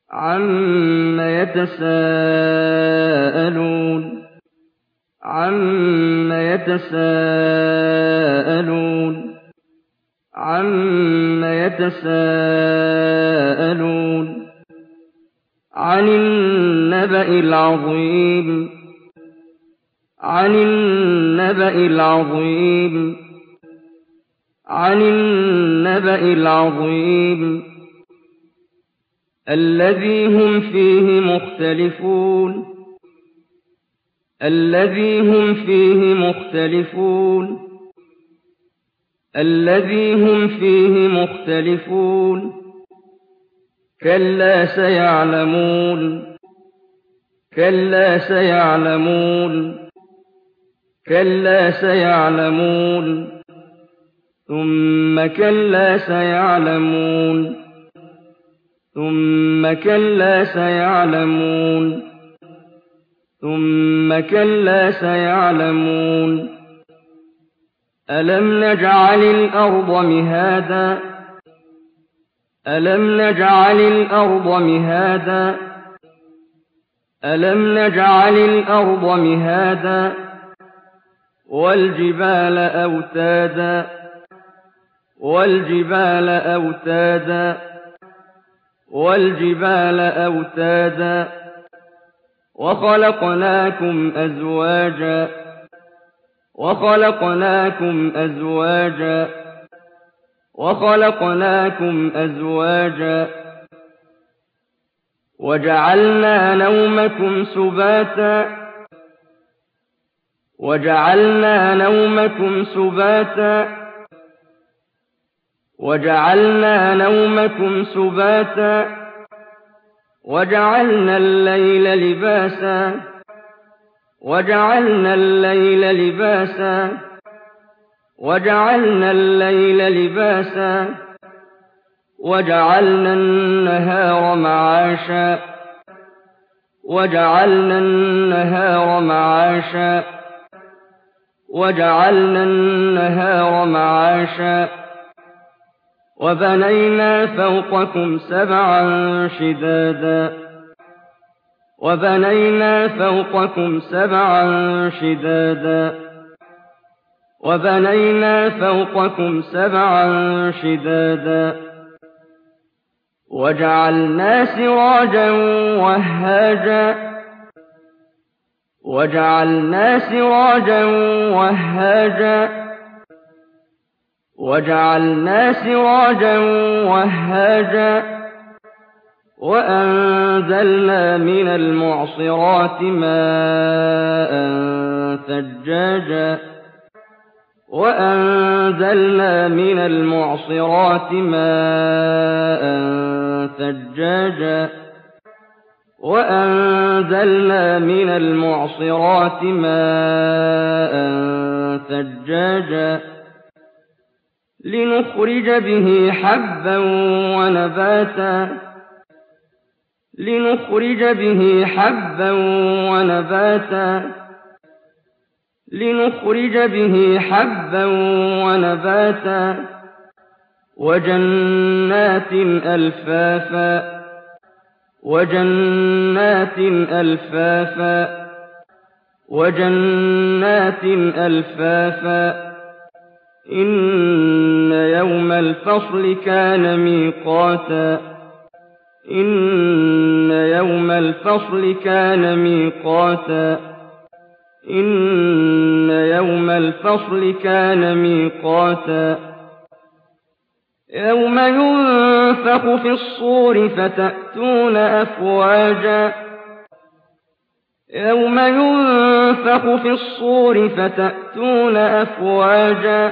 عَمَّ يَتَسَاءَلُونَ عَمَّ يَتَسَاءَلُونَ عَمَّ يَتَسَاءَلُونَ عَنِ النَّبَإِ الْعَظِيمِ عَنِ النَّبَإِ الْعَظِيمِ عَنِ النَّبَإِ الْعَظِيمِ الَّذِي هُمْ فِيهِ مُخْتَلِفُونَ الَّذِي هُمْ فِيهِ مُخْتَلِفُونَ الَّذِي هُمْ فِيهِ مُخْتَلِفُونَ كَلَّا سَيَعْلَمُونَ كَلَّا سَيَعْلَمُونَ كَلَّا سَيَعْلَمُونَ ثُمَّ كَلَّا سَيَعْلَمُونَ ثُمَّ كَلَّا سَيَعْلَمُونَ ثُمَّ كَلَّا سَيَعْلَمُونَ أَلَمْ نَجْعَلِ الْأَرْضَ مِهَادًا أَلَمْ نَجْعَلِ الْأَرْضَ مِهَادًا أَلَمْ نَجْعَلِ الْأَرْضَ مِهَادًا وَالْجِبَالَ أَوْتَادًا وَالْجِبَالَ أَوْتَادًا وَالْجِبَالَ أَوْتَادًا وَخَلَقْنَاكُمْ أَزْوَاجًا وَخَلَقْنَاكُمْ أَزْوَاجًا وَخَلَقْنَاكُمْ أَزْوَاجًا وَجَعَلْنَا نَوْمَكُمْ سُبَاتًا وَجَعَلْنَا نَوْمَكُمْ سُبَاتًا وَجَعَلْنَا نَوْمَكُمْ سُبَاتًا وَجَعَلْنَا اللَّيْلَ لِبَاسًا وَجَعَلْنَا اللَّيْلَ لِبَاسًا وَجَعَلْنَا اللَّيْلَ لِبَاسًا وَجَعَلْنَا النَّهَارَ مَعَاشًا وَجَعَلْنَا النَّهَارَ مَعَاشًا وَجَعَلْنَا النَّهَارَ مَعَاشًا وَبَنَيْنَا فَوْقَكُمْ سَبْعًا شِدَادًا وَبَنَيْنَا فَوْقَكُمْ سَبْعًا شِدَادًا وَبَنَيْنَا فَوْقَكُمْ سَبْعًا شِدَادًا وَجَعَلْنَا سِرَاجًا وَهَّاجًا وَجَعَلْنَا سِرَاجًا وَهَّاجًا وَجَعَلْنَا سِرَاجًا وَهَّاجًا وَأَنزَلْنَا مِنَ الْمُعْصِرَاتِ مَاءً ثَجَّاجًا وَأَنزَلْنَا مِنَ الْمُعْصِرَاتِ مَاءً ثَجَّاجًا وَأَنزَلْنَا مِنَ الْمُعْصِرَاتِ مَاءً ثَجَّاجًا لِّنُخْرِجَ بِهِ حَبًّا وَنَبَاتًا لِّنُخْرِجَ بِهِ حَبًّا وَنَبَاتًا لِّنُخْرِجَ بِهِ حَبًّا وَنَبَاتًا وَجَنَّاتٍ أَلْفَافًا وَجَنَّاتٍ أَلْفَافًا وَجَنَّاتٍ أَلْفَافًا إِنَّ يَوْمَ الْفَصْلِ كَانَ مِيقَاتًا إِنَّ يَوْمَ الْفَصْلِ كَانَ مِيقَاتًا إِنَّ يَوْمَ الْفَصْلِ كَانَ مِيقَاتًا يَوْمَ يُنفَخُ فِي الصُّورِ فَتَأْتُونَ أَفْوَاجًا يَوْمَ يُنفَخُ فِي الصُّورِ فَتَأْتُونَ أَفْوَاجًا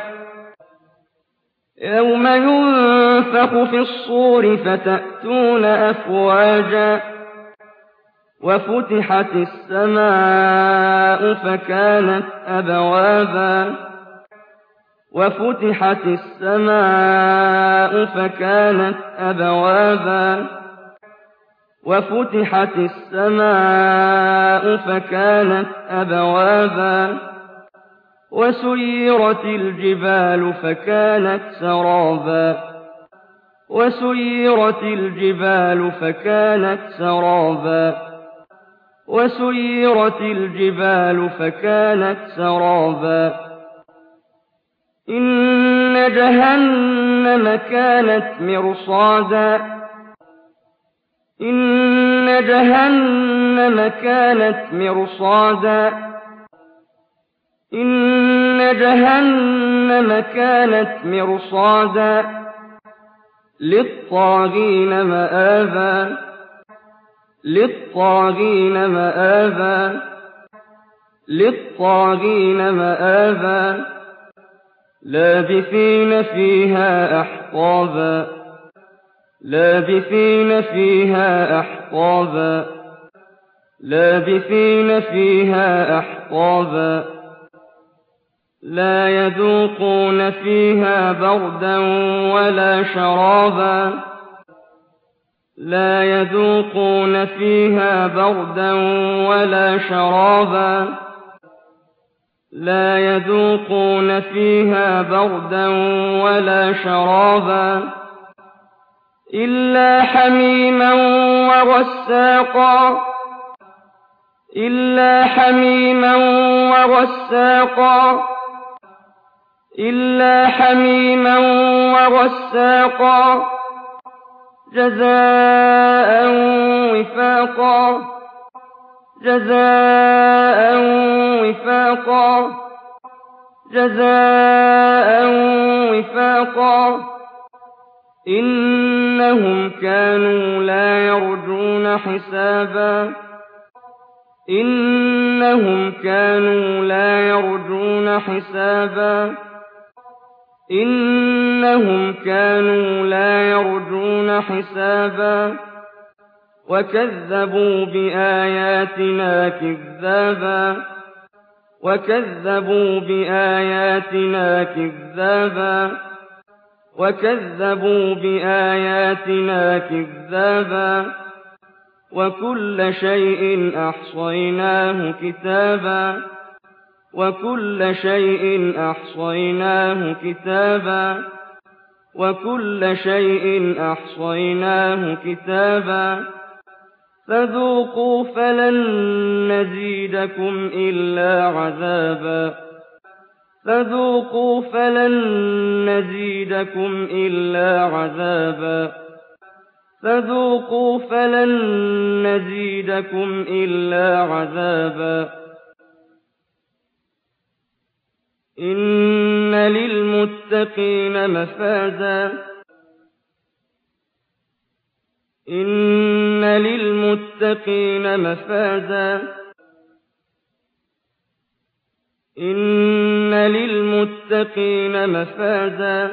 يَوْمَ يُنفَخُ فِي الصُّورِ فَتَأْتُونَ أَفْوَاجًا وَفُتِحَتِ السَّمَاءُ فَكَانَتْ أَبْوَابًا وَفُتِحَتِ السَّمَاءُ فَكَانَتْ أَبْوَابًا وَفُتِحَتِ السَّمَاءُ فَكَانَتْ أَبْوَابًا وَسُيِّرَتِ الْجِبَالُ فَكَانَتْ سَرَابًا وسيرت الجبال فكانت سرابا وسيرت الجبال فكانت سرابا إن جهنم كانت مرصادا إن جهنم كانت مرصادا إن جهنم كانت مرصادا للطاغين مآبا للطاغين مآبا للطاغين مآبا لابثين فيها أحقابا لابثين فيها أحقابا لابثين فيها أحقابا لا يذوقون فيها بردا ولا شرابا لا يذوقون فيها بردا ولا شرابا لا يذوقون فيها بردا ولا شرابا إلا حميما وغساقا إلا حميما وغساقا إلا حميما وغساقا جزاء وفاقا جزاء وفاقا جزاء وفاقا إنهم كانوا لا يرجون حسابا إنهم كانوا لا يرجون حسابا إنهم كانوا لا يرجون حسابا وكذبوا بآياتنا كذابا وكذبوا بآياتنا كذابا وكذبوا بآياتنا كذابا وكل شيء أحصيناه كتابا وكل شيء أحصيناه كتابا وكل شيء أحصيناه كتابا فذوقوا فلن نزيدكم إلا عذابا فذوقوا فلن نزيدكم إلا عذابا فذوقوا فلن نزيدكم إلا عذابا إن للمتقين مفازا إن للمتقين مفازا إن للمتقين مفازا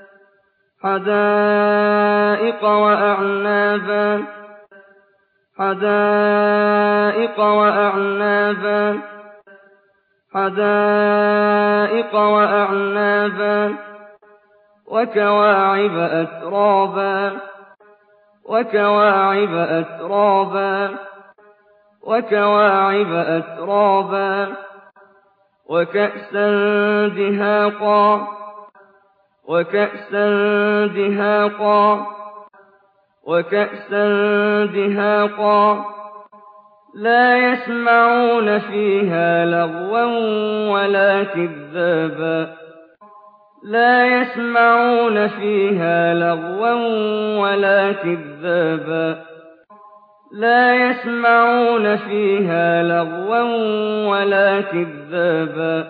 حدائق وأعنابا حدائق وأعنابا حدائق وأعنابا وكواعب أترابا وكواعب أترابا وكواعب أترابا وكأسا دهاقا وكأسا دهاقا وكأسا دهاقا لا يسمعون فيها لغوا ولا كذابا لا يسمعون فيها لغوا ولا كذابا لا يسمعون فيها لغوا ولا كذابا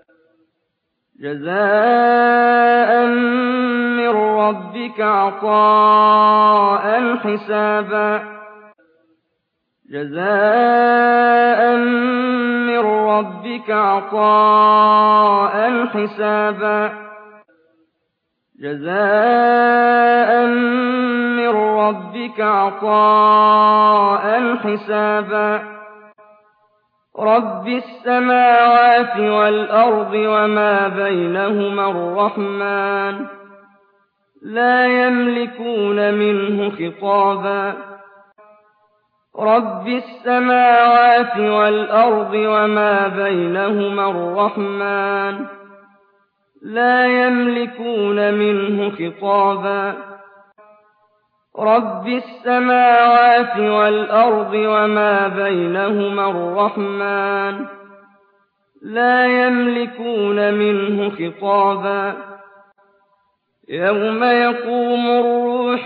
جزاء من ربك عطاء حسابا جزاء من ربك عطاء حسابا جزاء من ربك عطاء حسابا رب السماوات والأرض وما بينهما الرحمن لا يملكون منه خطابا رب السماوات والأرض وما بينهما الرحمن لا يملكون منه خطابا رب السماوات والأرض وما بينهما الرحمن لا يملكون منه خطابا يوم يقوم الروح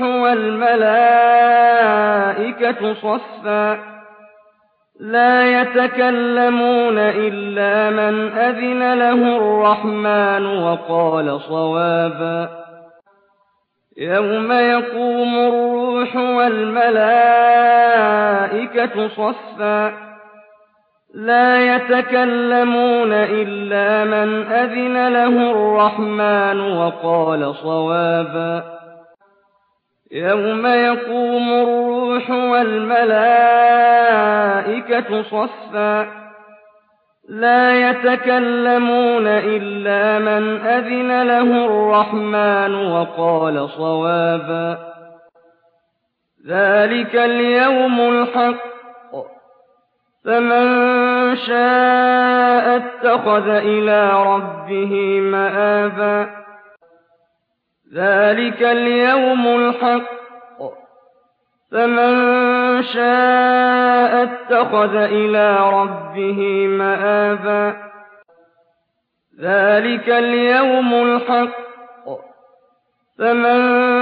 والملائكة صفا لا يتكلمون إلا من أذن له الرحمن وقال صوابا يوم يقوم الروح والملائكة صفا لا يتكلمون إلا من أذن له الرحمن وقال صوابا يوم يقوم الروح والملائكة صفا لا يتكلمون إلا من أذن له الرحمن وقال صوابا ذلك اليوم الحق فمن شاء اتخذ إلى ربه مآبا ذلك اليوم الحق فمن شاء اتخذ إلى ربه مآبا ذلك اليوم الحق فمن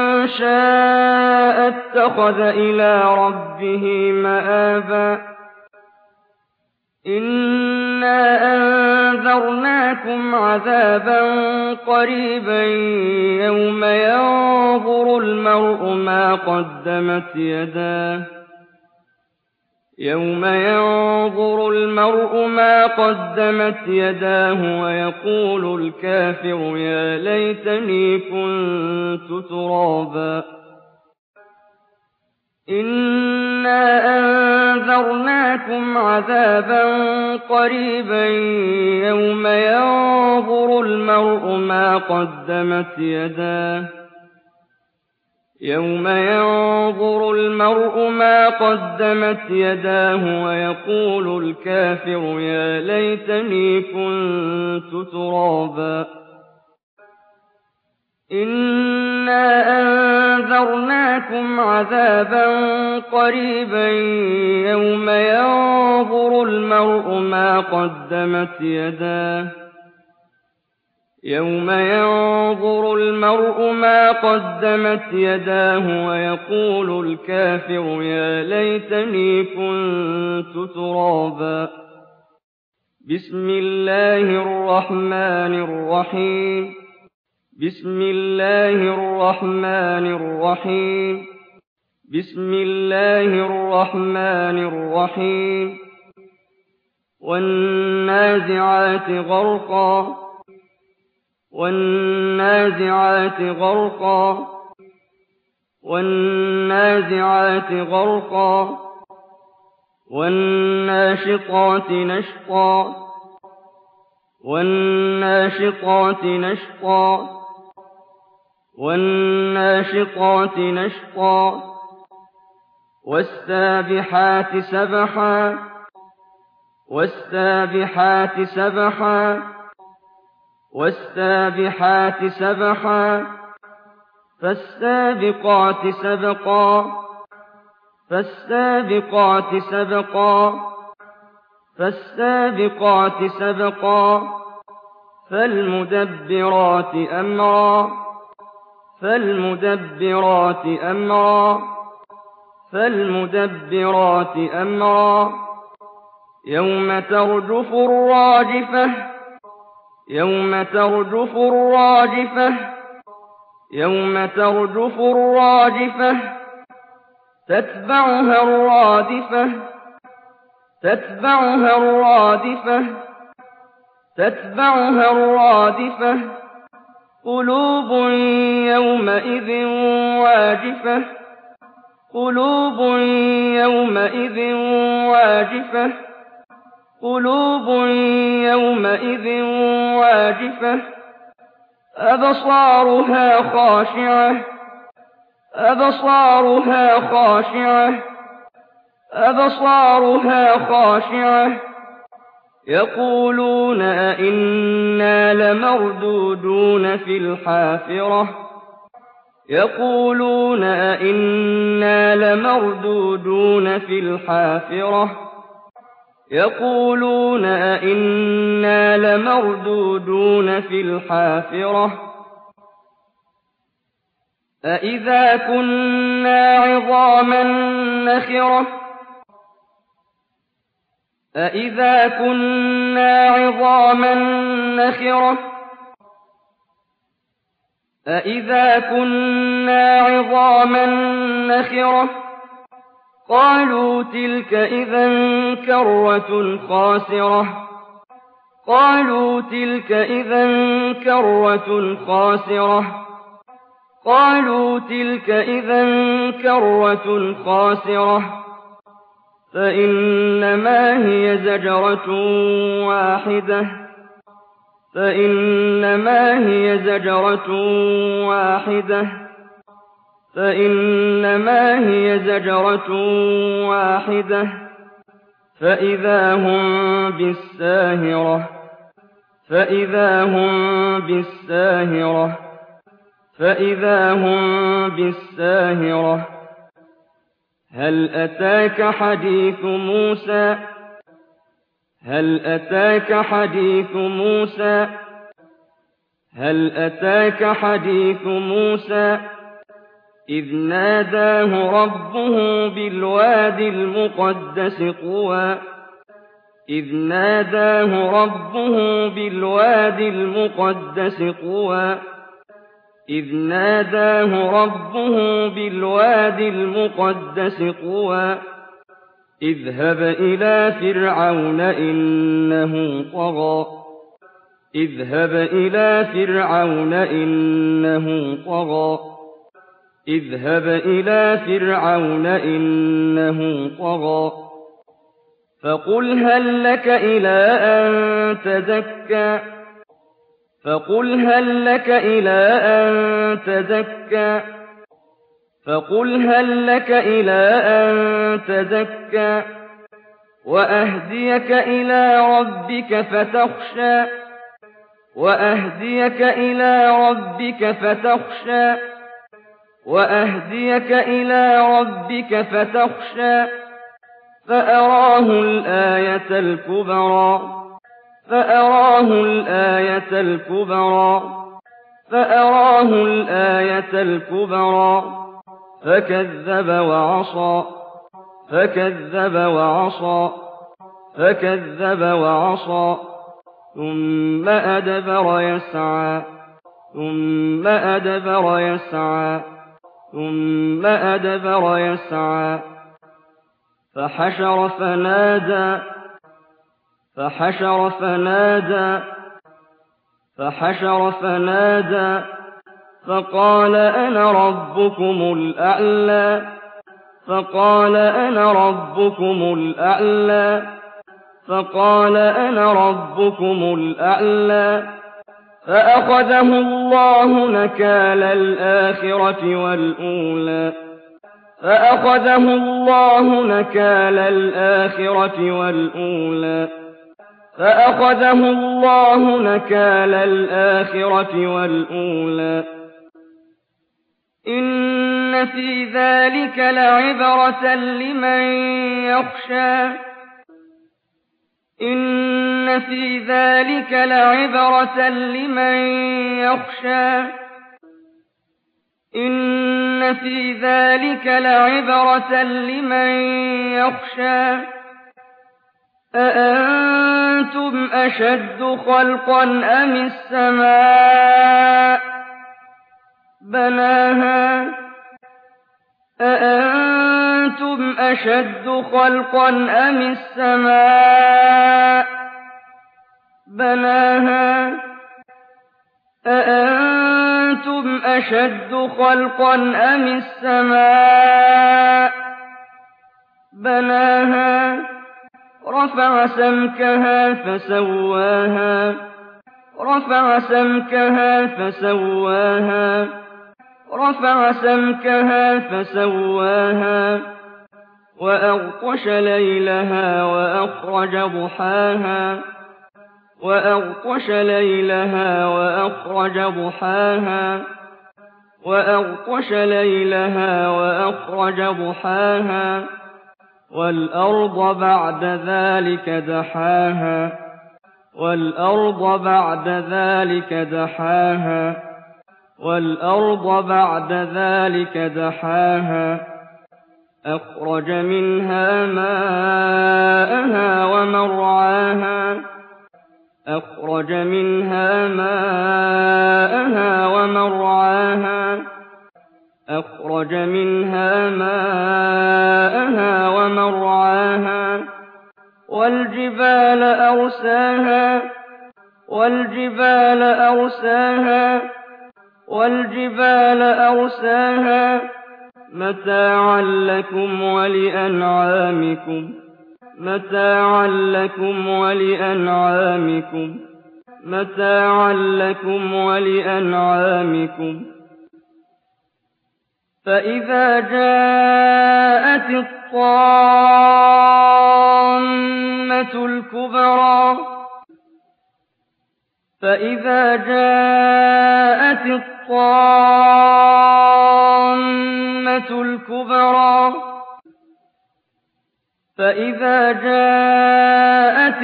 شاء اتخذ إلى ربه مآبا إنا أنذرناكم عذابا قريبا يوم ينظر المرء ما قدمت يداه ويقول الكافر يا ليتني كنت ترابا إنا أنذرناكم عذابا قريبا يوم ينظر المرء ما قدمت يداه ويقول الكافر يا ليتني كنت ترابا إنا أنذرناكم عذابا قريبا يوم ينظر المرء ما قدمت يداه ويقول الكافر يا ليتني كنت ترابا بسم الله الرحمن الرحيم والنازعات غرقا والناشطات نشطا والسابحات سبحا فالسابقات سبقا فالمدبرات أمرا يوم ترجف الراجفة تتبعها الرادفة قلوب يومئذ واجفة أبصارها خاشعة يقولون أئنا لمردودون في الحافرة يقولون أئنا لمردودون في الحافرة يقولون أئنا لمردودون في الحافرة أإذا كنا عظاما نخرة أإذا كنا عظاما نخرة أإذا كنا عظاما نخرة قالوا تلك إذا كرة خاسرة قالوا تلك إذا كرة خاسرة قالوا تلك إذا كرة خاسرة فإنما هي زجرة واحدة فإنما هي زجرة واحدة فإنما هي زجرة واحدة فإذا هم بالساهرة فإذا هم بالساهرة فإذا هم بالساهرة هل أتاك حديث موسى هل أتاك حديث موسى هل أتاك حديث موسى إذ ناداه ربه بالواد المقدس طوى إذ ناداه ربه بالواد المقدس طوى إذ ناداه ربه بالواد المقدس طوى اذهب إلى فرعون إنه طغى اذهب إلى فرعون إنه طغى اذهب إلى فرعون إنه طغى فقل هل لك إلى أن تزكى فقل هل لك إلى أن تزكى فقل هل لك إلى أن تزكى وأهديك إلى ربك فتخشى وأهديك إلى ربك فتخشى وأهديك إلى ربك فتخشى فأراه الآية الكبرى فأراه الآية الكبرى فأراه الآية الكبرى فكذب وعصى فكذب وعصى فكذب وعصى ثم أدبر يسعى ثم أدبر يسعى ثم أدبر يسعى فحشر فنادى فحشر فنادى فحشر فنادى فقال أنا ربكم الأعلى فقال أنا ربكم الأعلى فقال أنا ربكم الأعلى فأخذه الله نكال الآخرة والأولى فأخذه الله نكال الآخرة والأولى فأخذه الله نكال الآخرة والأولى إن في ذلك لعبرة لمن يخشى إن في ذلك لعبرة لمن يخشى إن في ذلك لعبرة لمن يخشى أأنتم أشد خلقا أم السماء بناها أأنتم أشد خلقا أم السماء بناها أأنتم أشد خلقا أم السماء بناها رفع سمكها فسواها رفع سمكها فسواها رفع سمكها فسواها وأغطش ليلها وأخرج ضحاها وأغطش ليلها وأخرج ضحاها وأغطش ليلها وأخرج ضحاها والأرض بعد ذلك دحاها والأرض بعد ذلك دحاها والأرض بعد ذلك دحاها أخرج منها ماءها ومرعاها أخرج منها ماءها ومرعاها أخرج منها ماءها ومرعاها والجبال أرساها والجبال أرساها والجبال أرساها متاعا لكم ولأنعامكم متاعا لكم ولأنعامكم متاعا لكم ولأنعامكم فإذا جاءت الطامة الكبرى فإذا جاءت الطامة الكبرى فإذا جاءت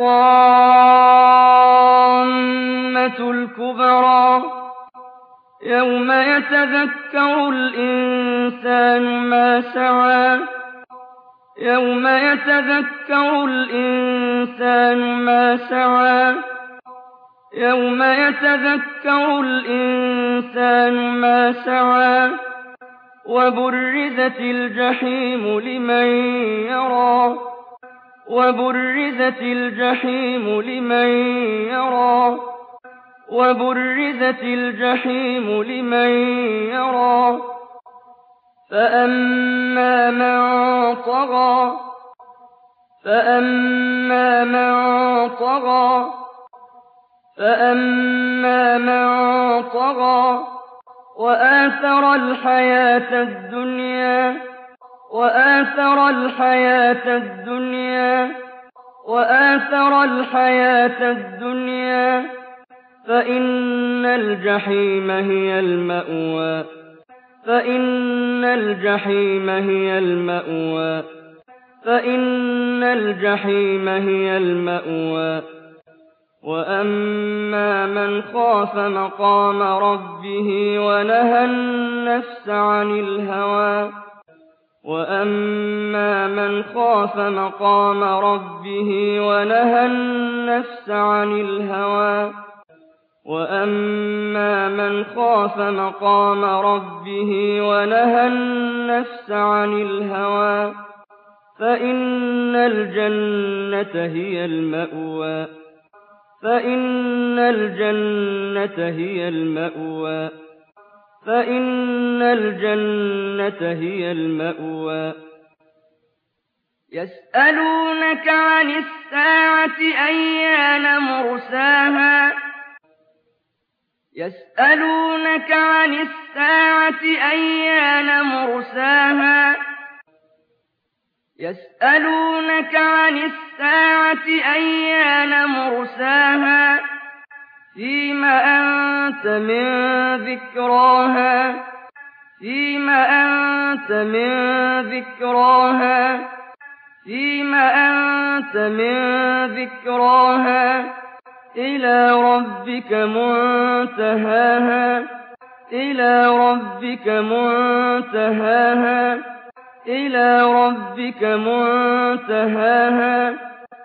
الطامة الكبرى يوم يتذكر الإنسان ما سعى يوم يتذكر الإنسان ما سعى يوم يتذكر الإنسان ما سعى وبرزت الجحيم لمن يرى وبرزت الجحيم لمن يرى وبرزت الجحيم لمن يرى فأما من طغى فأما من طغى فأما من طغى وآثر الحياة الدنيا وآثر الحياة الدنيا وآثر الحياة الدنيا فإن الجحيم هي المأوى فإن الجحيم هي المأوى فإن الجحيم هي المأوى وأما من خاف مقام ربه ونهى النفس عن الهوى وأما من خاف مقام ربه ونهى النفس عن الهوى وأما من خاف مقام ربه ونهى النفس عن الهوى فإن الجنة هي المأوى فإن الجنة هي المأوى فإن الجنة هي المأوى يسألونك عن الساعة أيان مرساها يسألونك عن الساعة أيان مرساها يسألونك عن الساعة أيان مرساها فيم أنت من ذكراها فيم أنت من ذكراها فيم أنت من ذكراها إلى ربك منتهاها إلى ربك منتهاها إلى ربك منتهاها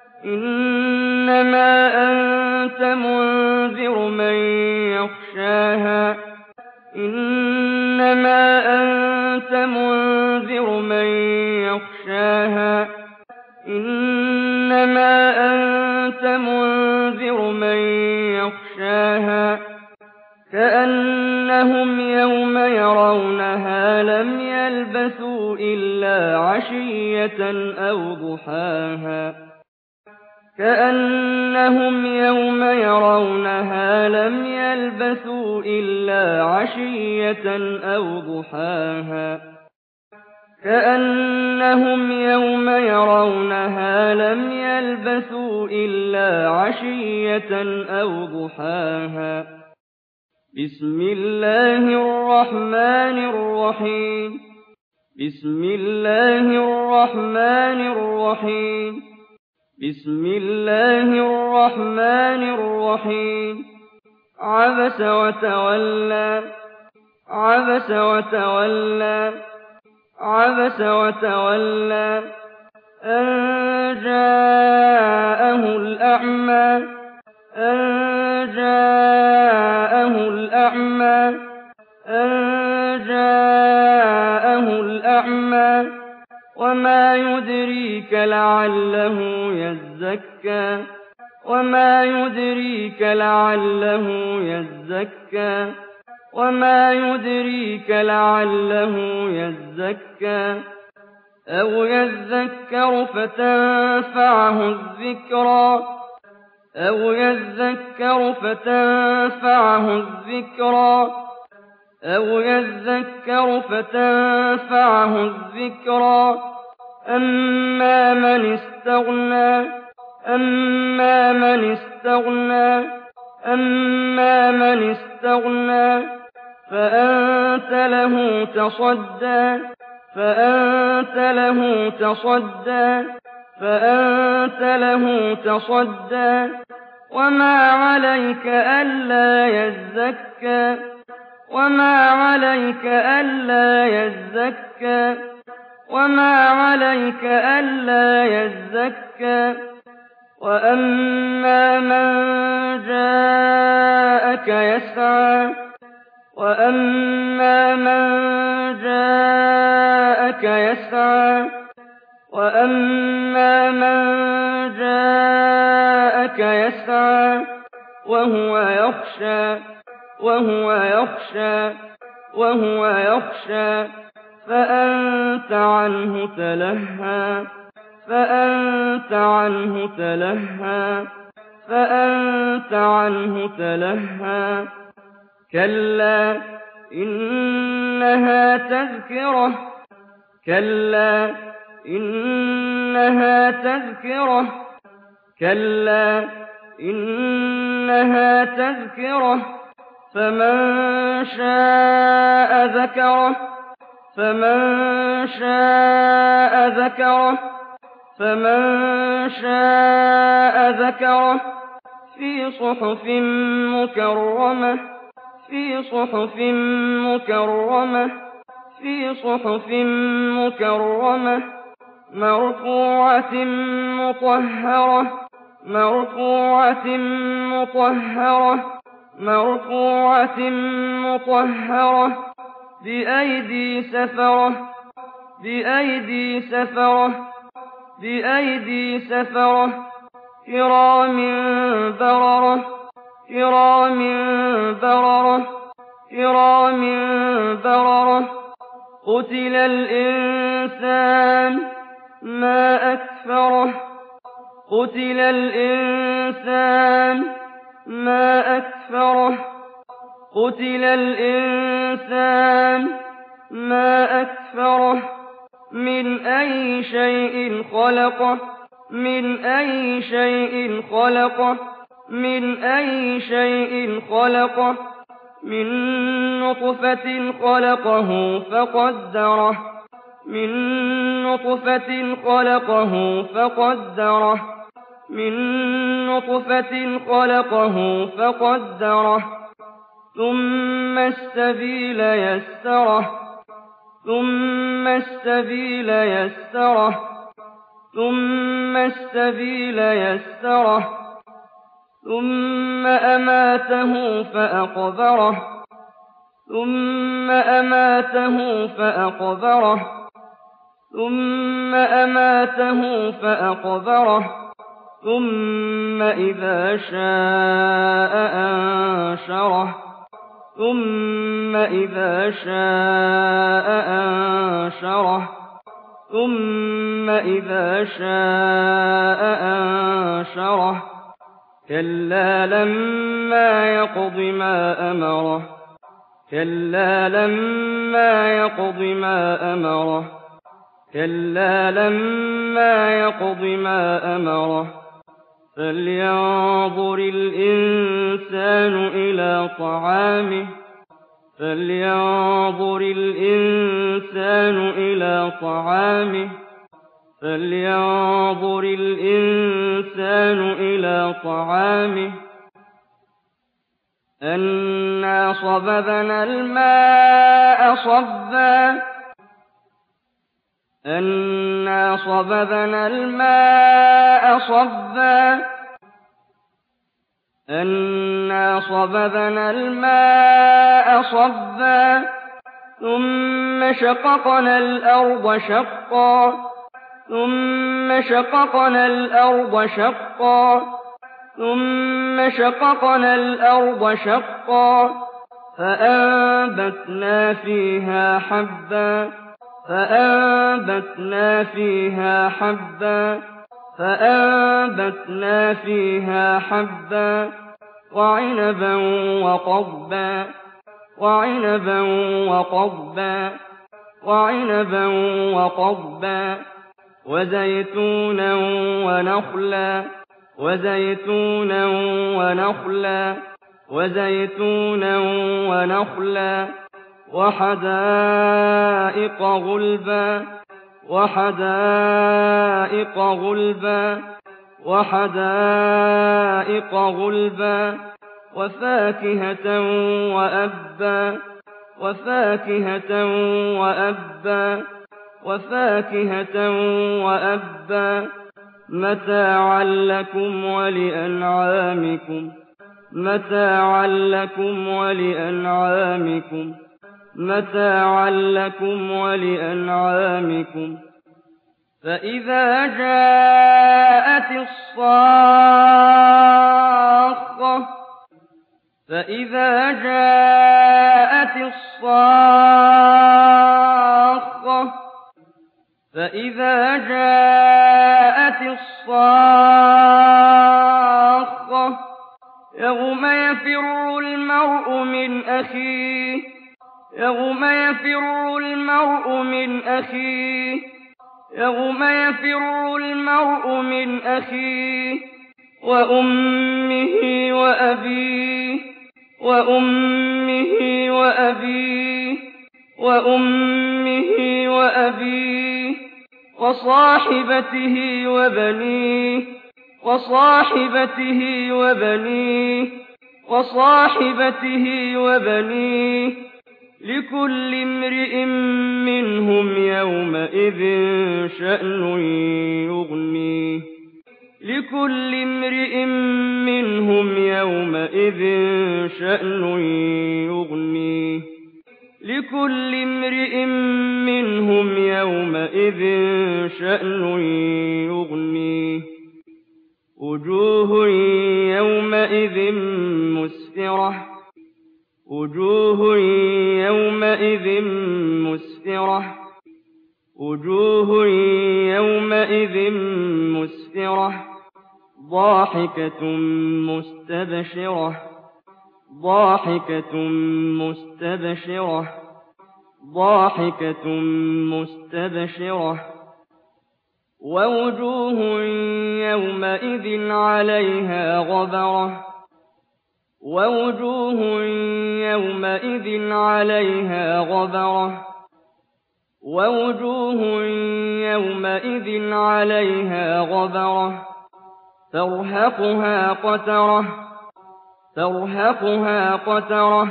إنما أنت منذر من يخشاها إنما أنت منذر من يخشاها إنما أنت منذر من يخشاها كأنهم يوم يرونها لم يلبثوا إلا عشية أو ضحاها كأنهم يوم يرونها لم يلبثوا إلا عشية أو ضحاها كأنهم يوم يرونها لم يلبثوا إلا عشية أو ضحاها بسم الله الرحمن الرحيم بسم الله الرحمن الرحيم بسم الله الرحمن الرحيم عبس وتولى عبس وتولى عبس وتولى أن جاءه الأعمى أن جاءه الأعمى أن جاءه الأعمى وما يدريك لعله يزكى وما يدريك لعله يزكى وما يدريك لعله يزكى أو يذكر فتنفعه الذكرى أو يذكر فتنفعه الذكرى أو يذكر فتنفعه الذكرى أما من استغنى أما من استغنى أما من استغنى فأنت له تصدى فأنت له تصدى فأنت له تصدى وما عليك ألا يزكى وما عليك ألا يزكى وما عليك ألا يزكى وأما من جاءك يسعى وأما من جاءك يسعى وأما من جاءك يسعى وهو يخشى وهو يخشى وهو يخشى فأنت عنه تلهى فأنت عنه تلهى فأنت عنه تلهى كلا إنها تذكرة كلا إنها تذكرة كلا إنها تذكرة فمن شاء ذكره فمن شاء ذكره فمن شاء ذكره في صحف مكرمة في صحف مكرمة في صحف مكرمة مرفوعة مطهرة مرفوعة مطهرة مرفوعة مطهرة بأيدي سفرة بأيدي سفرة بأيدي سفرة كرام بررة كرام بررة كرام بررة قتل الإنسان ما أكفره قتل الإنسان ما أكفره قتل الإنسان ما أكفره من أي شيء خلقه من أي شيء خلقه من أي شيء خلقه من نطفة خلقه فقدره من نطفة خلقه فقدره من نطفة خلقه فقدره ثم السبيل يسره ثم السبيل يسره ثم السبيل يسره ثم أماته فأقبره ثم أماته فأقبره ثم أماته فأقبره ثم إذا شاء أنشره ثم إذا شاء أنشره ثم إذا شاء أنشره كلا لما يقض ما أمره كلا لما يقض ما أمره كلا لما يقض ما أمره فلينظر الإنسان إلى طعامه فلينظر الإنسان إلى طعامه فلينظر الإنسان إلى طعامه أنا صببنا الماء صبا أنا صببنا الماء صبا أنا صببنا الماء صبا ثم شققنا الأرض شقا ثم شققنا الأرض شقا ثم شققنا الأرض شقا فأنبتنا فيها حبا فأنبتنا فيها حبا فأنبتنا فيها حبا وعنبا وقضبا وعنبا وقضبا وعنبا وقضبا وزيتونا ونخلا وزيتونا ونخلا وزيتونا ونخلا وحدائق غلبا وحدائق غلبا وحدائق غلبا وفاكهة وأبا وفاكهة وأبا وفاكهة وأبا متاعا لكم ولأنعامكم متاعا لكم ولأنعامكم متاعا لكم ولأنعامكم فإذا جاءت الصاخة فإذا جاءت الصاخة فإذا جاءت الصاخة يوم يفر المرء من أخيه يوم يفر المرء من أخيه يوم يفر المرء من أخيه وأمه وأبيه وأمه وأبيه وأمه وأبيه وصاحبته وبنيه وصاحبته وبنيه وصاحبته وبنيه لكل امرئ منهم يومئذ شأن يغنيه لكل امرئ منهم يومئذ شأن يغنيه لكل امرئ منهم يومئذ شأن يغنيه وجوه يومئذ مسفرة وجوه يومئذ مسفرة وجوه يومئذ مسفرة ضاحكة مستبشرة ضاحكة مستبشرة ضاحكة مستبشرة ووجوه يومئذ عليها غبرة ووجوه يومئذ عليها غبرة ووجوه يومئذ عليها غبرة ترهقها قترة ترهقها قترة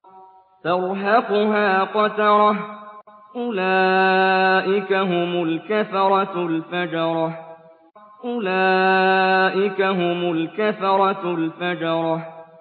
ترهقها قترة أولئك هم الكفرة الفجرة أولئك هم الكفرة الفجرة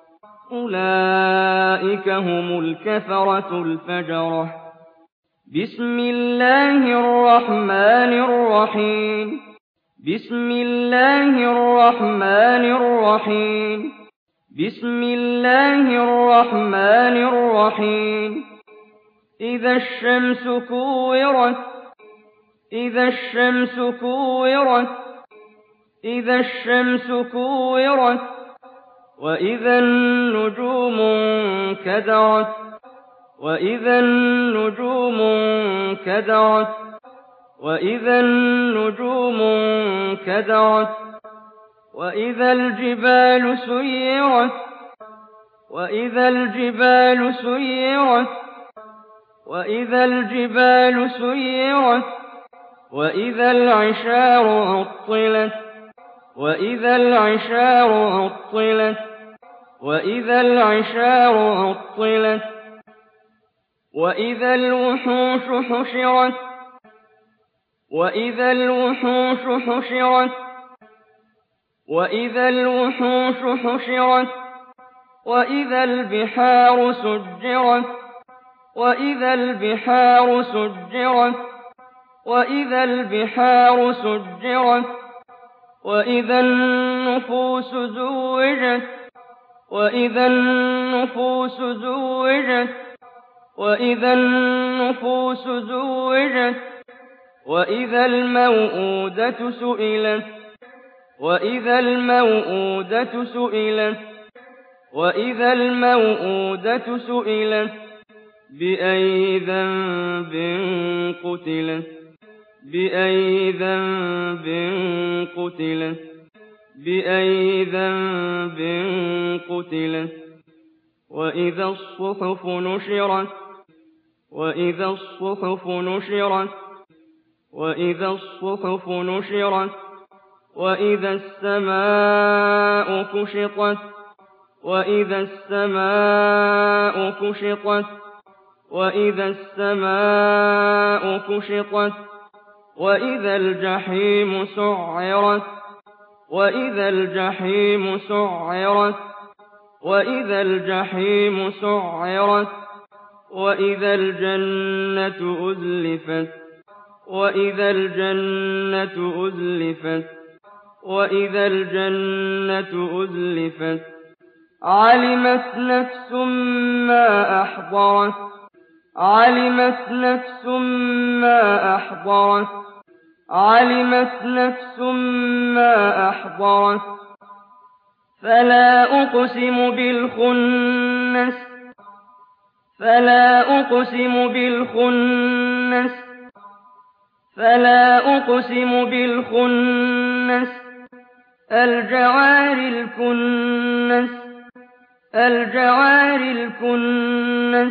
أولئك هم الكفرة الفجرة بسم الله الرحمن الرحيم بسم الله الرحمن الرحيم بسم الله الرحمن الرحيم إذا الشمس كورت إذا الشمس كورت إذا الشمس كورت وإذا النجوم انكدرت وإذا النجوم انكدرت وإذا النجوم انكدرت وإذا الجبال سيرت وإذا الجبال سيرت وإذا الجبال سيرت وإذا العشار عطلت وإذا العشار عطلت وإذا العشار عطلت وإذا الوحوش حشرت وإذا الوحوش حشرت وإذا الوحوش حشرت وإذا البحار سجرت وإذا البحار سجرت وإذا البحار سجرت وإذا النفوس زوجت وإذا النفوس زوجت وإذا النفوس زوجت وإذا الموءودة سئلت وإذا الموءودة سئلت وإذا الموءودة سئلت بأي ذنب قتلت بأي ذنب قتلت بأي ذنب قتلت وإذا الصحف نشرت وإذا الصحف نشرت وإذا الصحف نشرت وإذا السماء كشطت وإذا السماء كشطت وإذا السماء كشطت وإذا الجحيم سعرت وإذا الجحيم سعرت وإذا الجحيم سعرت وإذا الجنة أزلفت وإذا الجنة أزلفت وإذا الجنة أزلفت علمت نفس ما أحضرت علمت نفس ما أحضرت علمت نفس ما أحضرت فلا أقسم بالخنس فلا أقسم بالخنس فلا أقسم بالخنس الجوار الكنس الجوار الكنس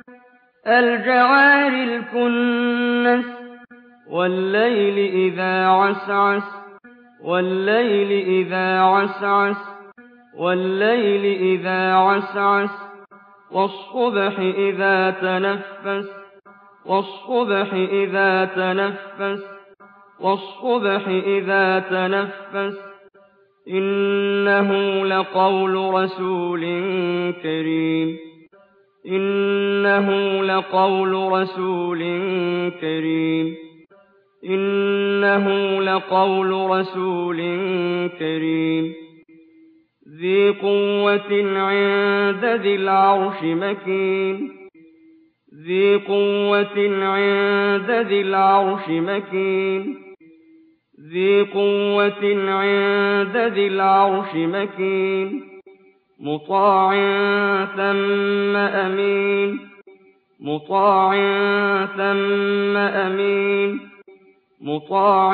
الجوار الكنس والليل إذا عسعس والليل إذا عسعس والليل إذا عسعس والصبح إذا تنفس والصبح إذا تنفس والصبح إذا تنفس إنه لقول رسول كريم إنه لقول رسول كريم إنه لقول رسول كريم ذي قوة عند ذي العرش مكين ذي قوة عند ذي العرش مكين ذي قوة عند ذي العرش مكين مطاع ثم أمين مطاع ثم أمين مطاع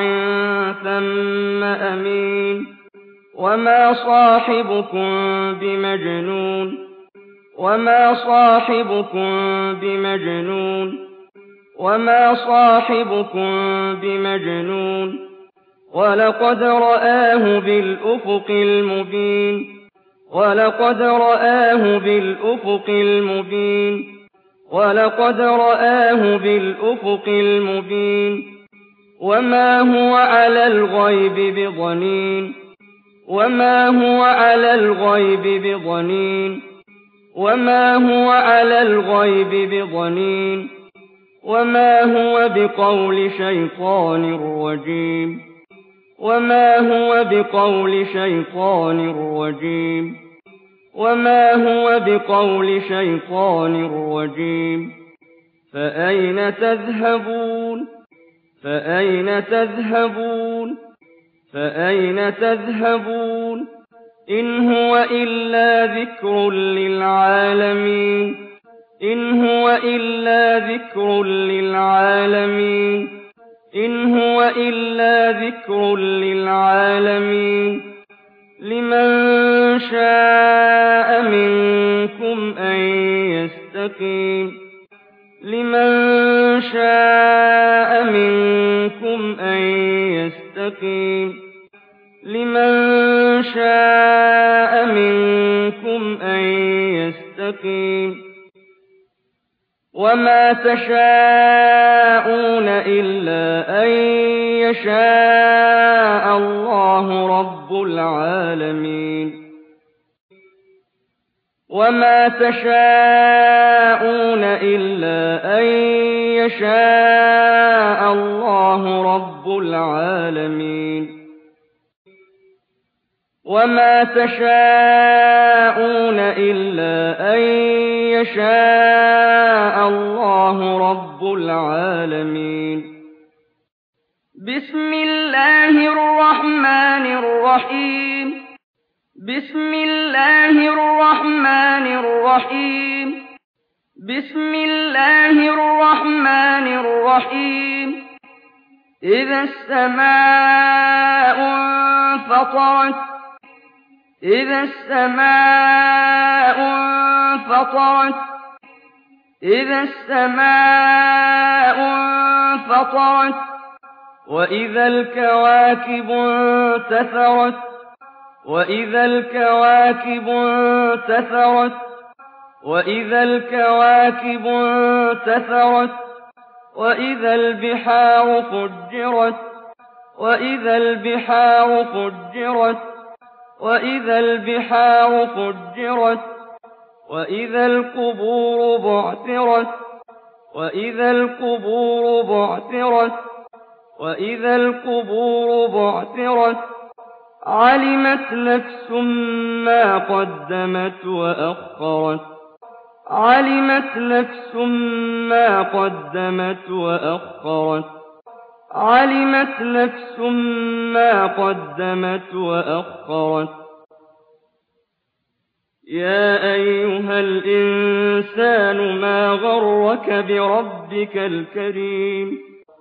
ثم أمين وما صاحبكم بمجنون وما صاحبكم بمجنون وما صاحبكم بمجنون ولقد رآه بالأفق المبين ولقد رآه بالأفق المبين ولقد رآه بالأفق المبين وما هو على الغيب بضنين وما هو على الغيب بضنين وما هو على الغيب بضنين وما هو بقول شيطان رجيم وما هو بقول شيطان رجيم وما هو بقول شيطان رجيم فأين تذهبون فأين تذهبون فأين تذهبون إن هو إلا ذكر للعالمين إن هو إلا ذكر للعالمين إن هو إلا ذكر للعالمين لمن شاء منكم أن يستقيم لمن شاء منكم أن يستقيم لمن شاء منكم أن يستقيم وما تشاءون إلا أن يشاء الله رب العالمين وما تشاءون إلا أن يشاء الله رب العالمين وما تشاءون إلا أن يشاء الله رب العالمين بسم الله الرحمن الرحيم بسم الله الرحمن الرحيم بسم الله الرحمن الرحيم إذا السماء انفطرت إذا السماء انفطرت إذا السماء انفطرت وإذا الكواكب انتثرت وإذا الكواكب انتثرت وإذا الكواكب انتثرت وإذا البحار فجرت وإذا البحار فجرت وإذا البحار فجرت وإذا القبور بعثرت وإذا القبور بعثرت وإذا القبور بعثرت علمت نفس ما قدمت وأخرت علمت نفس ما قدمت وأخرت علمت نفس ما قدمت وأخرت يا أيها الإنسان ما غرك بربك الكريم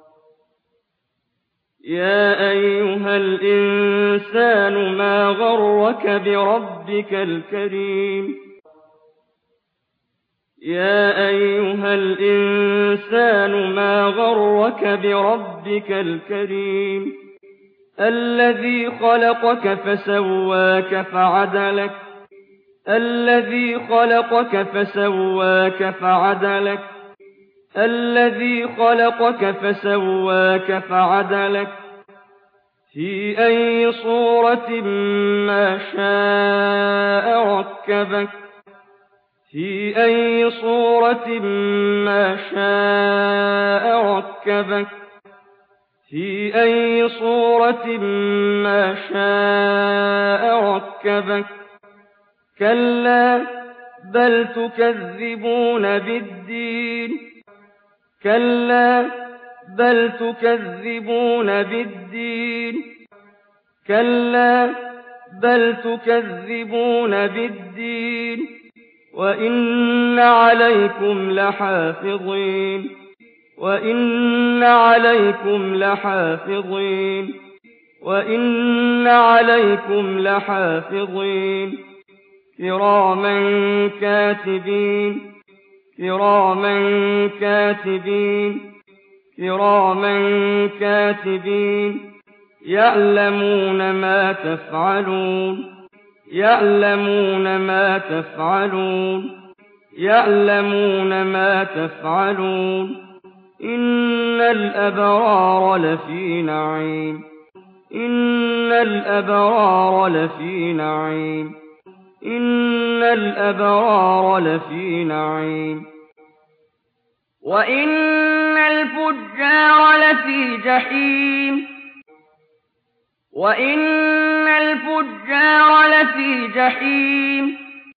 يا أيها الإنسان ما غرك بربك الكريم يا أيها الإنسان ما غرك بربك الكريم الذي خلقك فسواك فعدلك الذي خلقك فسواك فعدلك الذي خلقك فسواك فعدلك في أي صورة ما شاء ركبك في أي صورة ما شاء ركبك في أي صورة ما شاء ركبك كلا بل تكذبون بالدين كلا بل تكذبون بالدين كلا بل تكذبون بالدين وإن عليكم لحافظين وإن عليكم لحافظين وإن عليكم لحافظين كراما كاتبين كراما كاتبين كراما كاتبين يعلمون ما تفعلون يعلمون ما تفعلون يعلمون ما تفعلون إن الأبرار لفي نعيم إن الأبرار لفي نعيم إن الأبرار لفي نعيم وإن الفجار لفي جحيم وإن الفجار لفي جحيم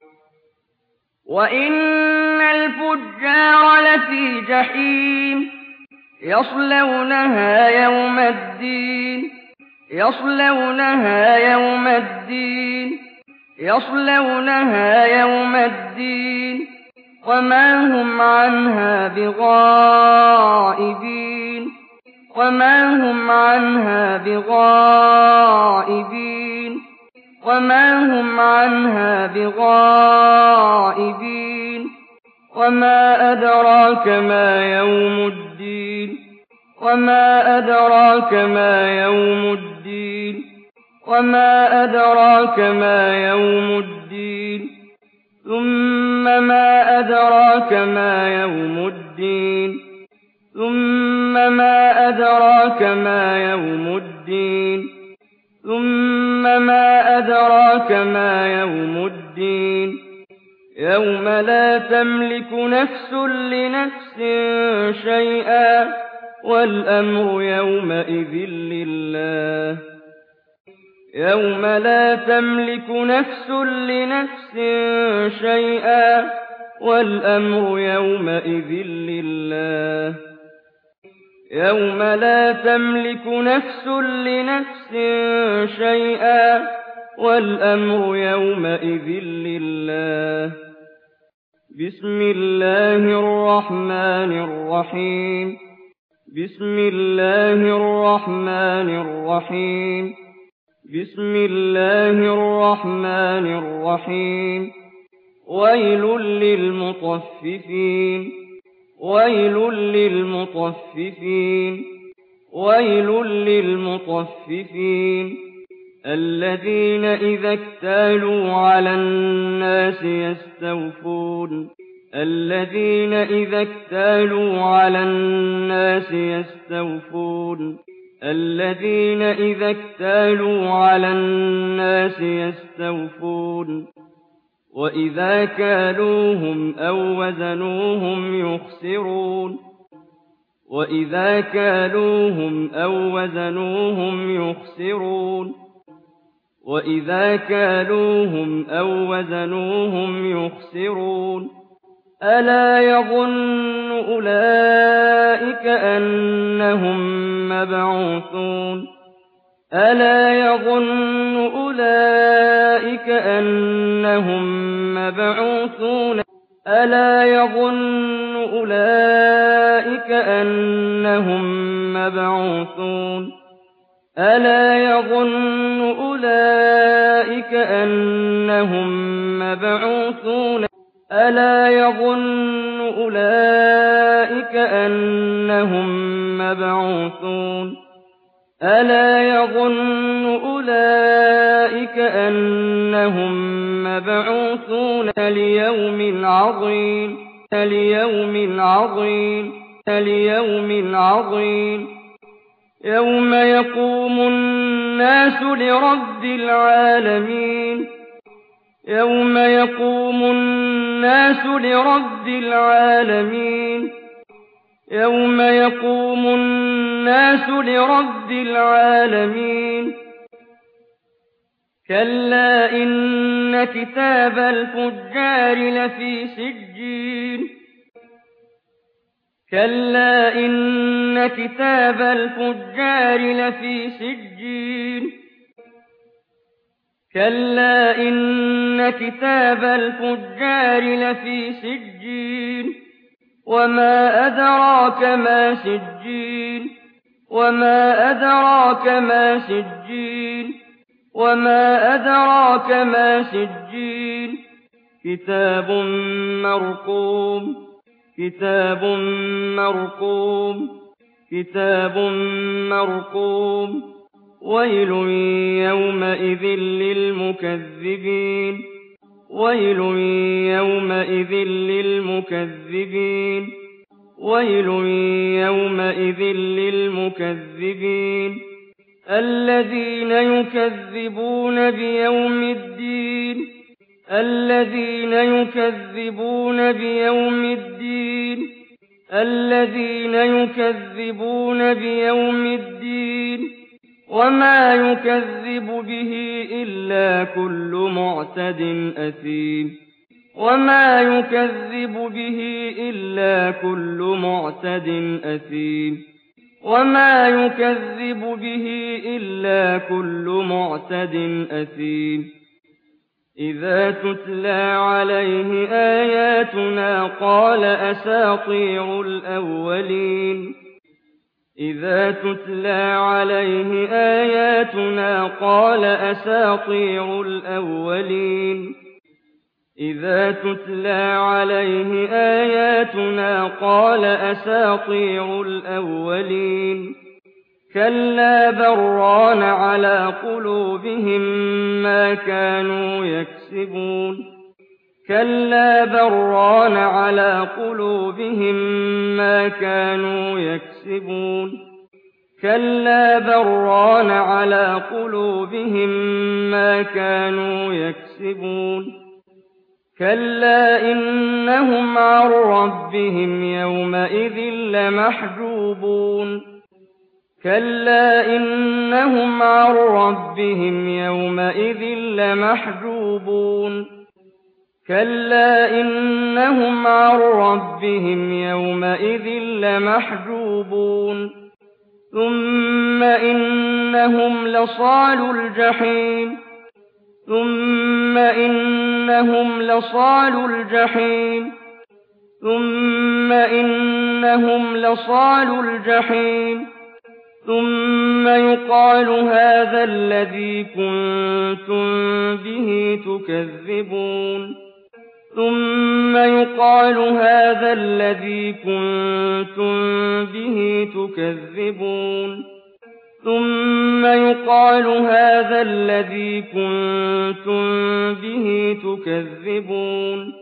وإن الفجار لفي جحيم يصلونها يوم الدين يصلونها يوم الدين يصلونها يوم الدين وما هم عنها بغائبين وما هم عنها بغائبين وما هم عنها بغائبين وما أدراك ما يوم الدين وما أدراك ما يوم الدين وما أدراك ما يوم الدين ثم ما أدراك ما يوم الدين ثم ما أدراك ما يوم الدين ثم ما أدراك ما يوم الدين يوم لا تملك نفس لنفس شيئا والأمر يومئذ لله يوم لا تملك نفس لنفس شيئا والأمر يومئذ لله يوم لا تملك نفس لنفس شيئا والأمر يومئذ لله بسم الله الرحمن الرحيم بسم الله الرحمن الرحيم بسم الله الرحمن الرحيم ويل للمطففين ويل للمطففين ويل للمطففين الذين إذا اكتالوا على الناس يستوفون الذين إذا اكتالوا على الناس يستوفون الذين إذا اكتالوا على الناس يستوفون وإذا كالوهم أو وزنوهم يخسرون وإذا كالوهم أو وزنوهم يخسرون وإذا كالوهم أو وزنوهم يخسرون ألا يظن أولئك أنهم مبعوثون ألا يظن أولئك أنهم مبعوثون ألا يظن أولئك أنهم مبعوثون ألا يظن أولئك أنهم مبعوثون ألا يظن أولئك أنهم مبعوثون ألا يظن أولئك أنهم مبعوثون ليوم عظيم ليوم عظيم ليوم عظيم يوم يقوم الناس لرب العالمين يوم يقوم الناس لرب العالمين يوم يقوم الناس لرب العالمين كلا إن كتاب الفجار لفي سجين كلا إن كتاب الفجار لفي سجين كلا إن كتاب الفجار لفي سجين وما أدراك ما سجين وما أدراك ما سجين وما أدراك ما سجين كتاب مرقوم كتاب مرقوم كتاب مرقوم ويل يومئذ للمكذبين ويل يومئذ للمكذبين ويل يومئذ للمكذبين الذين يكذبون بيوم الدين الذين يكذبون بيوم الدين الذين يكذبون بيوم الدين وما يكذب به إلا كل معتد أثيم وما يكذب به إلا كل معتد أثيم وما يكذب به إلا كل معتد أثيم إذا تتلى عليه آياتنا قال أساطير الأولين إذا تتلى عليه آياتنا قال أساطير الأولين إذا تتلى عليه آياتنا قال أساطير الأولين كلا بل ران على قلوبهم ما كانوا يكسبون كلا بل ران على قلوبهم ما كانوا يكسبون كلا بل ران على قلوبهم ما كانوا يكسبون كلا إنهم عن ربهم يومئذ لمحجوبون كلا إنهم عن ربهم يومئذ لمحجوبون كلا إنهم عن ربهم يومئذ لمحجوبون ثم إنهم لصالو الجحيم ثم إنهم لصالو الجحيم ثم إنهم لصالو الجحيم ثم يقال هذا الذي كنتم به تكذبون ثم يقال هذا الذي كنتم به تكذبون ثم يقال هذا الذي كنتم به تكذبون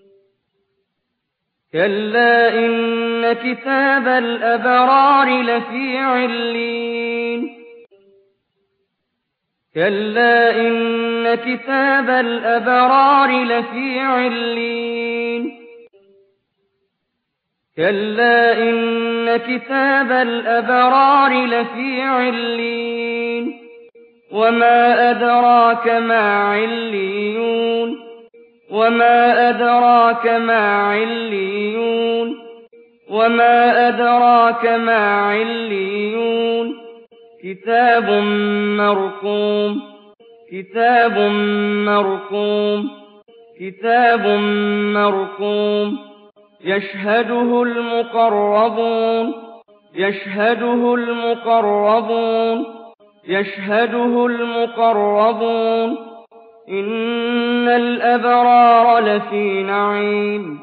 كلا إن كتاب الأبرار لفي علين كلا إن كتاب الأبرار لفي علين كلا إن كتاب الأبرار لفي علين وما أدراك ما عليون وما أدراك ما عليون وما أدراك ما عليون كتاب مرقوم كتاب مرقوم كتاب مرقوم يشهده المقربون يشهده المقربون يشهده المقربون إن الأبرار لفي نعيم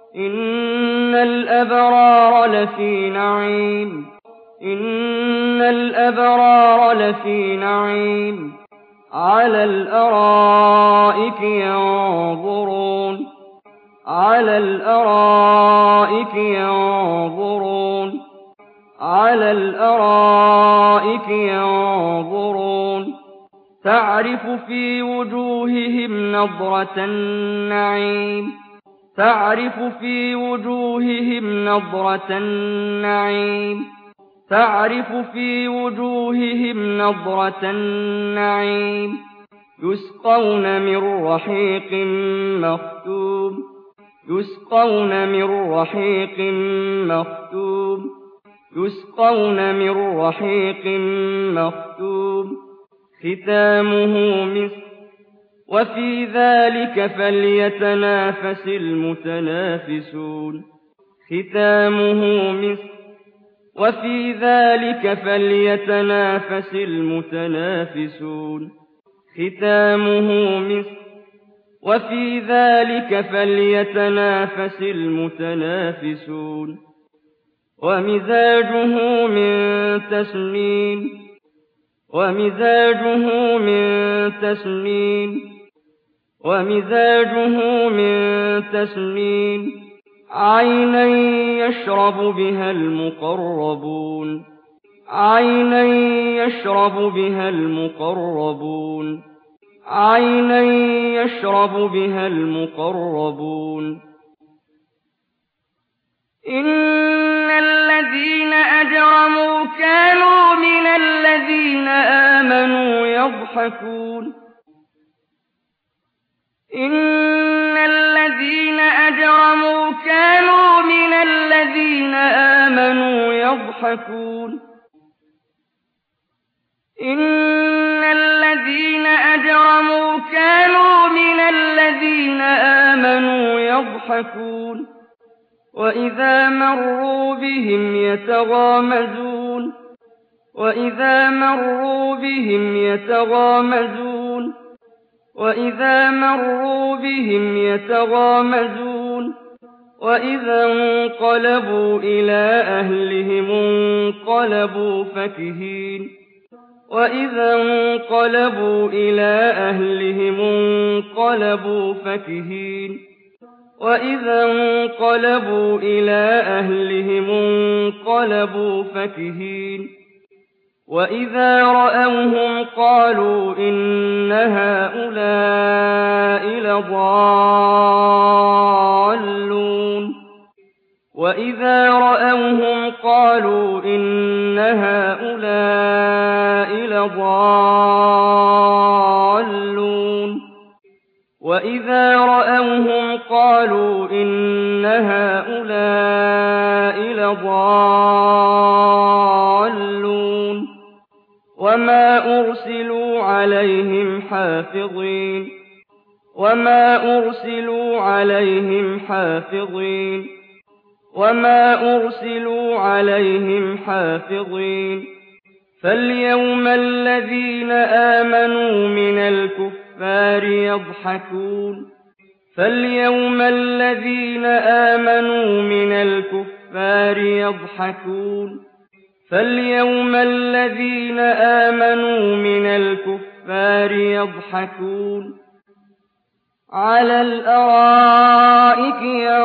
إن الأبرار لفي نعيم إن الأبرار لفي نعيم على الأرائك ينظرون على الأرائك ينظرون على الأرائك ينظرون تعرف في وجوههم نضرة النعيم تعرف في وجوههم نضرة النعيم تعرف في وجوههم نضرة النعيم يسقون من رحيق مختوم يسقون من رحيق مختوم يسقون من رحيق مختوم ختامه مسك وفي ذلك فليتنافس المتنافسون ختامه مسك وفي ذلك فليتنافس المتنافسون ختامه مسك وفي ذلك فليتنافس المتنافسون ومزاجه من تسنيم ومزاجه من تسنيم ومزاجه من تسنيم عينا يشرب بها المقربون عينا يشرب بها المقربون عينا يشرب بها المقربون إن الذين أجرموا كانوا من الذين آمنوا يضحكون إن الذين أجرموا كانوا من الذين آمنوا يضحكون إن الذين أجرموا كانوا من الذين آمنوا يضحكون وإذا مروا بهم يتغامزون وإذا مروا بهم يتغامزون وإذا انقلبوا إلى أهلهم انقلبوا فكهين وإذا رأوهم قالوا إن هؤلاء لضالون وما أرسلوا عليهم حافظين فاليوم الذين آمنوا من الكفار يضحكون على الأرائك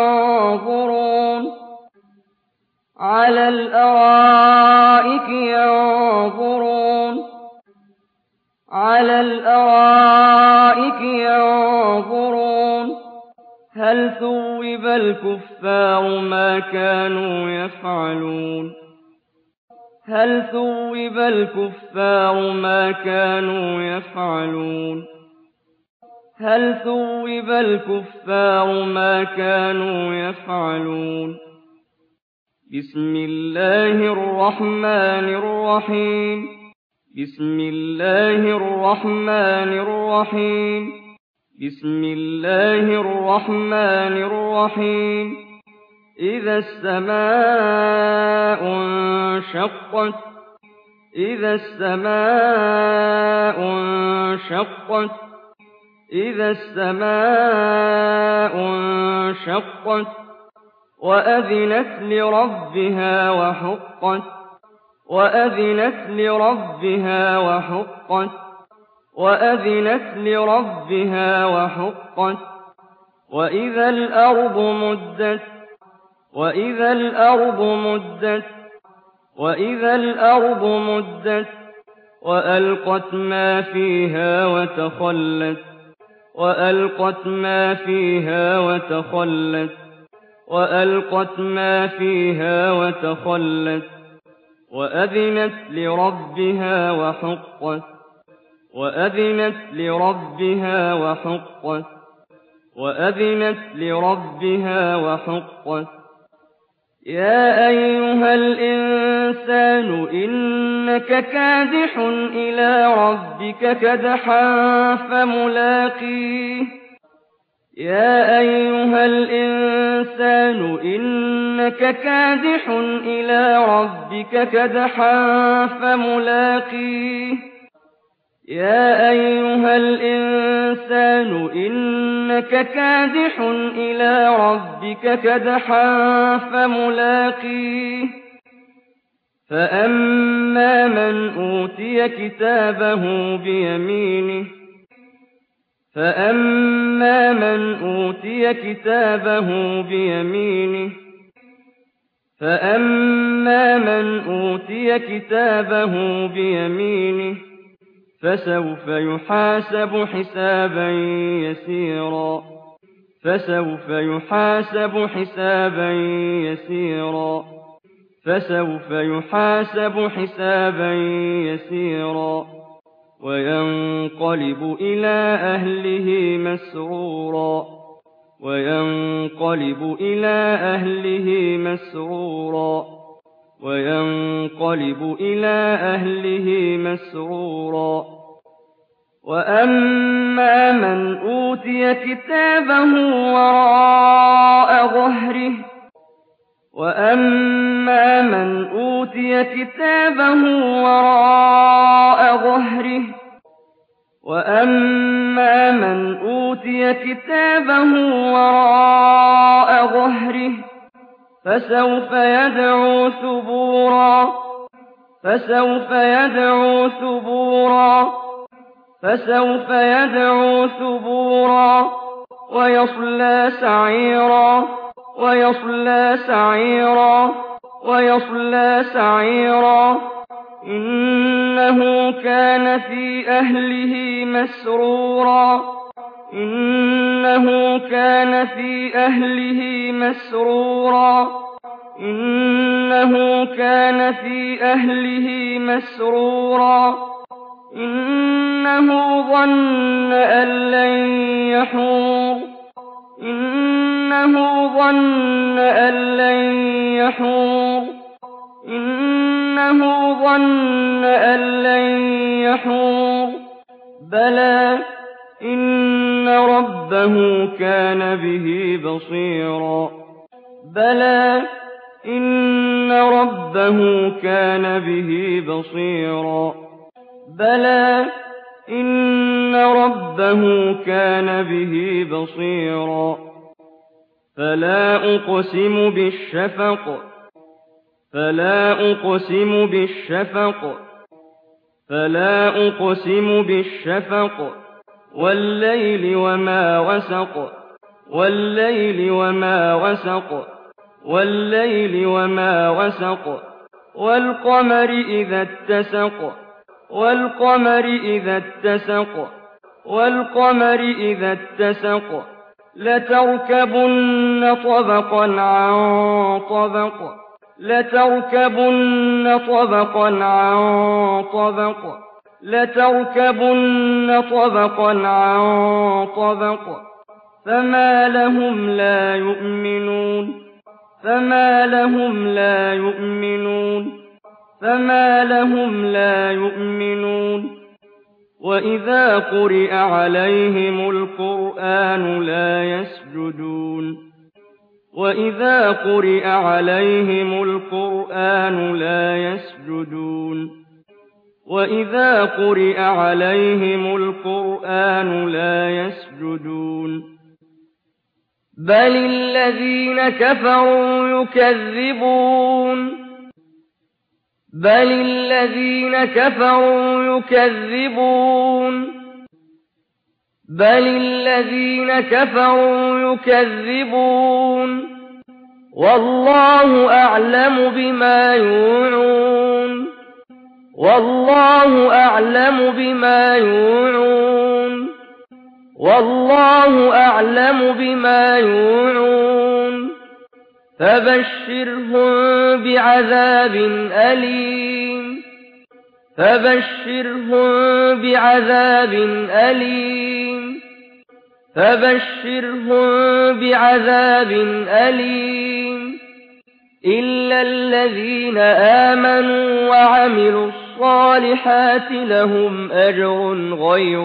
ينظرون هل ثوب الكفار ما كانوا يفعلون بسم الله الرحمن الرحيم إذا السماء انشقت وأذنت لربها وحقت وإذا الأرض مدت وألقت ما فيها وتخلت وأذنت لربها وحقت يا أيها الإنسان إنك كادح إلى ربك كدحا فملاقيه فأما من أوتي كتابه بيمينه فسوف يحاسب حسابا يسيرا وينقلب إلى أهله مسرورا وأما من أوتي كتابه وراء ظهره وَأَمَّا مَنْ أُوتِيَ كِتَابَهُ وَرَاءَ ظَهْرِهِ فَسَوْفَ يَدْعُو ثُبُورًا وَيَصْلَىٰ سَعِيرًا إِنَّهُ كَانَ فِي أَهْلِهِ مَسْرُورًا إِنَّهُ ظَنَّ أَن لَّن يَحُورَ بَلَىٰ إِنَّ رَبَّهُ كَانَ بِهِ بَصِيرًا فَلَا أُقْسِمُ بِالشَّفَقِ وَاللَّيْلِ وَمَا وَسَقَ وَالْقَمَرِ إِذَا اتَّسَقَ لَتَرْكَبُنَّ طَبَقًا عَن طَبَقٍ فَمَا لَهُمْ لَا يُؤْمِنُونَ وَإِذَا قُرِئَ عَلَيْهِمُ الْقُرْآنُ لَا يَسْجُدُونَ بَلِ الَّذِينَ كَفَرُوا يُكَذِّبُونَ وَاللَّهُ أَعْلَمُ بِمَا يُوعُونَ فَبَشِّرْهُم بِعَذَابٍ أَلِيمٍ إِلَّا الَّذِينَ آمَنُوا وَعَمِلُوا الصَّالِحَاتِ لَهُمْ أَجْرٌ غَيْرُ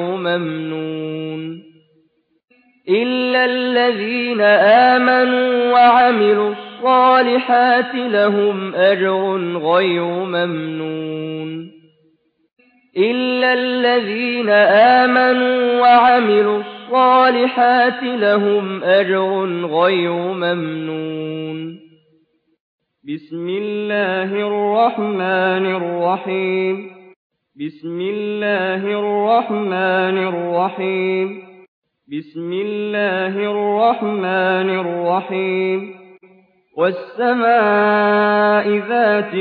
مَّمْنُونٍ بسم الله الرحمن الرحيم وَالسَّمَاءِ ذَاتِ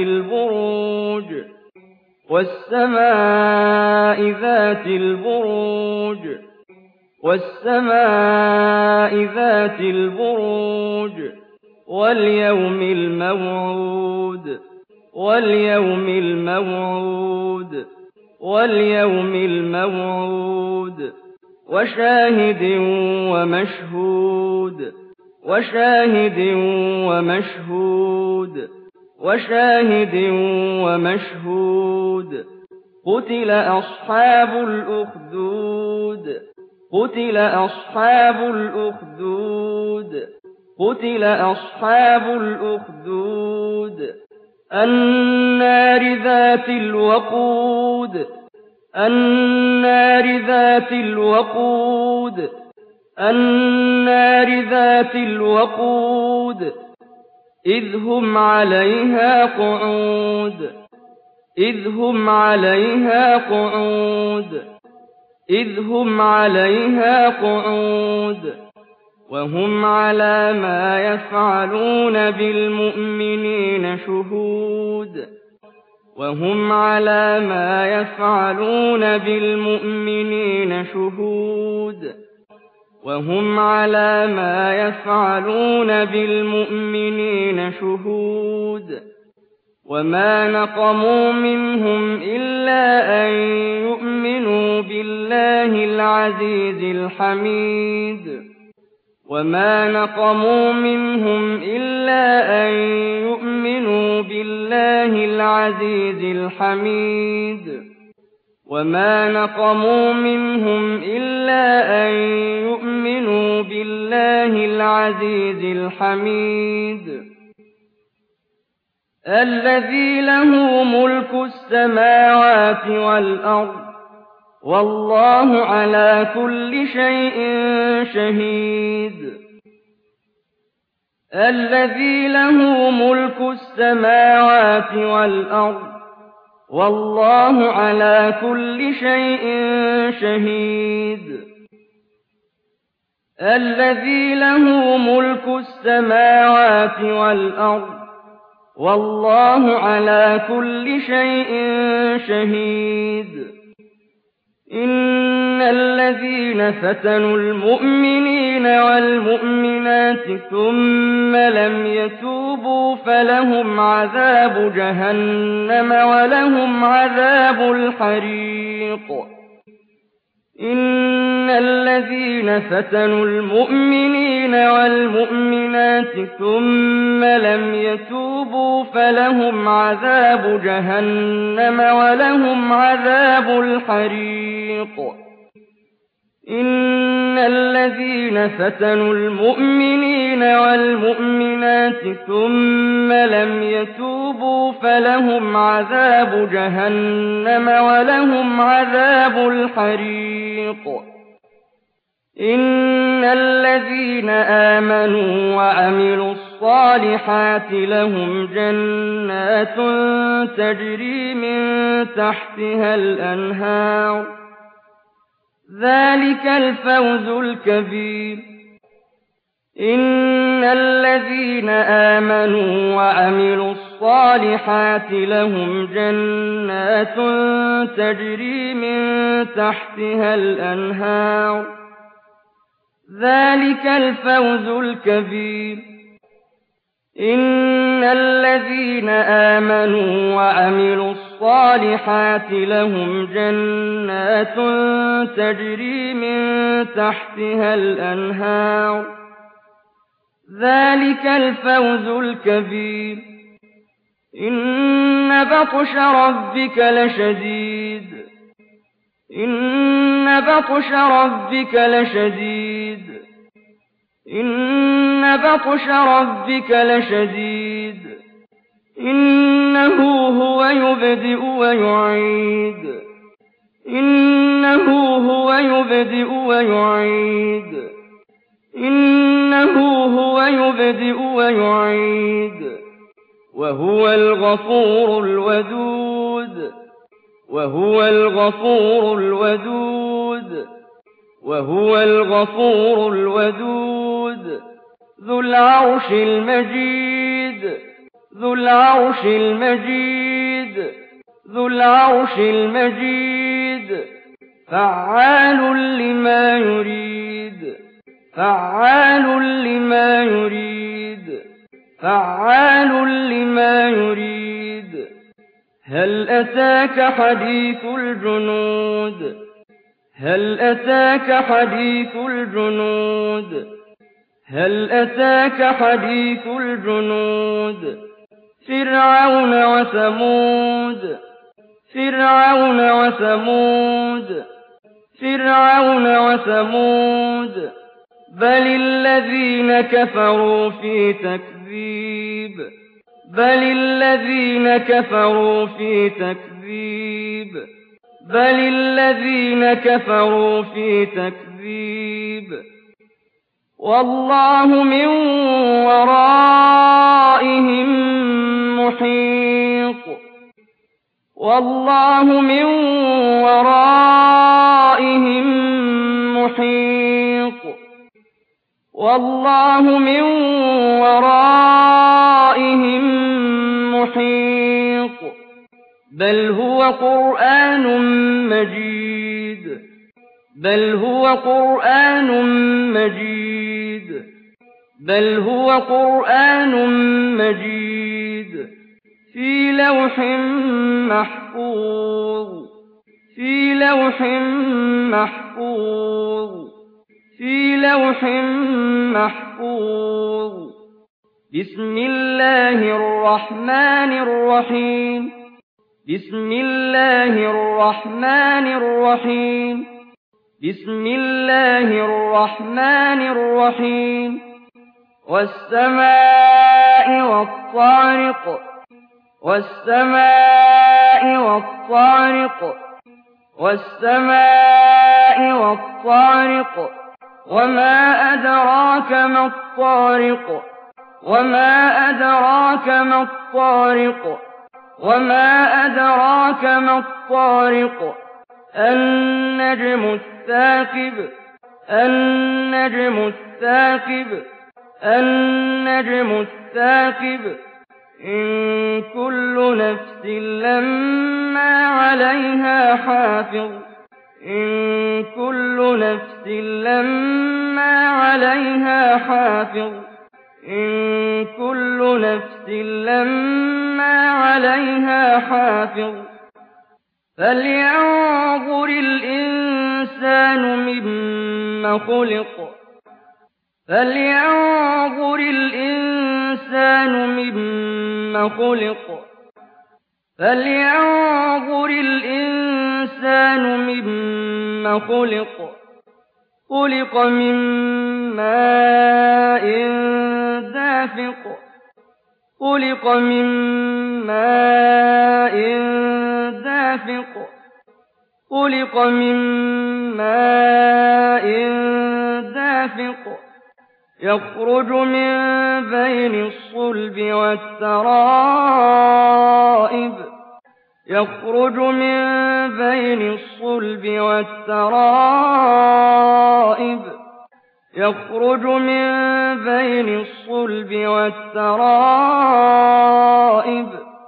الْبُرُوجِ وَالْيَوْمِ الْمَوْعُودِ وَشَاهِدٍ وَمَشْهُودٍ قُتِلَ أَصْحَابُ الْأُخْدُودِ النَّارِ ذَاتِ الْوَقُودِ النَّارِ ذَاتِ الْوَقُودِ النَّارِ ذَاتِ الْوَقُودِ إِذْ هُمْ عَلَيْهَا قُعُودٌ إِذْ هُمْ عَلَيْهَا قُعُودٌ إِذْ هُمْ عَلَيْهَا قُعُودٌ وَهُمْ عَلَىٰ مَا يَفْعَلُونَ بِالْمُؤْمِنِينَ شُهُودٌ وَهُمْ عَلَىٰ مَا يَفْعَلُونَ بِالْمُؤْمِنِينَ شُهُودٌ وَهُمْ عَلَىٰ مَا يَفْعَلُونَ بِالْمُؤْمِنِينَ شُهُودٌ وَمَا نَقَمُوا مِنْهُمْ إِلَّا أَن يُؤْمِنُوا بِاللَّهِ الْعَزِيزِ الْحَمِيدِ وَمَا نَقَمُوا مِنْهُمْ إِلَّا أَن يُؤْمِنُوا بِاللَّهِ الْعَزِيزِ الْحَمِيدِ وَمَا نَقَمُوا مِنْهُمْ إِلَّا أَن يُؤْمِنُوا بِاللَّهِ الْعَزِيزِ الْحَمِيدِ الَّذِي لَهُ مُلْكُ السَّمَاوَاتِ وَالْأَرْضِ وَاللَّهُ عَلَىٰ كُلِّ شَيْءٍ شَهِيدٌ الَّذِي لَهُ مُلْكُ السَّمَاوَاتِ وَالْأَرْضِ وَاللَّهُ عَلَىٰ كُلِّ شَيْءٍ شَهِيدٌ الَّذِي لَهُ مُلْكُ السَّمَاوَاتِ وَالْأَرْضِ وَاللَّهُ عَلَىٰ كُلِّ شَيْءٍ شَهِيدٌ إِنَّ الَّذِينَ فَتَنُوا الْمُؤْمِنِينَ وَالْمُؤْمِنَاتِ ثُمَّ لَمْ يَتُوبُوا فَلَهُمْ عَذَابُ جَهَنَّمَ وَلَهُمْ عَذَابُ الْحَرِيقِ إِنَّ الَّذِينَ فَتَنُوا الْمُؤْمِنِينَ وَالْمُؤْمِنَاتِ ثُمَّ لَمْ يَتُوبُوا فَلَهُمْ عَذَابُ جَهَنَّمَ وَلَهُمْ عَذَابُ الْحَرِيقِ إِنَّ الَّذِينَ فَتَنُوا الْمُؤْمِنِينَ وَالْمُؤْمِنَاتِ ثُمَّ لَمْ يَتُوبُوا فَلَهُمْ عَذَابُ جَهَنَّمَ وَلَهُمْ عَذَابُ الْحَرِيقِ إِنَّ الَّذِينَ آمَنُوا وَعَمِلُوا الصَّالِحَاتِ لَهُمْ جَنَّاتٌ تَجْرِي مِن تَحْتِهَا الْأَنْهَارُ ذَلِكَ الْفَوْزُ الْكَبِيرُ إِنَّ الَّذِينَ آمَنُوا وَعَمِلُوا الصَّالِحَاتِ لَهُمْ جَنَّاتٌ تَجْرِي مِن تَحْتِهَا الْأَنْهَارُ ذَلِكَ الْفَوْزُ الْكَبِيرُ إِنَّ الَّذِينَ آمَنُوا وَعَمِلُوا الصَّالِحَاتِ لَهُمْ جَنَّاتٌ تَجْرِي مِن تَحْتِهَا الْأَنْهَارُ ذَلِكَ الْفَوْزُ الْكَبِيرُ إِنَّ بَطْشَ رَبِّكَ لَشَدِيدٌ إِنَّ بَطْشَ رَبِّكَ لَشَدِيدٌ إِنَّ بَطْشَ رَبِّكَ لَشَدِيدٌ إِنَّهُ هُوَ يُبْدِئُ وَيُعِيدُ إِنَّهُ هُوَ يُبْدِئُ وَيُعِيدُ إِنَّهُ هُوَ يُبْدِئُ وَيُعِيدُ وَهُوَ الْغَفُورُ الْوَدُودُ وَهُوَ الْغَفُورُ الْوَدُودُ وَهُوَ الْغَفُورُ الْوَدُودُ ذُو الْعَرْشِ الْمَجِيدُ ذُو الْعَرْشِ الْمَجِيدُ ذُو الْعَرْشِ الْمَجِيدُ فَعَّالٌ لِّمَا يُرِيدُ فَعَّالٌ لِّمَا يُرِيدُ فَعَّالٌ لِّمَا يُرِيدُ هَلْ أَتَاكَ حَدِيثُ الْجُنُودِ هَلْ أَتَاكَ حَدِيثُ الْجُنُودِ هَلْ أَتَاكَ حَدِيثُ الْجُنُودِ فِرْعَوْنَ وَثَمُودَ فِرْعَوْنَ وَثَمُودَ فِرْعَوْنَ وَثَمُودَ بَلِ الَّذِينَ كَفَرُوا فِي تَكْذِيبٍ بل الذين كفروا في تكذيب بل الذين كفروا في تكذيب والله من ورائهم محيط والله من ورائهم محيط والله من ورائهم محيط بل هو قرآن مجيد بل هو قرآن مجيد بل هو قرآن مجيد في لوح محفوظ في لوح محفوظ في لوح محفوظ بسم الله الرحمن الرحيم بسم الله الرحمن الرحيم بسم الله الرحمن الرحيم والسماء والطارق والسماء والطارق والسماء والطارق وما أدراك ما الطارق وما أدراك ما الطارق وما أدراك ما الطارق النجم الثاقب النجم الثاقب النجم الثاقب إن كل نفس لما عليها حافظ إن كل نفس لما عليها حافظ إن كل نفس لما عليها حافظ فلينظر الإنسان مما خلق فلينظر الإنسان مما خلق فلينظر الإنسان مما خلق خلق من ماء دافق خلق من ماء دافق خلق من ماء دافق يخرج من بين الصلب والترائب يخرج من بين الصلب والترائب يخرج من بين الصلب والترائب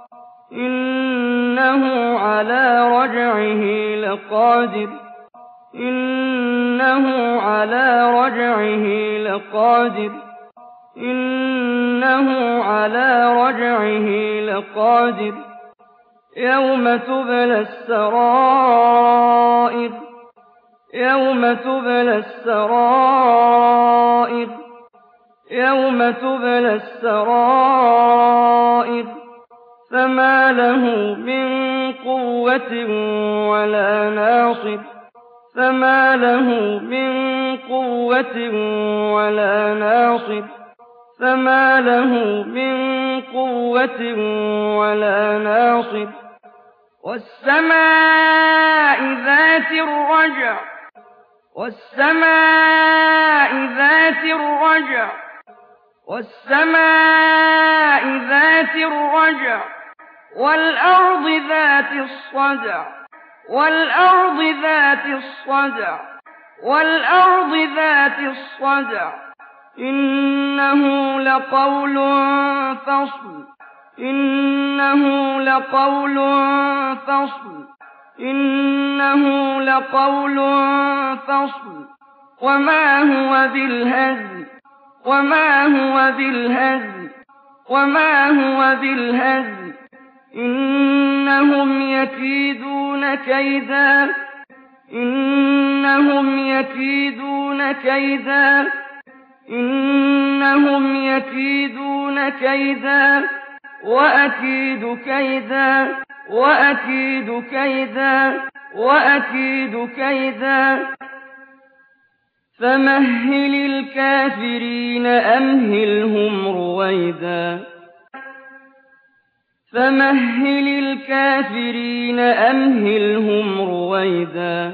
إنه على رجعه لقادر إنه على رجعه لقادر إنه على رجعه لقادر يوم تبلى السرائر يوم تبلى السرائر يوم تبلى السرائر فما له من قوة ولا ناصر فما له من قوة ولا ناصر فما له من قوة ولا ناصر والسماء ذات الرجع والسماء ذات الرجع والسماء ذات الرجع والأرض ذات الصدع والأرض ذات الصدع والأرض ذات الصدع إنه لقول فصل إنه لقول فصل إنه لقول فصل وما هو بالهزل وما هو بالهزل وما هو بالهزل إنهم يكيدون كيدا إنهم يكيدون كيدا إنهم يكيدون كيدا وأكيد كيدا وأكيد كيدا وأكيد كيدا فمهل الكافرين أمهلهم رويدا فمهل الكافرين أمهلهم رويدا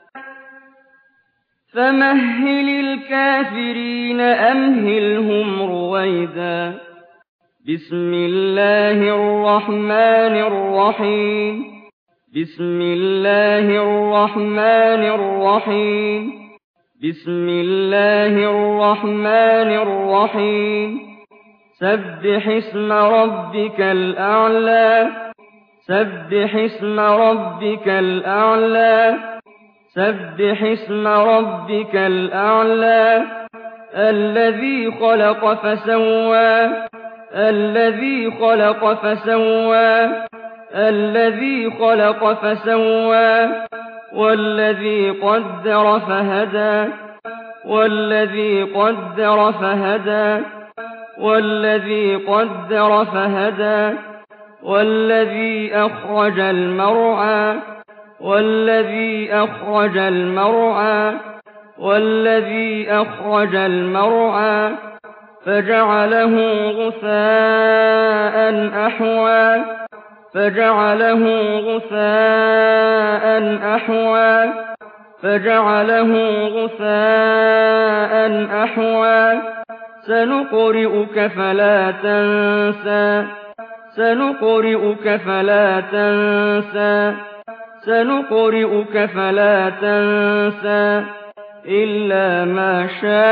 فمهل الكافرين أمهلهم رويدا بسم الله الرحمن الرحيم بسم الله الرحمن الرحيم بسم الله الرحمن الرحيم سبح اسم ربك الأعلى سبح اسم ربك الأعلى سبح اسم ربك الأعلى الذي خلق فسوى الذي خلق فسوى الذي خلق فسوى والذي قدر فهدى والذي قدر فهدى والذي قدر فهدى والذي أخرج المرعى والذي أخرج المرعى والذي أخرج المرعى فجعله غثاء أحوى فجعله غثاء أحوى فجعله غثاء أحوى سنقرئك فلا تنسى سنقرئك فلا تنسى سنقرئك فلا تنسى إلا ما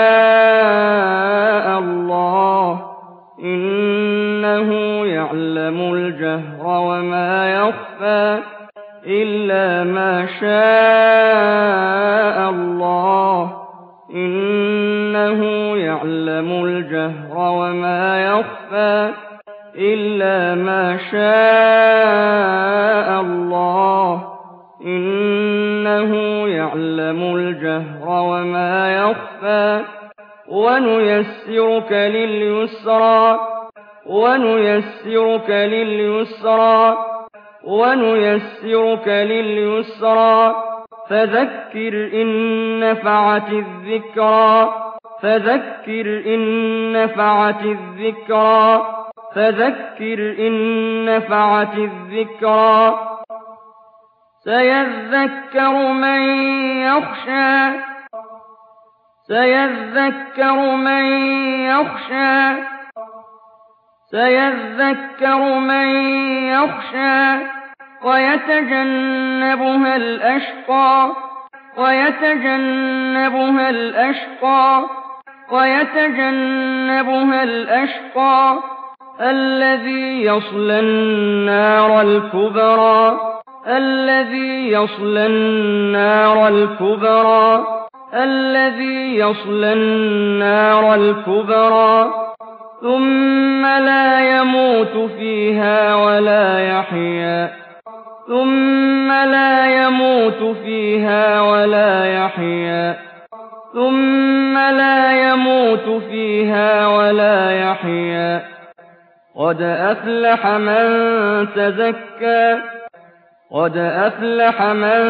شاء الله إنه يعلم الجهر وما يخفى إلا ما شاء الله إنه يعلم الجهر وما يخفى إلا ما شاء الله إنه يعلم الجهر وما يخفى ونيسرك لليسرى ونيسرك لليسرى ونيسرك لليسرى فذكر إن نفعت الذكرى فذكر إن نفعت الذكرى فذكر إن نفعت الذكرى سيذكر من يخشى سيذكر من يخشى سيذكر من يخشى ويتجنبها الأشقى ويتجنبها الأشقى ويتجنبها الأشقى الذي يصلى النار الكبرى الذي يصلى النار الكبرى الذي يصلى النار الكبرى ثم لا يموت فيها ولا يحيا ثم لا يموت فيها ولا يحيا ثم لا يموت فيها ولا يحيا قد أفلح من تزكى قد أفلح من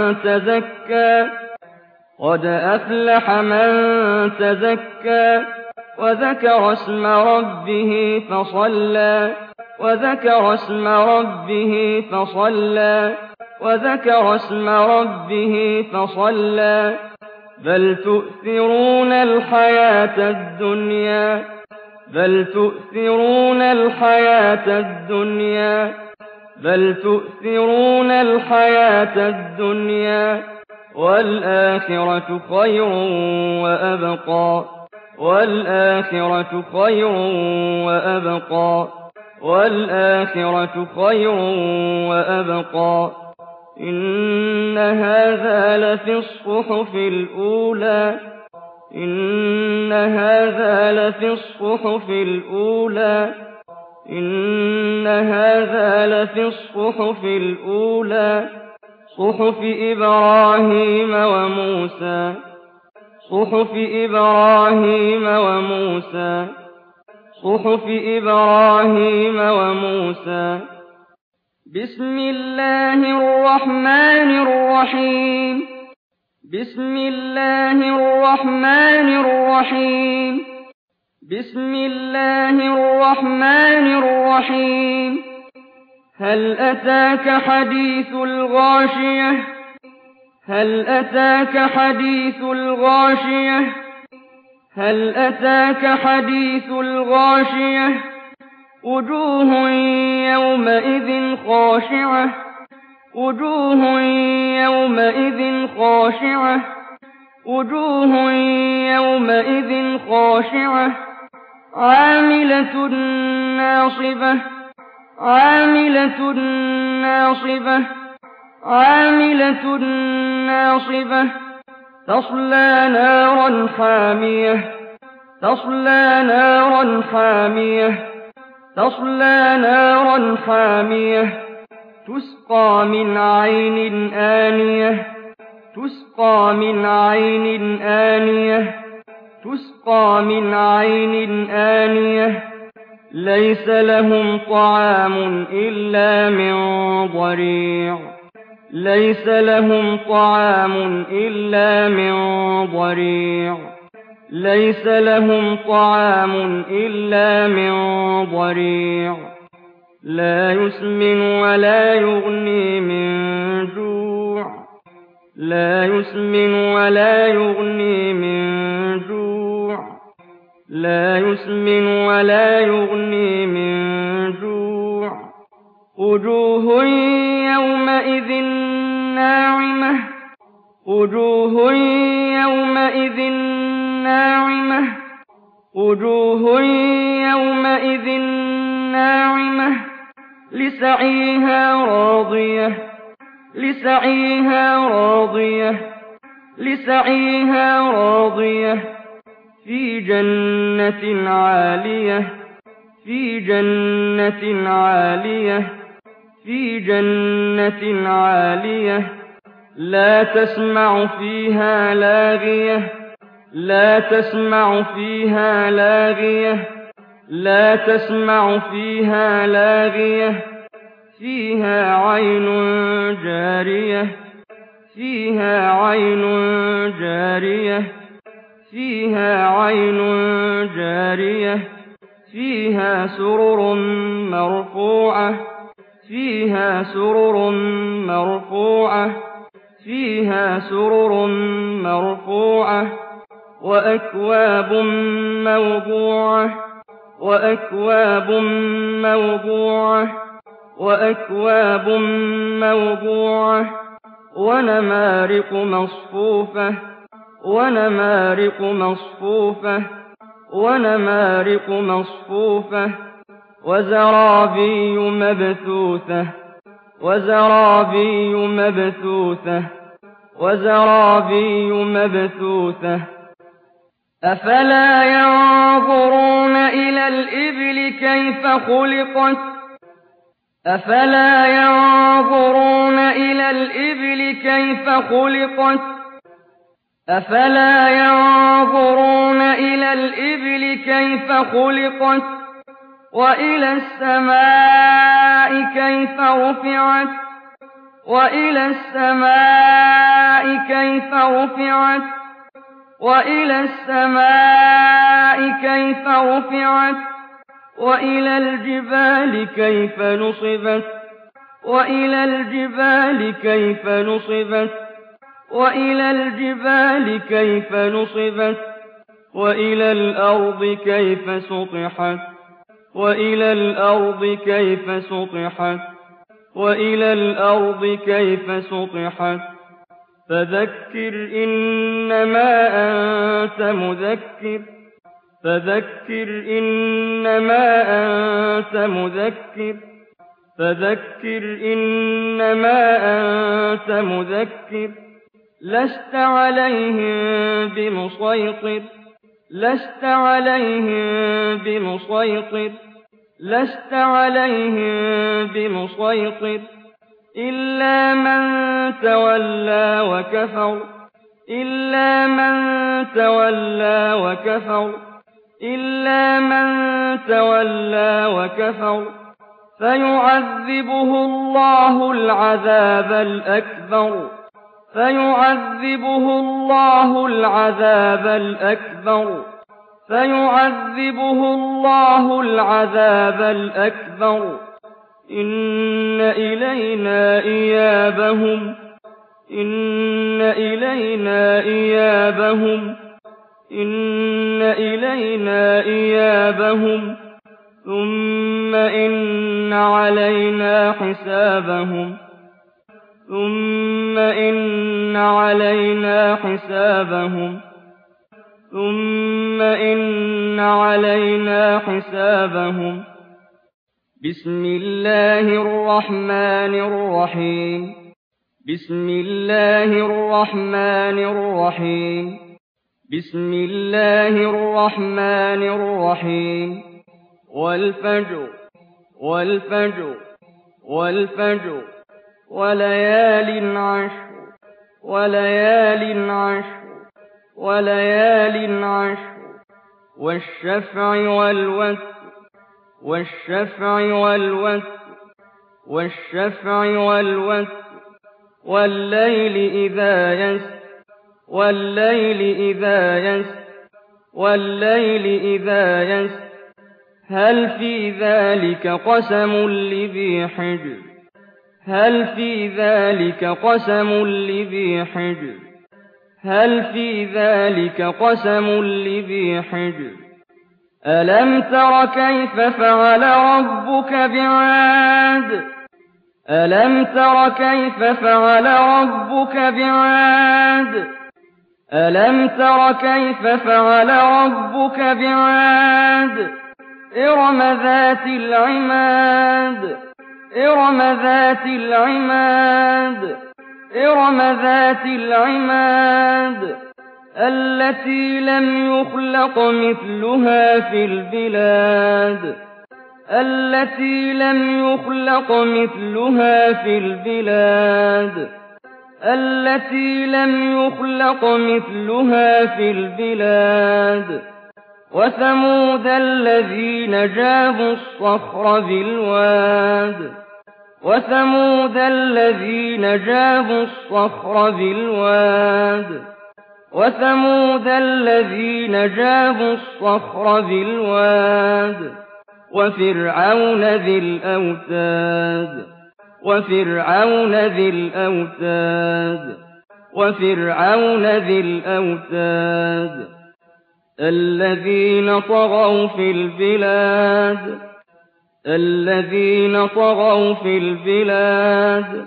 تزكى قد أفلح من تزكى وذكر اسم ربه فصلى وذكر اسم ربه فصلى وذكر اسم ربه فصلى بل تؤثرون الحياة الدنيا بل تؤثرون الحياة الدنيا بل تؤثرون الحياة الدنيا والآخرة خير وأبقى والآخرة خير وأبقى والآخرة خير وأبقى إن هذا لفي الصحف الأولى إن هذا لفي الصحف الأولى إن هذا لفي الصحف الأولى صحف إبراهيم وموسى صحف إبراهيم وموسى صحف إبراهيم وموسى بسم الله الرحمن الرحيم بسم الله الرحمن الرحيم بسم الله الرحمن الرحيم هل أتاك حديث الغاشية هل أتاك حديث الغاشية هل أتاك حديث الغاشية وجوه يومئذ خاشعة وجوه يومئذ خاشعة وجوه يومئذ خاشعة عاملة ناصبة عاملة ناصبة عاملة ناصبة تصلى نارا حامية تصلى نارا حامية تصلى نارا حامية تسقى من عين آنية تسقى من عين آنية تسقى من عين آنية ليس لهم طعام إلا من ضريع ليس لهم طعام إلا من ضريع ليس لهم طعام إلا من ضريع لا يسمن ولا يغني من جوع لا يسمن ولا يغني من جوع لا يسمن ولا يغني من جوع وجوه يومئذ ناعمة وجوه يومئذ ناعمة وجوه يومئذ ناعمة لسعيها راضية لسعيها راضية لسعيها راضية في جنة عالية في جنة عالية في جنة عالية لا تسمع فيها لاغية لا تسمع فيها لاغية لا تسمع فيها لاغية فيها عين جارية فيها عين جارية فيها عين جارية فيها سرر مرفوعة فيها سرر مرفوعة فيها سرر مرفوعة وأكواب موضوعة وأكواب موضوعة وأكواب موضوعة ونمارق مصفوفة ونمارق مصفوفة ونمارق مصفوفة وزرابي مبثوثة وزرابي مبثوثة وزرابي مبثوثة أفلا ينظرون إلى الإبل كيف خلقت أفلا ينظرون إلى الإبل كيف خلقت أفلا ينظرون إلى الإبل كيف خلقت وإلى السماء كيف رفعت وإلى السماء كيف رفعت وإلى السماء كيف رفعت وإلى الجبال كيف نصبت وإلى الجبال كيف نصبت وإلى الجبال كيف نصبت وإلى الأرض كيف سطحت وإلى الأرض كيف سطحت وإلى الأرض كيف سطحت فذكر إنما أنت مذكر فذكر إنما أنت مذكر فذكر إنما أنت مذكر لست عليهم بمسيطر لست عليهم بمسيطر لست عليهم بمسيطر إلا من تولى وكفر إلا من تولى وكفر إلا من تولى وكفر فيعذبه الله العذاب الأكبر فيعذبه الله العذاب الأكبر فيعذبه الله العذاب الأكبر إن إلينا إيابهم إن إلينا إيابهم إن إلينا إيابهم ثم إن علينا حسابهم ثم إن علينا حسابهم ثم إن علينا حسابهم بسم الله الرحمن الرحيم بسم الله الرحمن الرحيم بسم الله الرحمن الرحيم والفجر والفجر والفجر وليال عشر وليال عشر وليال عشر والشفع والوتر والشفع والوتر والشفع والوتر والليل إذا يسر والليل إذا يسر والليل إذا يسر هل في ذلك قسم لذي حجر هل في ذلك قسم لذي حجر هل في ذلك قسم لذي حجر ألم تر كيف فعل ربك بعاد ألم تر كيف فعل ربك بعاد ألم تر كيف فعل ربك بعاد إرم ذات العماد إرم ذات العماد إرم ذات العماد التي لم يخلق مثلها في البلاد التي لم يخلق مثلها في البلاد التي لم يخلق مثلها في البلاد وثمود الذين جابوا الصخر بالواد وثمود الذين جابوا الصخر بالواد وثمود الذين جابوا الصخر بالواد وفرعون ذي الأوتاد وفرعون ذي الأوتاد وفرعون ذي الأوتاد الذين طغوا في البلاد الذين طغوا في البلاد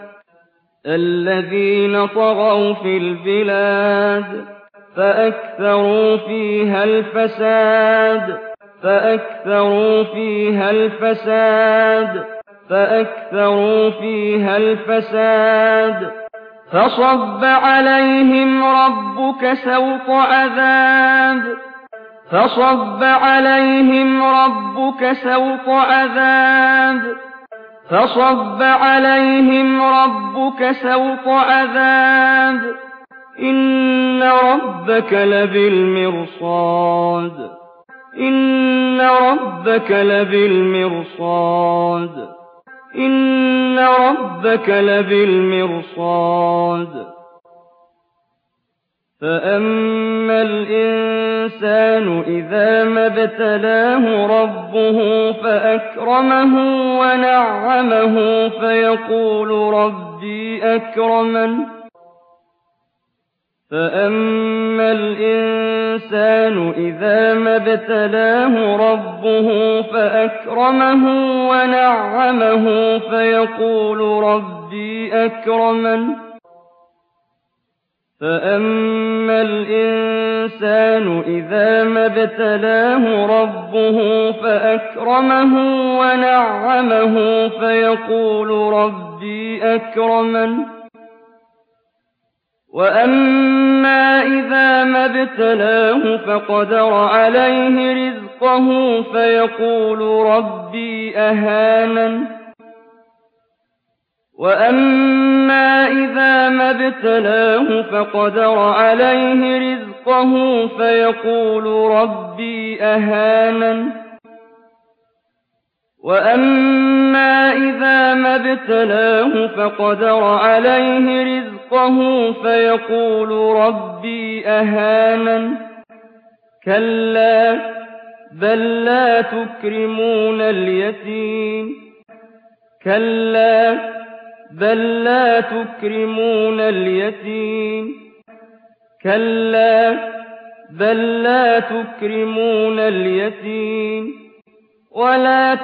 الذين طغوا في البلاد فأكثروا فيها الفساد فأكثروا فيها الفساد فأكثروا فيها الفساد فصب عليهم ربك سوط عذاب فصب عليهم ربك سوط عذاب فصب عليهم ربك سوط عذاب إن ربك لبالمرصاد إن ربك لبالمرصاد إن ربك لبالمرصاد فأما الإنسان إذا ما ابتلاه ربه فأكرمه ونعمه فيقول ربي أكرمن فأما الإنسان إذا ما ابتلاه ربه فأكرمه ونعمه فيقول ربي أكرمن فأما الإنسان إذا ما ابتلاه ربه فأكرمه ونعمه فيقول ربي أكرمن وأما إذا ما ابتلاه فقدر عليه رزقه فيقول ربي أهانن وأما إذا ما ابتلاه فقدر عليه رزقه فيقول ربي أهانن وأما إذا ما ابتلاه فقدر عليه رزقه فيقول ربي أهانن كلا بل لا تكرمون اليتيم كلا بل لا تكرمون اليتيم كلا بل لا تكرمون اليتيم ولا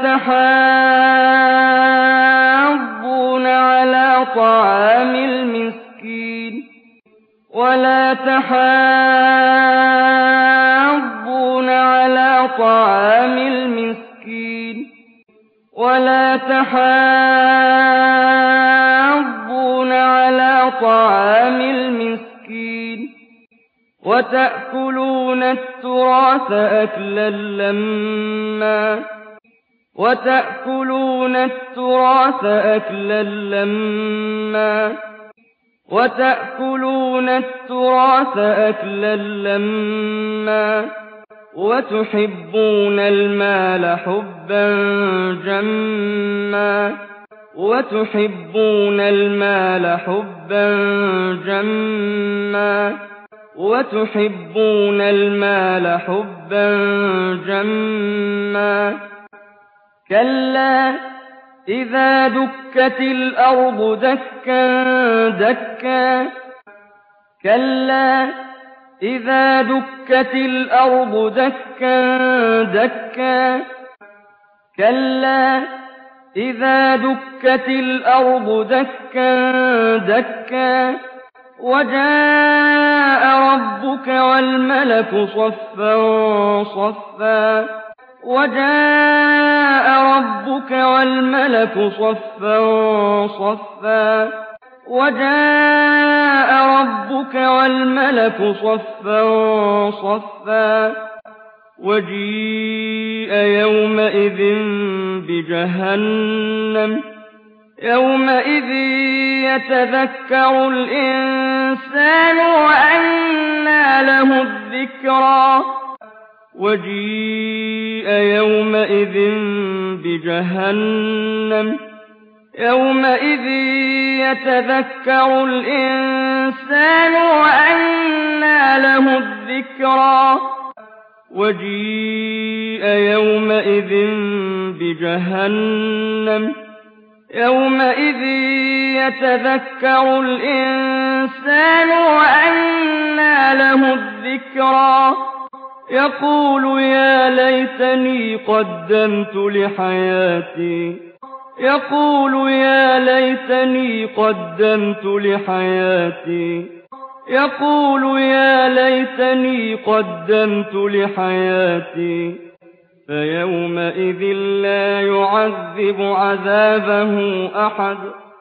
تحاضون على طعام المسكين ولا تحاضون على طعام المسكين ولا تحاضون على طعام المسكين وتأكلون التراث أكلا لما وتأكلون التراث أكلا لما وتأكلون التراث أكلا لما وتحبون المال حبا جما وتحبون المال حبا جما وتحبون المال حبا جما كلا إذا دكت الأرض دكا دكا كلا إذا دكت الأرض دكا دكا كلا إذا دكت الأرض دكا دكا وجاء ربك والملك صفا صفا وجاء ربك والملك صفا صفا وجاء ربك والملك صفا صفا وجيء يومئذ بجهنم يومئذ يتذكر الإنسان وأنى له الذكرى وجيء يومئذ بجهنم يومئذ يتذكر الإنسان وأنى له الذكرى وجيء يومئذ بجهنم يومئذ يتذكر الإنسان وأنى له الذكرى يقول يا ليتني قدمت لحياتي يقول يا ليتني قدمت لحياتي يقول يا ليتني قدمت لحياتي فيومئذ لا يعذب عذابه أحد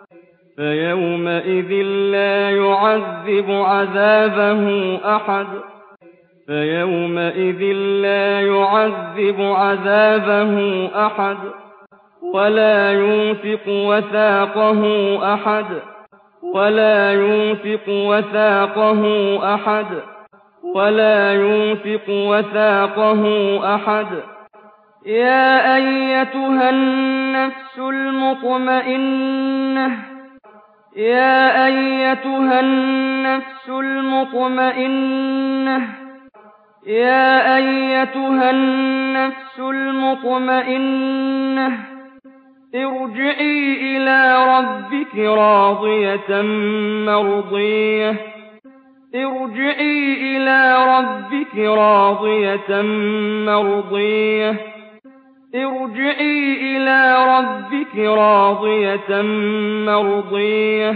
فيومئذ لا يعذب عذابه أحد فيومئذ لا يعذب عذابه أحد ولا يوثق وثاقه أحد ولا يوثق وثاقه أحد ولا يوثق وثاقه أحد يا أيتها النفس المطمئنة يا أيتها النفس المطمئنة يا أيتها النفس المطمئنة ارجعي إلى ربك راضية مرضية ارجعي إلى ربك راضية مرضية ارجعي إلى ربك راضية مرضية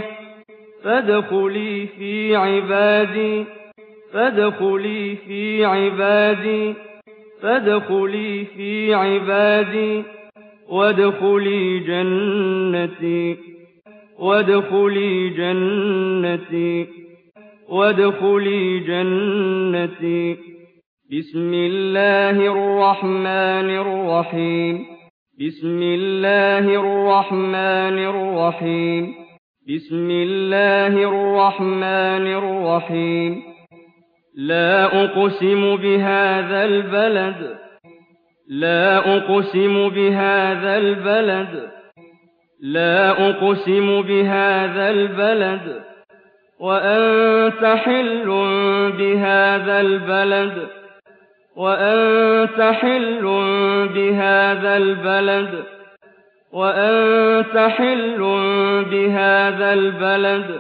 فادخلي في عبادي فادخلي في عبادي فادخلي في عبادي وادخلي جنتي وادخلي جنتي وادخلي جنتي بسم الله الرحمن الرحيم بسم الله الرحمن الرحيم بسم الله الرحمن الرحيم لا أقسم بهذا البلد لا أقسم بهذا البلد لا أقسم بهذا البلد وأنت حل بهذا البلد وأنت حل بهذا البلد وأنت حل بهذا البلد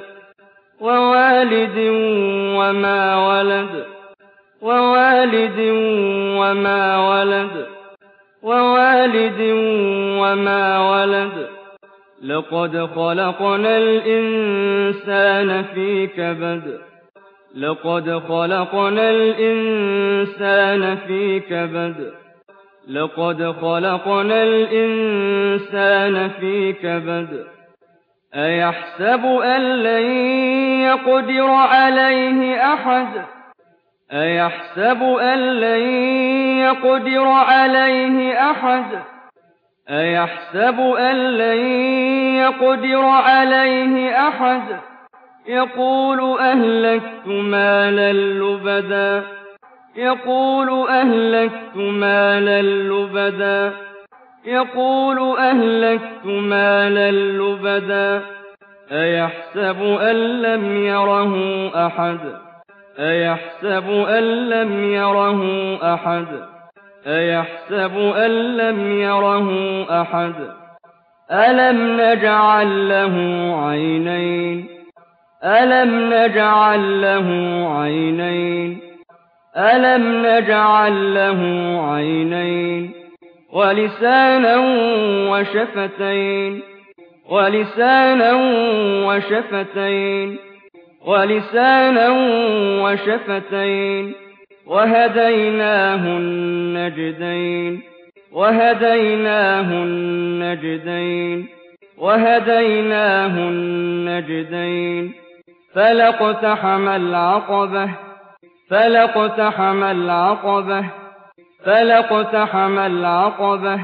ووالد وما ولد ووالد وما ولد ووالد وما ولد لقد خلقنا الإنسان في كبد لقد خلقنا الإنسان في كبد لقد خلقنا الإنسان في كبد أيحسب أن لن يقدر عليه أحد أيحسب أن لن يقدر عليه أحد أيحسب أن لن يقدر عليه أحد يقول أهلكت مالا لبدا يقول أهلكت مالا لبدا يقول أهلكت مالا لبدا أيحسب أن لم يره أحد أيحسب أن لم يره أحد أيحسب أن لم يره أحد ألم نجعل له عينين ألم نجعل له عينين ألم نجعل له عينين ولسانا وشفتين ولسانا وشفتين ولسانا وشفتين وهديناه النجدين وهديناه النجدين وهديناه النجدين فلاقتحم العقبة فلاقتحم العقبة فلاقتحم العقبة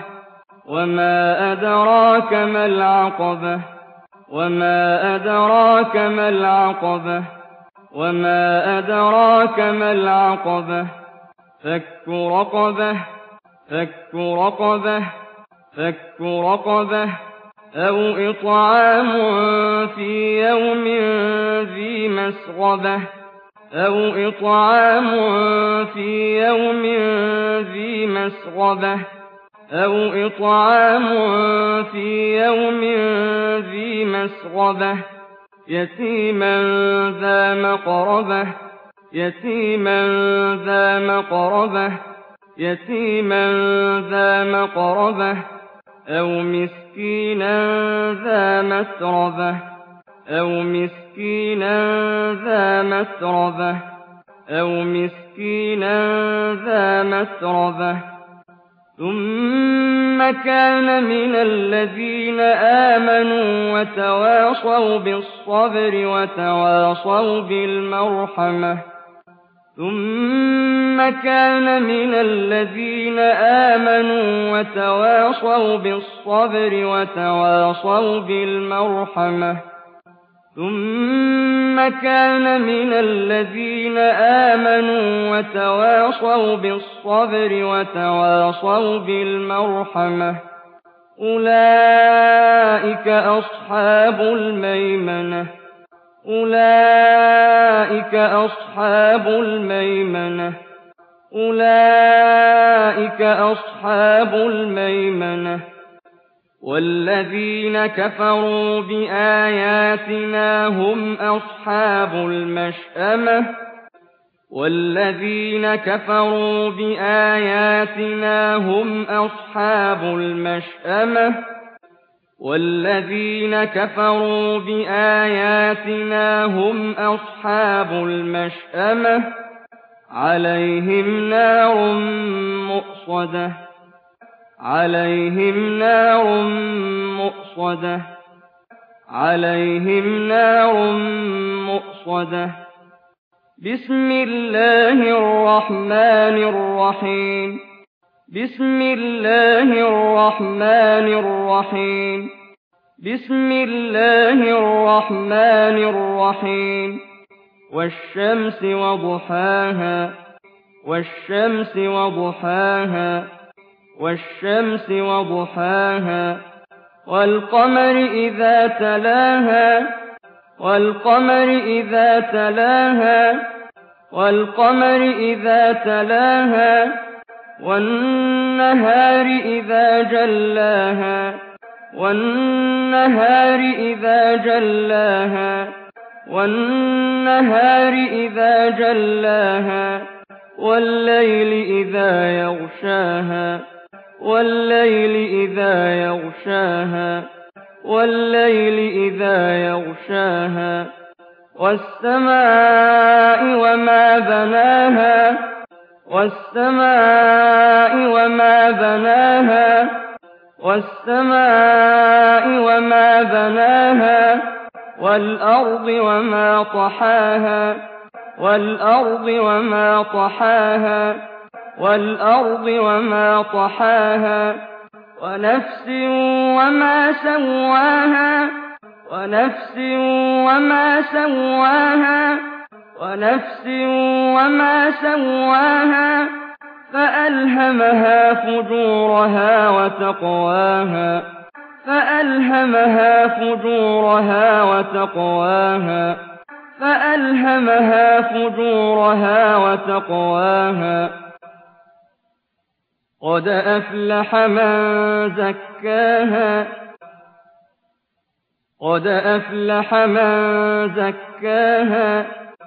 وما أدراك ما العقبة وما أدراك ما العقبة وما أدراك ما العقبة فك رقبة فك رقبة فك رقبة أو إطعام في يوم ذي مسغبة أو إطعام في يوم ذي مسغبة أو إطعام في يوم ذي مسغبة يتيما ذا مقربة يتيما ذا مقربة يتيما ذا مقربة أو مسكينا ذا متربة أو مسكينا ذا متربة أو مسكينا ذا متربة ثم كان من الذين آمنوا وتواصوا بالصبر وتواصوا بالمرحمة ثم كان من الذين آمنوا وتواصوا بالصبر وتواصوا بالمرحمة ثم كان من الذين آمنوا وتواصوا بالصبر وتواصوا بالمرحمة أولئك أصحاب الميمنة أولئك أصحاب الميمنة أولئك أصحاب الميمنة والذين كفروا بآياتنا هم أصحاب المشأمة والذين كفروا بآياتنا هم أصحاب المشأمة والذين كفروا بآياتنا هم أصحاب المشأمة عليهم نار مؤصدة عليهم نار مؤصدة عليهم نار مؤصدة بسم الله الرحمن الرحيم بسم الله الرحمن الرحيم بسم الله الرحمن الرحيم والشمس وضحاها والشمس وضحاها والشمس وضحاها والقمر إذا تلاها والقمر إذا تلاها والقمر إذا تلاها والنهار إذا جلاها وَالنَّهَارِ إِذَا جَلَّاهَا وَالنَّهَارِ إِذَا جَلَّاهَا وَاللَّيْلِ إِذَا يَغْشَاهَا وَاللَّيْلِ إِذَا يَغْشَاهَا وَاللَّيْلِ إِذَا يَغْشَاهَا وَالسَّمَاءِ وَمَا بَنَاهَا وَالسَّمَاءِ وَمَا بَنَاهَا وَالسَّمَاءِ وَمَا بَنَاهَا وَالْأَرْضِ وَمَا طَحَاهَا وَالْأَرْضِ وَمَا طَحَاهَا وَالْأَرْضِ وَمَا طَحَاهَا وَنَفْسٍ وَمَا سَوَّاهَا وَنَفْسٍ وَمَا سَوَّاهَا وَنَفْسٍ وَمَا سَوَّاهَا فَأَلْهَمَهَا فُجُورَهَا وَتَقْوَاهَا فَأَلْهَمَهَا فُجُورَهَا وَتَقْوَاهَا فَأَلْهَمَهَا فُجُورَهَا وَتَقْوَاهَا قَدْ أَفْلَحَ مَن زَكَّاهَا قَدْ أَفْلَحَ مَن زَكَّاهَا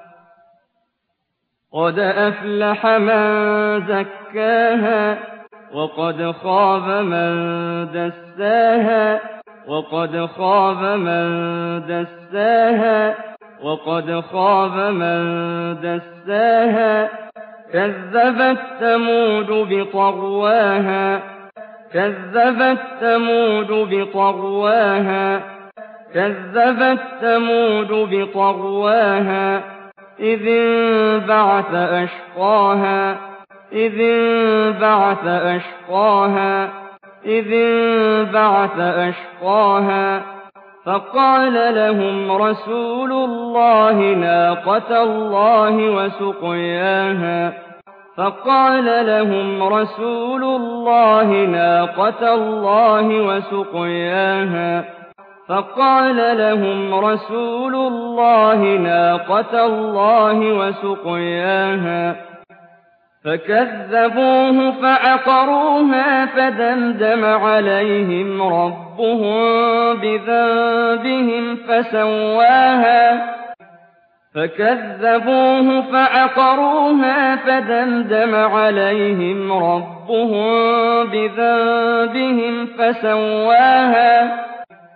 قَدْ أَفْلَحَ مَن زَكَّاهَا وَقَدْ خَابَ مَن دَسَّاهَا وَقَدْ خَابَ مَن دَسَّاهَا وَقَدْ خَابَ مَن دَسَّاهَا كَذَّبَتْ ثَمُودُ بِطَغْوَاهَا كَذَّبَتْ ثَمُودُ بِطَغْوَاهَا كَذَّبَتْ ثَمُودُ بِطَغْوَاهَا إِذِ انبَعَثَ أَشْقَاهَا إِذِ انبَعَثَ أَشْقَاهَا إِذِ انبَعَثَ أَشْقَاهَا فَقَالَ لَهُمْ رَسُولُ اللَّهِ نَاقَةَ اللَّهِ وَسُقْيَاهَا فَقَالَ لَهُمْ رَسُولُ اللَّهِ نَاقَةَ اللَّهِ وَسُقْيَاهَا فَقَالَ لَهُمْ رَسُولُ اللَّهِ نَاقَةَ اللَّهِ وَسُقْيَاهَا فَكَذَّبُوهُ فَعَقَرُوهَا فَدَمْدَمَ عَلَيْهِمْ رَبُّهُم بِذَنبِهِمْ فَسَوَّاهَا فَكَذَّبُوهُ فَعَقَرُوهَا فَدَمْدَمَ عَلَيْهِمْ رَبُّهُم بِذَنبِهِمْ فَسَوَّاهَا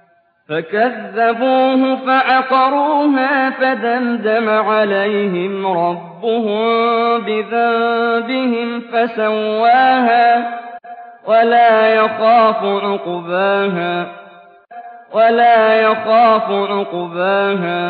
فَكَذَّبُوهُ فَعَقَرُوهَا فَدَمْدَمَ عَلَيْهِمْ رَبُّهُم بِذَنبِهِمْ فَسَوَّاهَا وَلَا يَخَافُ عُقْبَاهَا وَلَا يَخَافُ عُقْبَاهَا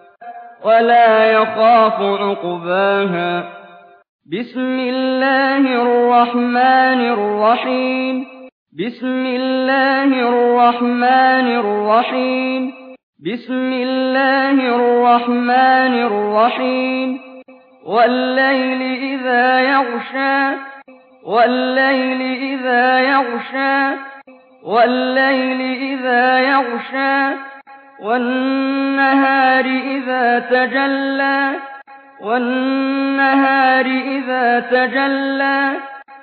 وَلَا يَخَافُ عُقْبَاهَا بِسْمِ اللَّهِ الرَّحْمَٰنِ الرَّحِيمِ بِسْمِ اللَّهِ الرَّحْمَٰنِ الرَّحِيمِ بِسْمِ اللَّهِ الرَّحْمَٰنِ الرَّحِيمِ وَاللَّيْلِ إِذَا يَغْشَىٰ وَاللَّيْلِ إِذَا يَغْشَىٰ وَاللَّيْلِ إِذَا يَغْشَىٰ وَالنَّهَارِ إِذَا تَجَلَّىٰ وَالنَّهَارِ إِذَا تَجَلَّىٰ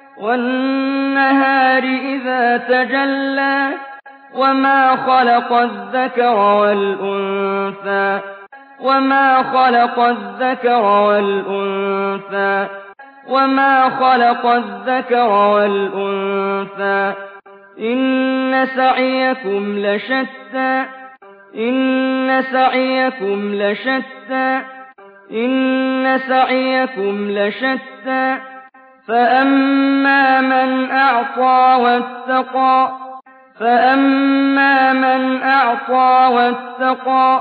وَالنَّهَارِ إِذَا تَجَلَّىٰ وَمَا خَلَقَ الذَّكَرَ وَالْأُنثَىٰ وَمَا خَلَقَ الذَّكَرَ وَالْأُنثَىٰ وَمَا خَلَقَ الذَّكَرَ وَالْأُنثَىٰ إِنَّ سَعْيَكُمْ لَشَتَّىٰ إِنَّ سَعْيَكُمْ لَشَتَّىٰ إِنَّ سَعْيَكُمْ لَشَتَّىٰ فَأَمَّا مَنْ أَعْطَىٰ وَاتَّقَىٰ فَأَمَّا مَنْ أَعْطَىٰ وَاتَّقَىٰ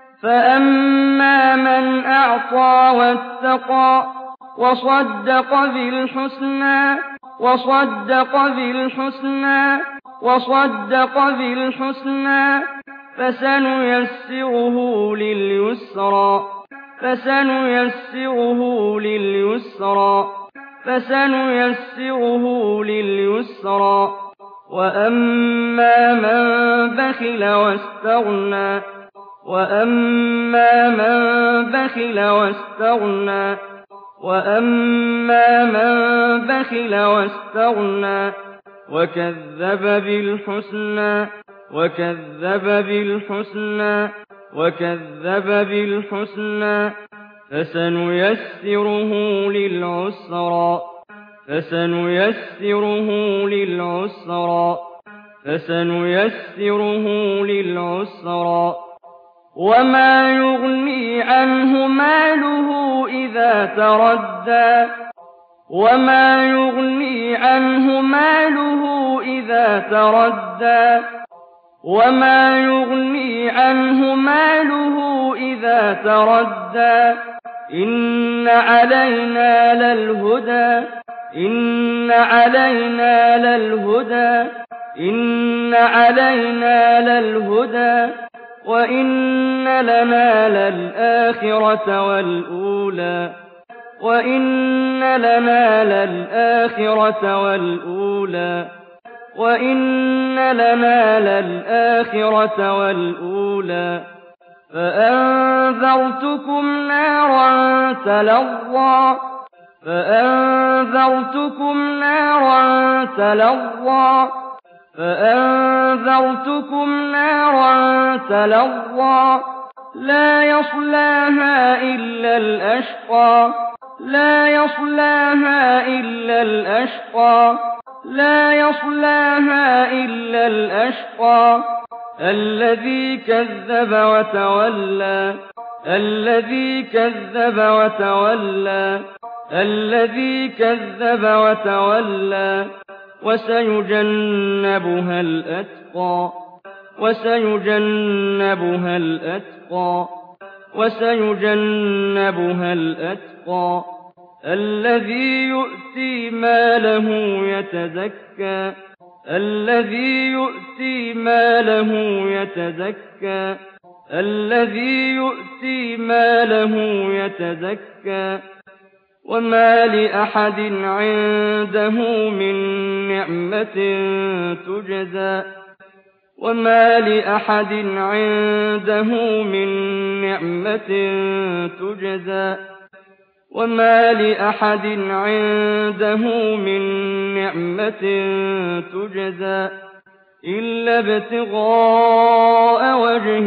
فَأَمَّا مَنْ أَعْطَىٰ وَاتَّقَىٰ وَصَدَّقَ بِالْحُسْنَىٰ وَصَدَّقَ بِالْحُسْنَىٰ وَصَدَّقَ بِالْحُسْنَىٰ فَسَنُيَسِّرُهُ لِلْيُسْرَىٰ فَسَنُيَسِّرُهُ لِلْيُسْرَىٰ فَسَنُيَسِّرُهُ لِلْيُسْرَىٰ وَأَمَّا مَن بَخِلَ وَاسْتَغْنَىٰ وَأَمَّا مَن بَخِلَ وَاسْتَغْنَىٰ وَأَمَّا مَن بَخِلَ وَاسْتَغْنَىٰ وَكَذَّبَ بِالْحُسْنَىٰ وكذب بالحسنى فسنيسره للعسرى وما يغني عنه ماله إذا تردى إن علينا للهدى وإن لنا للآخرة والأولى فأنذرتكم نارا تلظى لا يصلاها إلا الأشقى الذي كذب وتولى وسيجنبها الأتقى الذي يؤتي ماله يتزكى وما لأحد عنده من نعمة تجزى إلا ابتغاء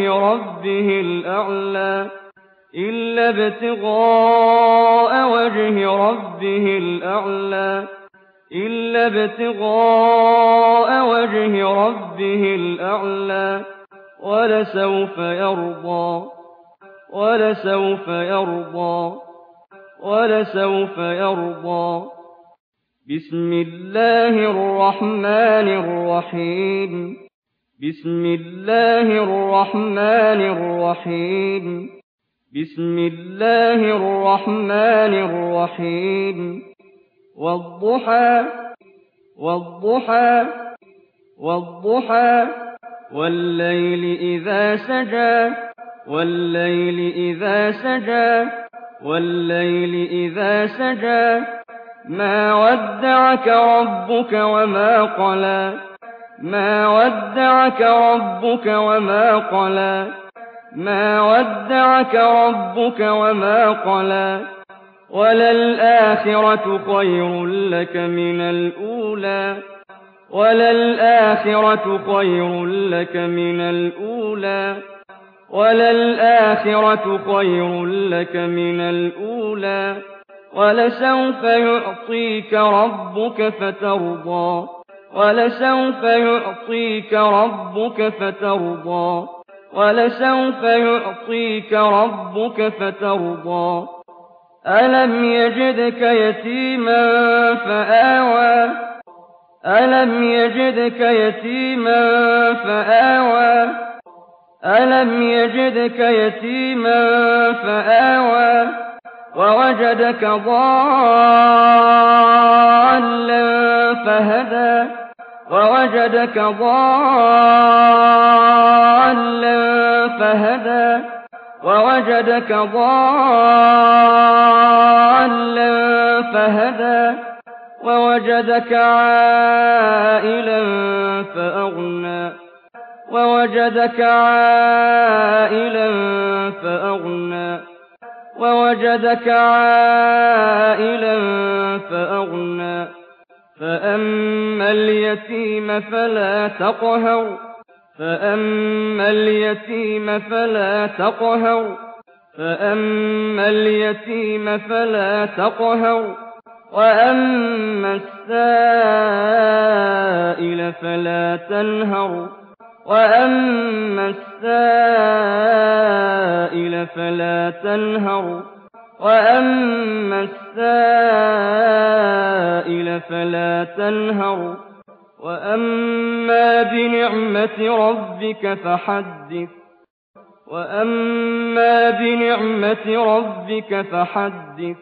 وجه ربه الأعلى ولسوف يرضى بسم الله الرحمن الرحيم والضحى والليل إذا سجى ما ودعك ربك وما قلى وللآخرة خير لك من الأولى ولسوف يعطيك ربك فترضى ألم يجدك يتيما فآوى ووجدك ضالا فهدى ووجدك عائلا فأغنى فأما اليتيم فلا تقهر فأما اليتيم فلا تقهر فأما اليتيم فلا تقهر وأما السائل فلا تنهر وأما السائل فلا تنهر وأما السائل فلا تنهر وأما بنعمة ربك فحدث وأما بنعمة ربك فحدث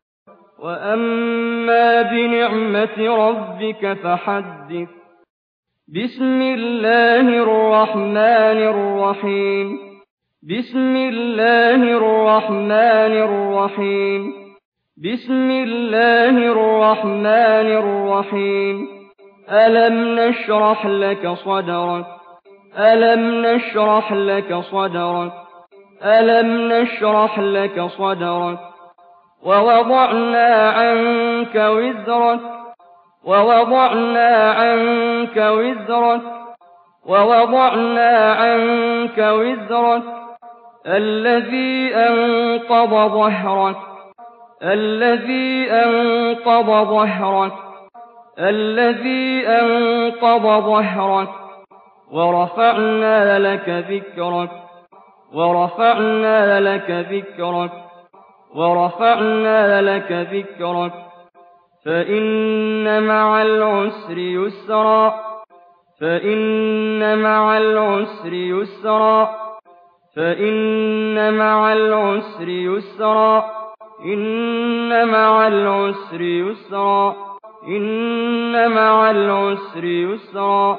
وأما بنعمة ربك فحدث بسم الله الرحمن الرحيم بسم الله الرحمن الرحيم بسم الله الرحمن الرحيم ألم نشرح لك صدرك ألم نشرح لك صدرك ألم نشرح لك صدرك ووضعنا عنك وزرك ووضعنا عنك وزرك ووضعنا عنك وزرك الذي أنقض ظهرك الذي أنقض ظهرك الذي أنقض ظهرك ورفعنا لك ذكرك ورفعنا لك ذكرك ورفعنا لك ذكرك فإن مع العسر يسرا فإن مع العسر يسرا فإن مع العسر يسرا إن مع العسر يسرا إن مع العسر يسرا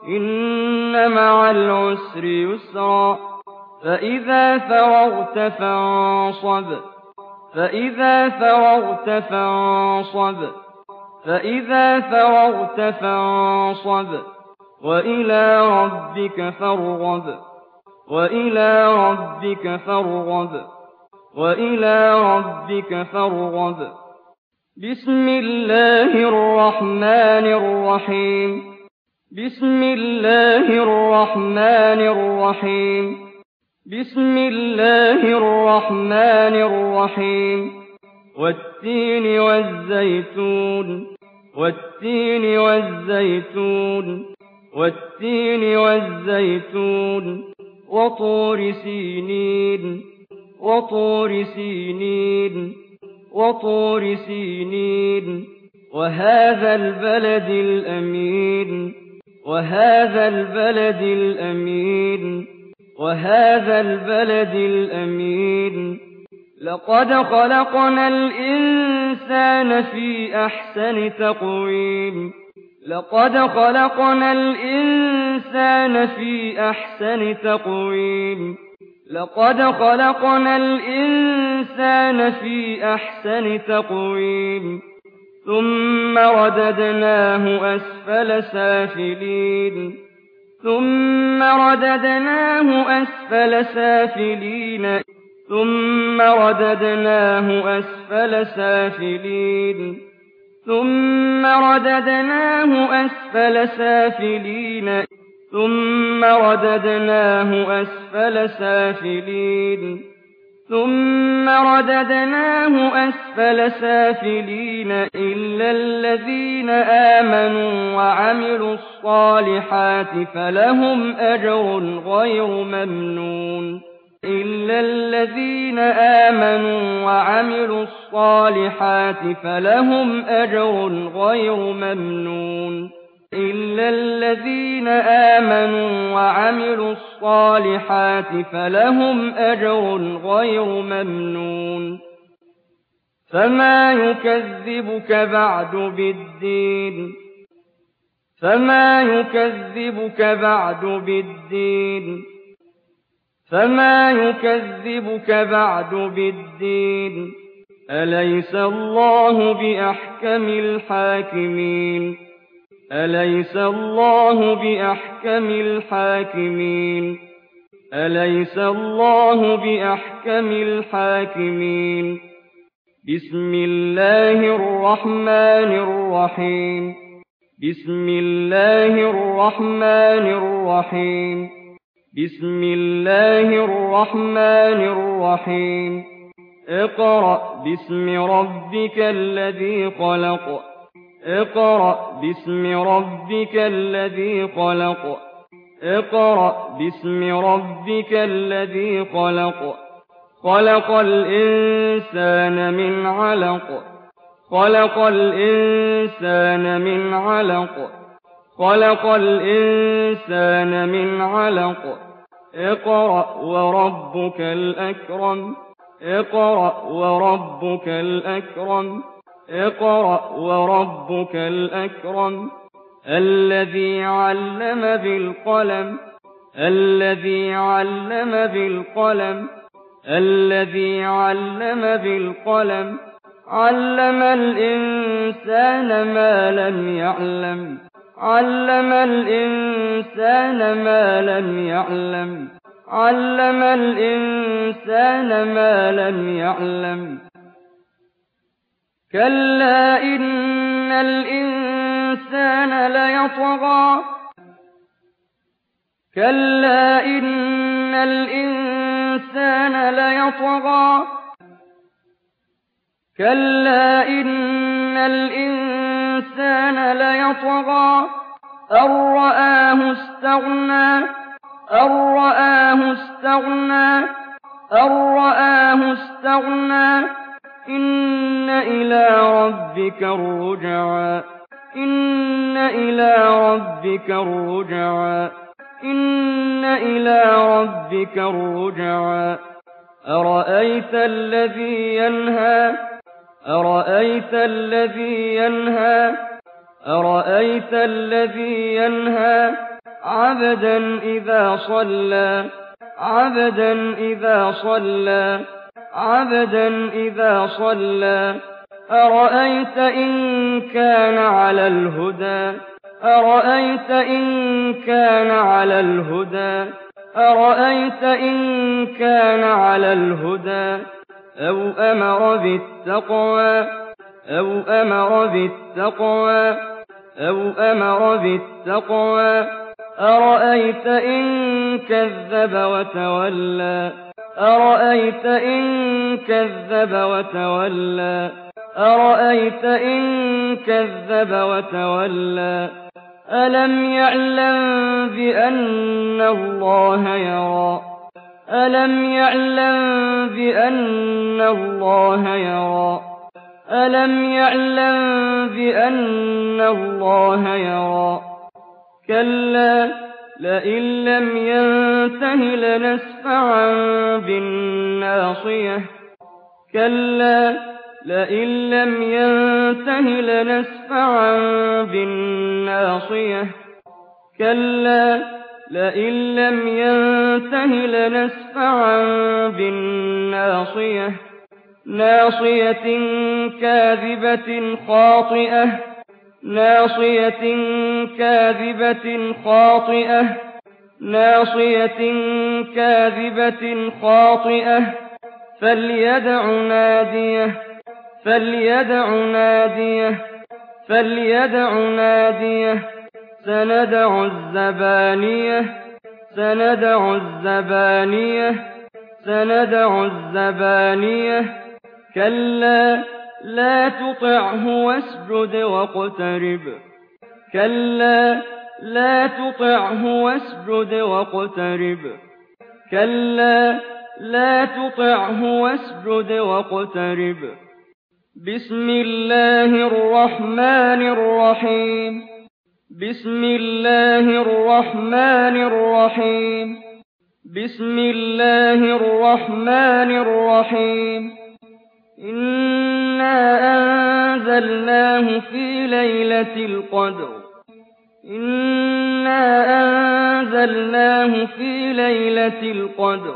إن مع العسر يسرا فإذا فرغت فانصب فإذا فرغت فانصب فإذا فرغت فانصب وإلى ربك فارغب وإلى ربك فارغب وإلى ربك فارغب بسم الله الرحمن الرحيم بسم الله الرحمن الرحيم بسم الله الرحمن الرحيم والتين والزيتون والتين والزيتون والتين والزيتون وطور سينين وطور سينين وطور سينين وهذا البلد الأمين وهذا البلد الأمين وهذا البلد الأمين لقد خلقنا الإنسان في أحسن تقويم لقد خلقنا الإنسان في أحسن تقويم لقد خلقنا الإنسان في أحسن تقويم ثم رددناه أسفل سافلين ثم رددناه أسفل سافلين ثم رددناه أسفل سافلين ثم رددناه أسفل سافلين ثم رددناه أسفل سافلين ثم رددناه أسفل سافلين إلا الذين آمنوا وعملوا الصالحات فلهم أجر غير ممنون إلا الذين آمنوا وعملوا الصالحات فلهم أجر غير ممنون إلا الذين آمنوا وعملوا الصالحات فلهم أجر غير ممنون فما يكذبك بعد بالدين فما يكذبك بعد بالدين فما يكذبك بعد بالدين أليس الله بأحكم الحاكمين أليس الله بأحكم الحاكمين أليس الله بأحكم الحاكمين بسم الله الرحمن الرحيم بسم الله الرحمن الرحيم بسم الله الرحمن الرحيم اقرأ باسم ربك الذي خلق اقرأ باسم ربك الذي خلق اقرأ باسم ربك الذي خلق خلق الإنسان من علق خلق الإنسان من علق خلق الإنسان من علق اقرأ وربك الأكرم اقرأ وربك الأكرم اقرأ وربك الأكرم الذي علم بالقلم الذي علم بالقلم الذي علم بالقلم علم الإنسان ما لم يعلم علم الإنسان ما لم يعلم علم الإنسان ما لم يعلم كلا إن الإنسان ليطغى كلا إن الإنسان ليطغى كلا إن الإنسان ليطغى أن رآه استغنى أن رآه استغنى أن رآه استغنى إن إلى ربك الرجعى إن إلى ربك الرجعى إن إلى ربك الرجعى أرأيت الذي ينهى أرأيت الذي ينهى أرأيت الذي ينهى عبدا إذا صلى عبدا إذا صلى عبدا إذا صلى أرأيت إن كان على الهدى أرأيت إن كان على الهدى أرأيت إن كان على الهدى أو أمر بالتقوى أو أمر بالتقوى أو أمر بالتقوى أرأيت إن كذب وتولى أرأيت إن كذب وتولى أرأيت إن كذب وتولى ألم يعلم بأن الله يرى ألم يعلم بأن الله يرى ألم يعلم بأن الله يرى كلا لئن لم ينته لنسفعا بالناصية كلا لئن لم ينته لنسفعا بالناصية كلا لئن لم ينته لنسفعا بالناصية ناصية كاذبة خاطئة ناصية كاذبة خاطئة ناصية كاذبة خاطئة فليدع ناديه فليدع ناديه فليدع ناديه سندع الزبانية سندع الزبانية سندع الزبانية كلا لا تطعه واسجد واقترب كلا لا تطعه واسجد واقترب كلا لا تطعه واسجد واقترب بسم الله الرحمن الرحيم بسم الله الرحمن الرحيم بسم الله الرحمن الرحيم إنا أنزلناه في ليلة القدر إنا أنزلناه في ليلة القدر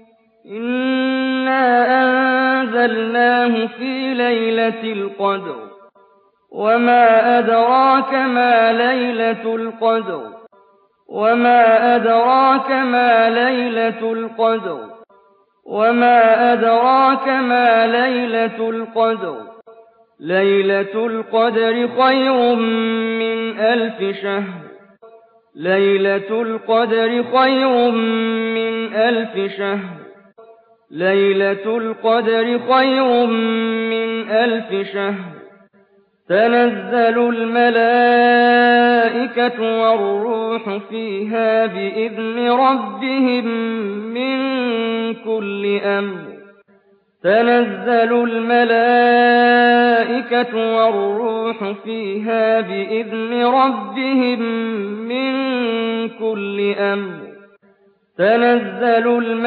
إنا أنزلناه في ليلة القدر وما أدراك ما ليلة القدر وما أدراك ما ليلة القدر وما أدراك ما ليلة القدر ليلة القدر خير من 1000 شهر ليلة القدر خير من 1000 شهر ليلة القدر خير من 1000 شهر تنزل الملائكة والروح فيها بإذن ربهم من كل أمر تنزل الملائكة والروح فيها بإذن ربهم من كل أمر تنزل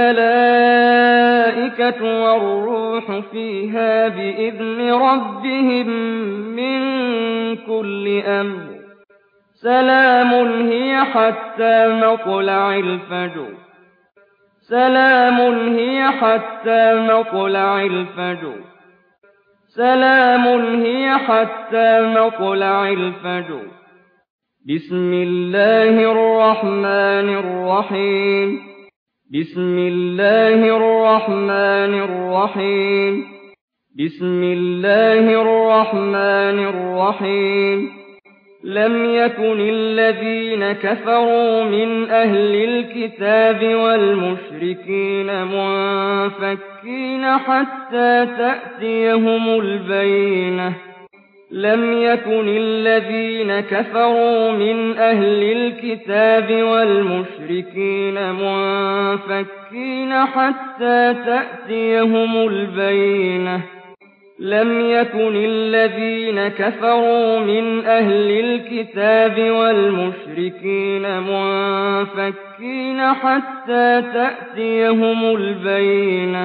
الملائكة والروح فيها بإذن ربهم من كل أمر سلام هي حتى مطلع الفجر سلام هي حتى مطلع الفجر سلام هي حتى مطلع الفجر بسم الله الرحمن الرحيم بسم الله الرحمن الرحيم بسم الله الرحمن الرحيم لم يكن الذين كفروا من أهل الكتاب والمشركين منفكين حتى تأتيهم البينة لم يكن الذين كفروا من أهل الكتاب والمشركين منفكين حتى تأتيهم البينة لم يكن الذين كفروا من أهل الكتاب والمشركين منفكين حتى تأتيهم البينة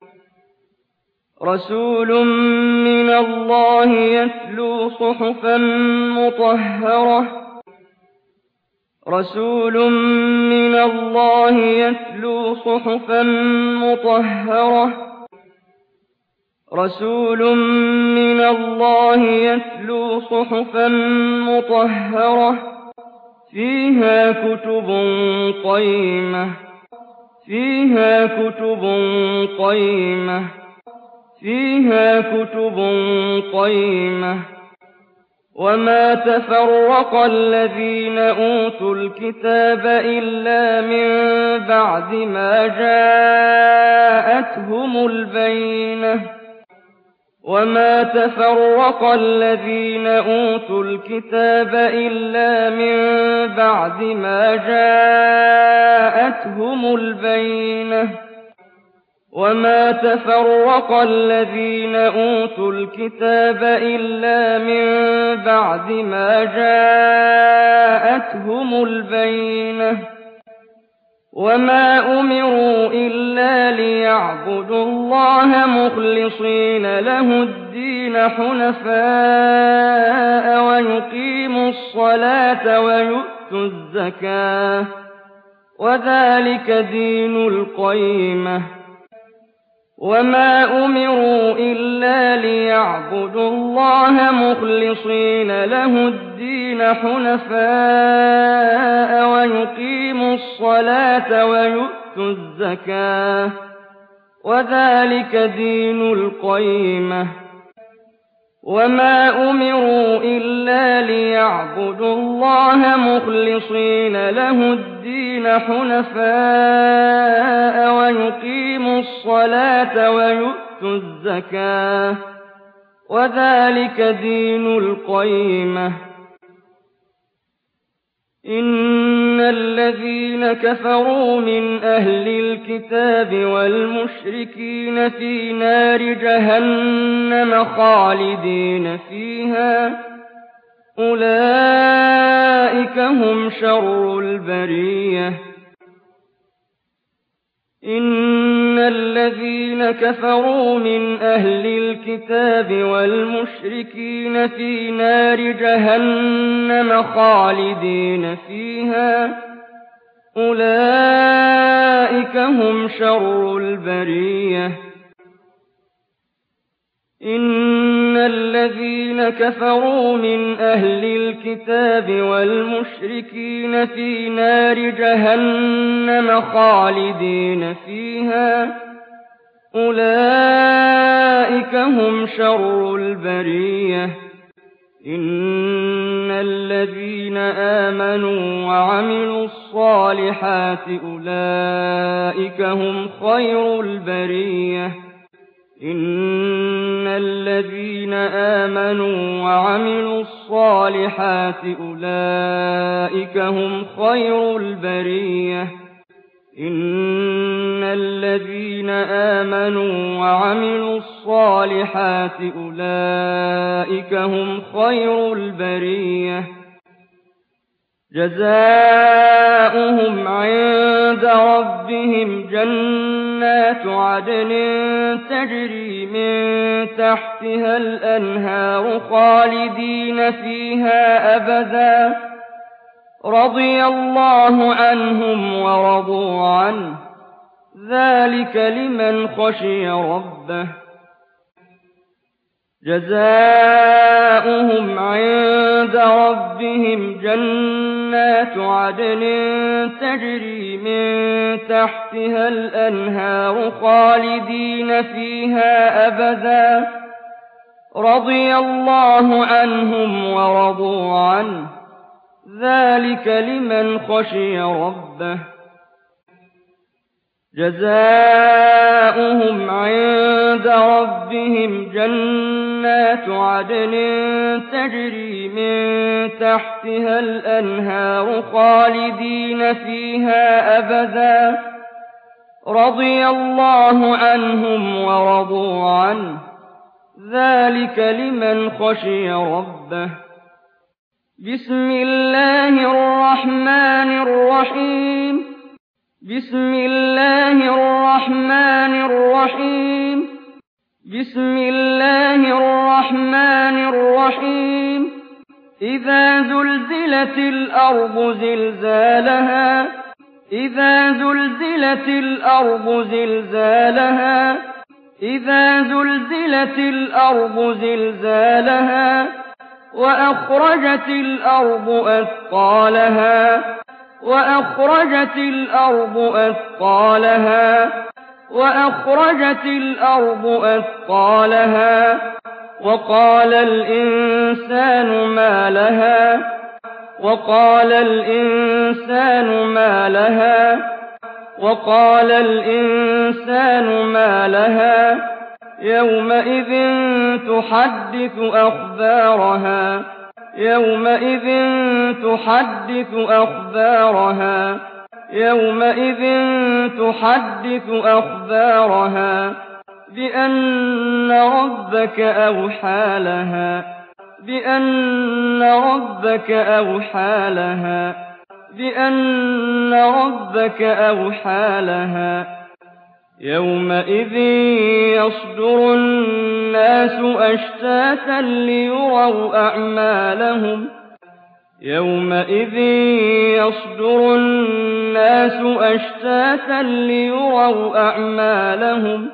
رسول من الله يتلو صحفا مطهرة رسول من الله يتلو صحفا مطهرة رسول من الله يتلو صحفا مطهرة فيها كتب قيمة فيها كتب قيمة فيها كتب قيمة وما تفرق الذين أوتوا الكتاب إلا من بعد ما جاءتهم البينة وما تفرق الذين أوتوا الكتاب إلا من بعد ما جاءتهم البينة وما تفرق الذين أوتوا الكتاب إلا من بعد ما جاءتهم البينة وما أمروا إلا ليعبدوا الله مخلصين له الدين حنفاء ويقيموا الصلاة ويؤتوا الزكاة وذلك دين القيمة وما أمروا إلا ليعبدوا الله مخلصين له الدين حنفاء ويقيموا الصلاة ويؤتوا الزكاة وذلك دين القيمة وما أمروا إلا ليعبدوا الله مخلصين له الدين حنفاء ويقيموا الصلاة ويؤتوا الزكاة وذلك دين القيمة إن الذين كفروا من أهل الكتاب والمشركين في نار جهنم خالدين فيها أولئك هم شر البرية إن الذين كفروا من أهل الكتاب والمشركين في نار جهنم خالدين فيها أولئك هم شر البرية إن الذين كفروا من أهل الكتاب والمشركين في نار جهنم خالدين فيها أولئك هم شر البرية إن الذين آمنوا وعملوا الصالحات أولئك هم خير البرية إن الذين آمنوا وعملوا الصالحات أولئك هم خير البرية إن الذين آمنوا وعملوا الصالحات أولئك هم خير البرية جزاؤهم عند ربهم جنات عدن تجري من تحتها الأنهار خالدين فيها أبدا رضي الله عنهم ورضوا عنه ذلك لمن خشي ربه جزاؤهم عند ربهم جنات عدن تجري من تحتها الأنهار خالدين فيها أبدا رضي الله عنهم ورضوا عنه ذلك لمن خشي ربه جزاؤهم عند ربهم جنات عدن تجري من تحتها الأنهار خالدين فيها أبدا رضي الله عنهم ورضوا عنه ذلك لمن خشي ربه بسم الله الرحمن الرحيم بسم الله الرحمن الرحيم بسم الله الرحمن الرحيم إذا زلزلت الأرض زلزالها إذا زلزلت الأرض زلزالها إذا زلزلت الأرض زلزالها وأخرجت الأرض أثقالها وأخرجت الأرض أثقالها وأخرجت الأرض أثقالها وقال الإنسان ما لها وقال الإنسان ما لها وقال الإنسان ما لها يومئذ تحدث أخبارها يومئذ تحدث أخبارها يومئذ تحدث أخبارها بأن ربك أوحى لها بأن ربك أوحى لها بأن ربك أوحى لها يومئذ يصدر الناس أشتاتا ليروا أعمالهم يومئذ يصدر الناس أشتاتا ليروا أعمالهم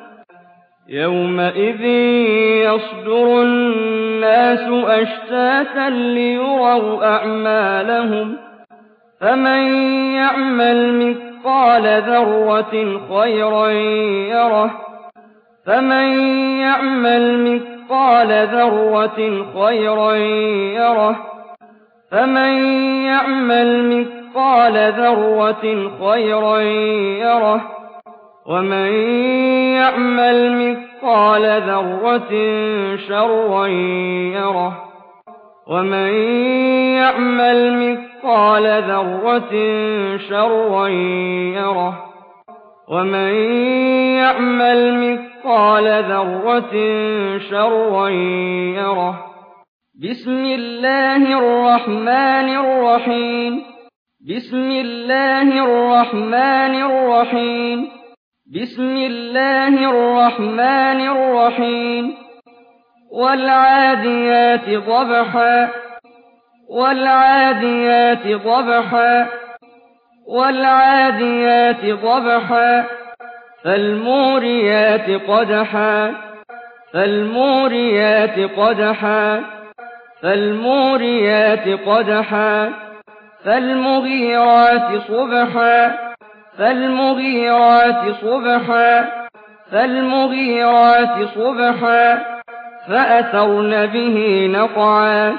يومئذ يصدر الناس أشتاتا ليروا أعمالهم فمن يعمل مثقال ذرة خيرا يره فمن يعمل مثقال ذرة خيرا يره فمن يعمل مثقال ذرة خيرا يره ومن يعمل مثقال ذرة شرا يره ومن يعمل مثقال ذرة شرا يره ومن يعمل مثقال ذرة شرا يره بسم الله الرحمن الرحيم بسم الله الرحمن الرحيم بسم الله الرحمن الرحيم والعاديات ضبحا والعاديات ضبحا والعاديات ضبحا فالموريات قدحا فالموريات قدحا فالموريات قدحا فالمغيرات صبحا فالمغيرات صبحا فالمغيرات صبحا فأثرن به نقعا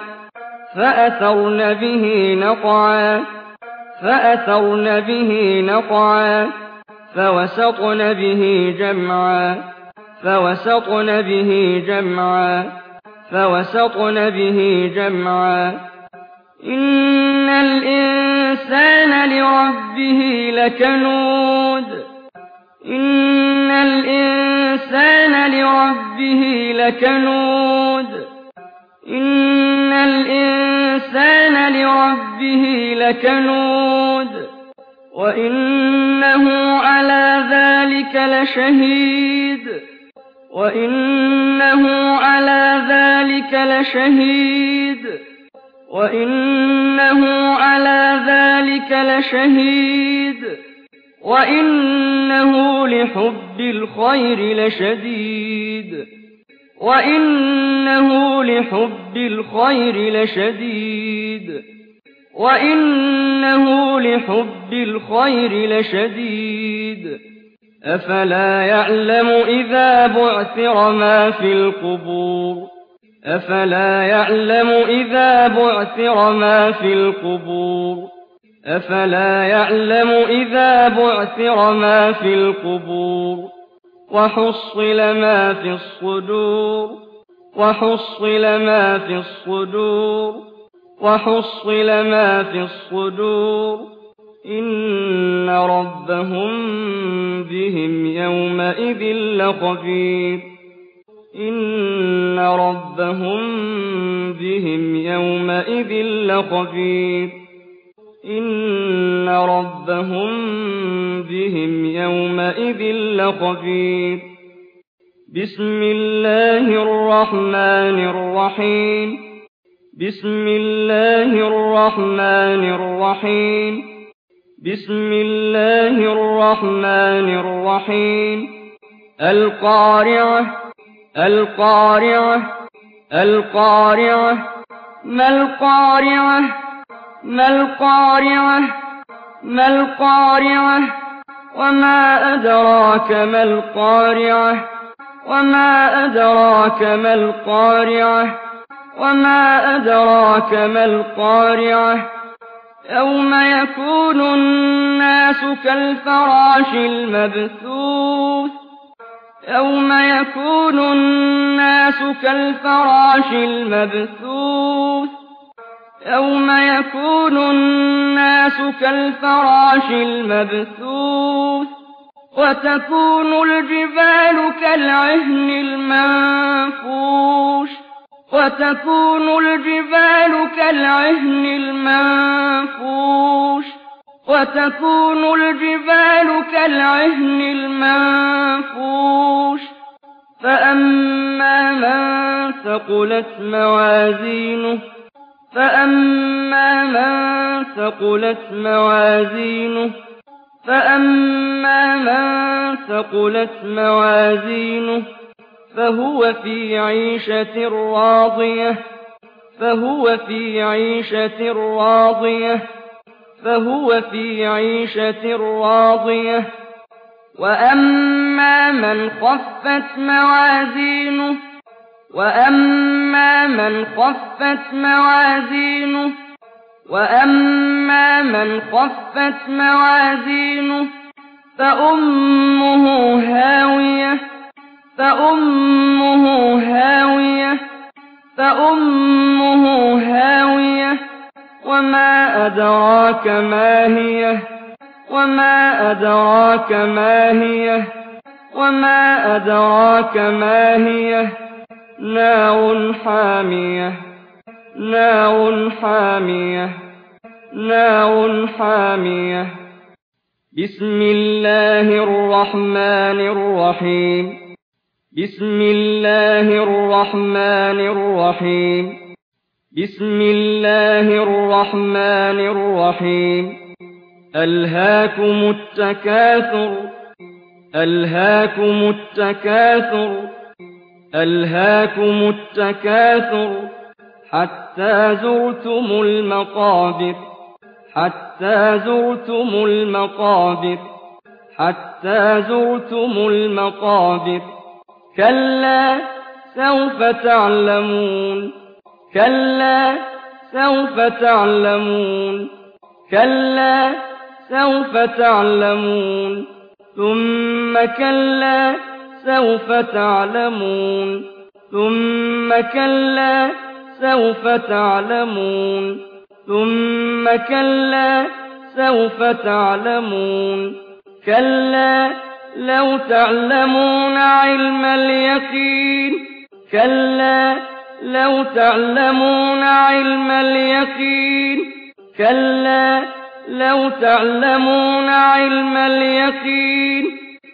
فوسطن به جمعا إن الإنسان لربه لكنود وإنه على ذلك لشهيد وإنه لحب الخير لشديد أفلا يعلم إذا بعثر ما في القبور وحصل ما في الصدور إن ربهم بهم يومئذ لخبير بسم الله الرحمن الرحيم القارعة ما القارعة وما أدراك ما القارعة يوم يكون الناس كالفراش المبثوث وتكون الجبال كالعهن المنفوش فأما من ثقلت موازينه فهو في عيشة راضية وأما من خفت موازينه فأمه هاوية وما أدراك ما هي نار حامية بسم الله الرحمن الرحيم ألهاكم التكاثر حتى زرتم المقابر حتى زرتم المقابر كلا سوف تعلمون كلا سوف تعلمون كلا سوف تعلمون ثم كلا سوف تعلمون ثم كلا سوف تعلمون ثم كلا سوف تعلمون كلا لو تعلمون علم اليقين كلا لو تعلمون علم اليقين كلا لو تعلمون علم اليقين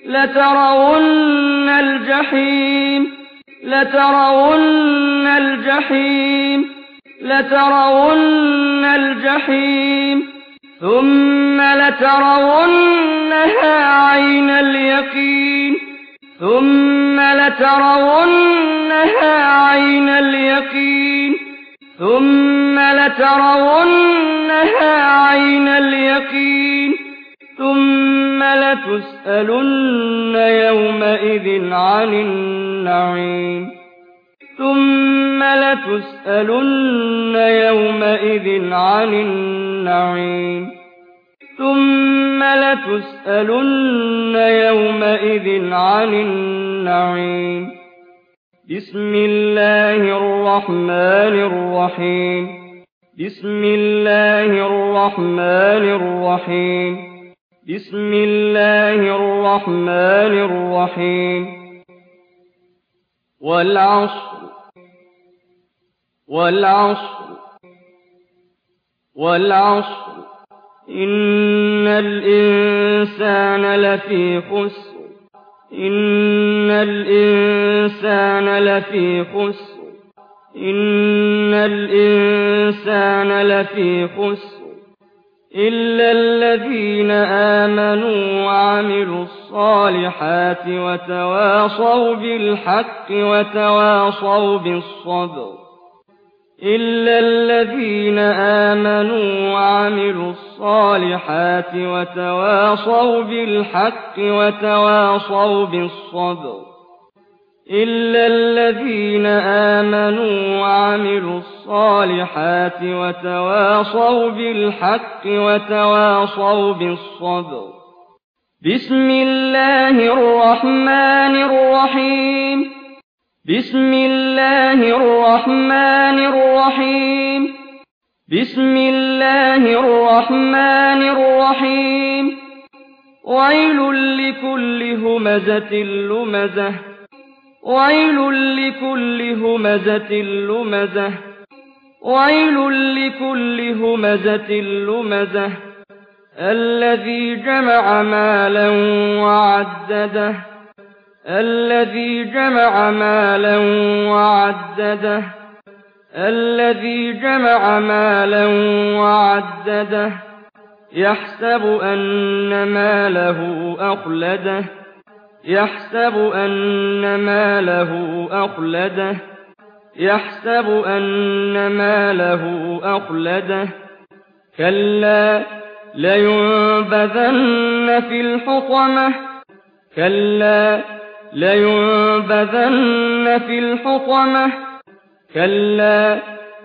لترون الجحيم لترون الجحيم لترون الجحيم ثم لترونها عين اليقين ثم لترونها عين اليقين ثم لترونها عين اليقين ثم لتسألن يومئذ عن النعيم ثم لتسألن يومئذ عن النعيم ثم لتسألن يومئذ عن النعيم بسم الله الرحمن الرحيم بسم الله الرحمن الرحيم بسم الله الرحمن الرحيم والعصر والعصر والعصر إن الإنسان لفي خسر إن الإنسان لفي خسر إن الإنسان لفي خسر إلا الذين آمنوا وعملوا الصالحات وتواصوا بالحق وتواصوا بالصبر إلا الذين آمنوا وعملوا الصالحات وتواصوا بالحق وتواصوا بالصبر إلا الذين آمنوا وعملوا الصالحات وتواصوا بالحق وتواصوا بالصبر بسم الله الرحمن الرحيم بسم الله الرحمن الرحيم بسم الله الرحمن الرحيم ويل لكل همزة لمزة ويل لكل همزة لمزة ويل لكل همزة لمزة الذي جمع مالا وعدده الذي جمع مالا وعدده الذي جمع مالا وعدده يحسب أن ماله أخلده يحسب أن ماله أخلده يحسب أن ماله أخلده كلا لينبذن في الحطمة كلا لينبذن في الحطمة كلا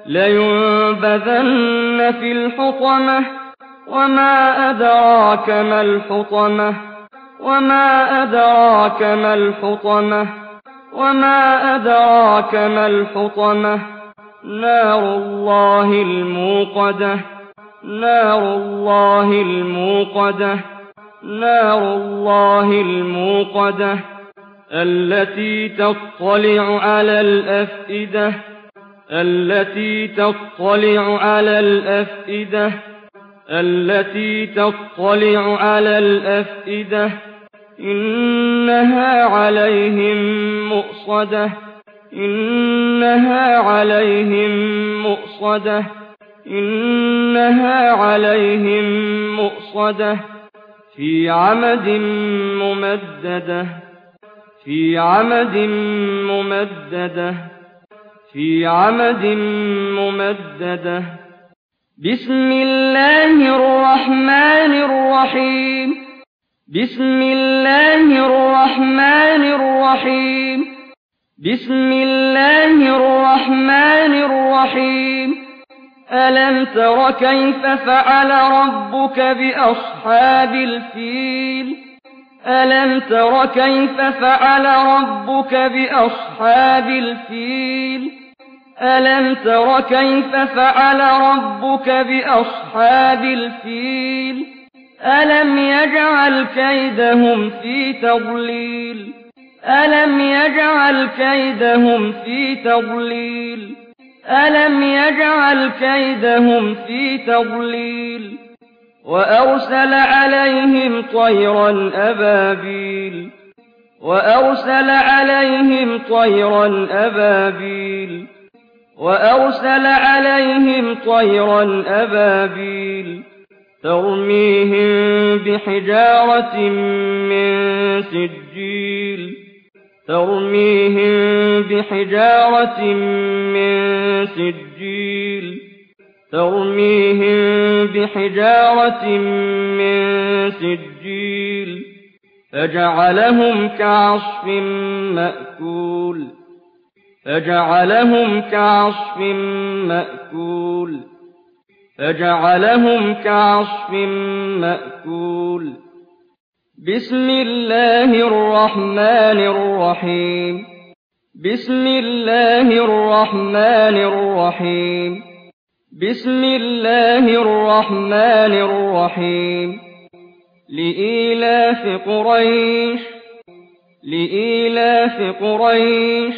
لينبذن في الحطمة وما أدراك ما الحطمة وما أدراك ما الحطمة وما أدراك ما الحطمة نار الله الموقدة نار الله الموقدة نار الله الموقدة التي تطلع على الأفئدة التي تطلع على الأفئدة التي تطلع على الأفئدة إنها عليهم مؤصدة إنها عليهم مؤصدة إنها عليهم مؤصدة في عمد ممددة في عمد ممددة في عمد ممددة بسم الله الرحمن الرحيم بسم الله الرحمن الرحيم بسم الله الرحمن الرحيم ألم تر كيف فعل ربك بأصحاب الفيل ألم تر كيف فعل ربك بأصحاب الفيل ألم تر كيف فعل ربك بأصحاب الفيل ألم يجعل كيدهم في تضليل ألم يجعل كيدهم في تضليل ألم يجعل كيدهم في تضليل وأرسل عليهم طيرا أبابيل وأرسل عليهم طيرا أبابيل وأرسل عليهم طيرا أبابيل ترميهم بحجارة من سجيل ترميهم بحجارة من سجيل ترميهم بحجارة من سجيل فجعلهم كعصف مأكول فجعلهم كعصف مأكول فجعلهم كعصف مأكول بسم الله الرحمن الرحيم بسم الله الرحمن الرحيم بسم الله الرحمن الرحيم لإيلاف قريش لإيلاف قريش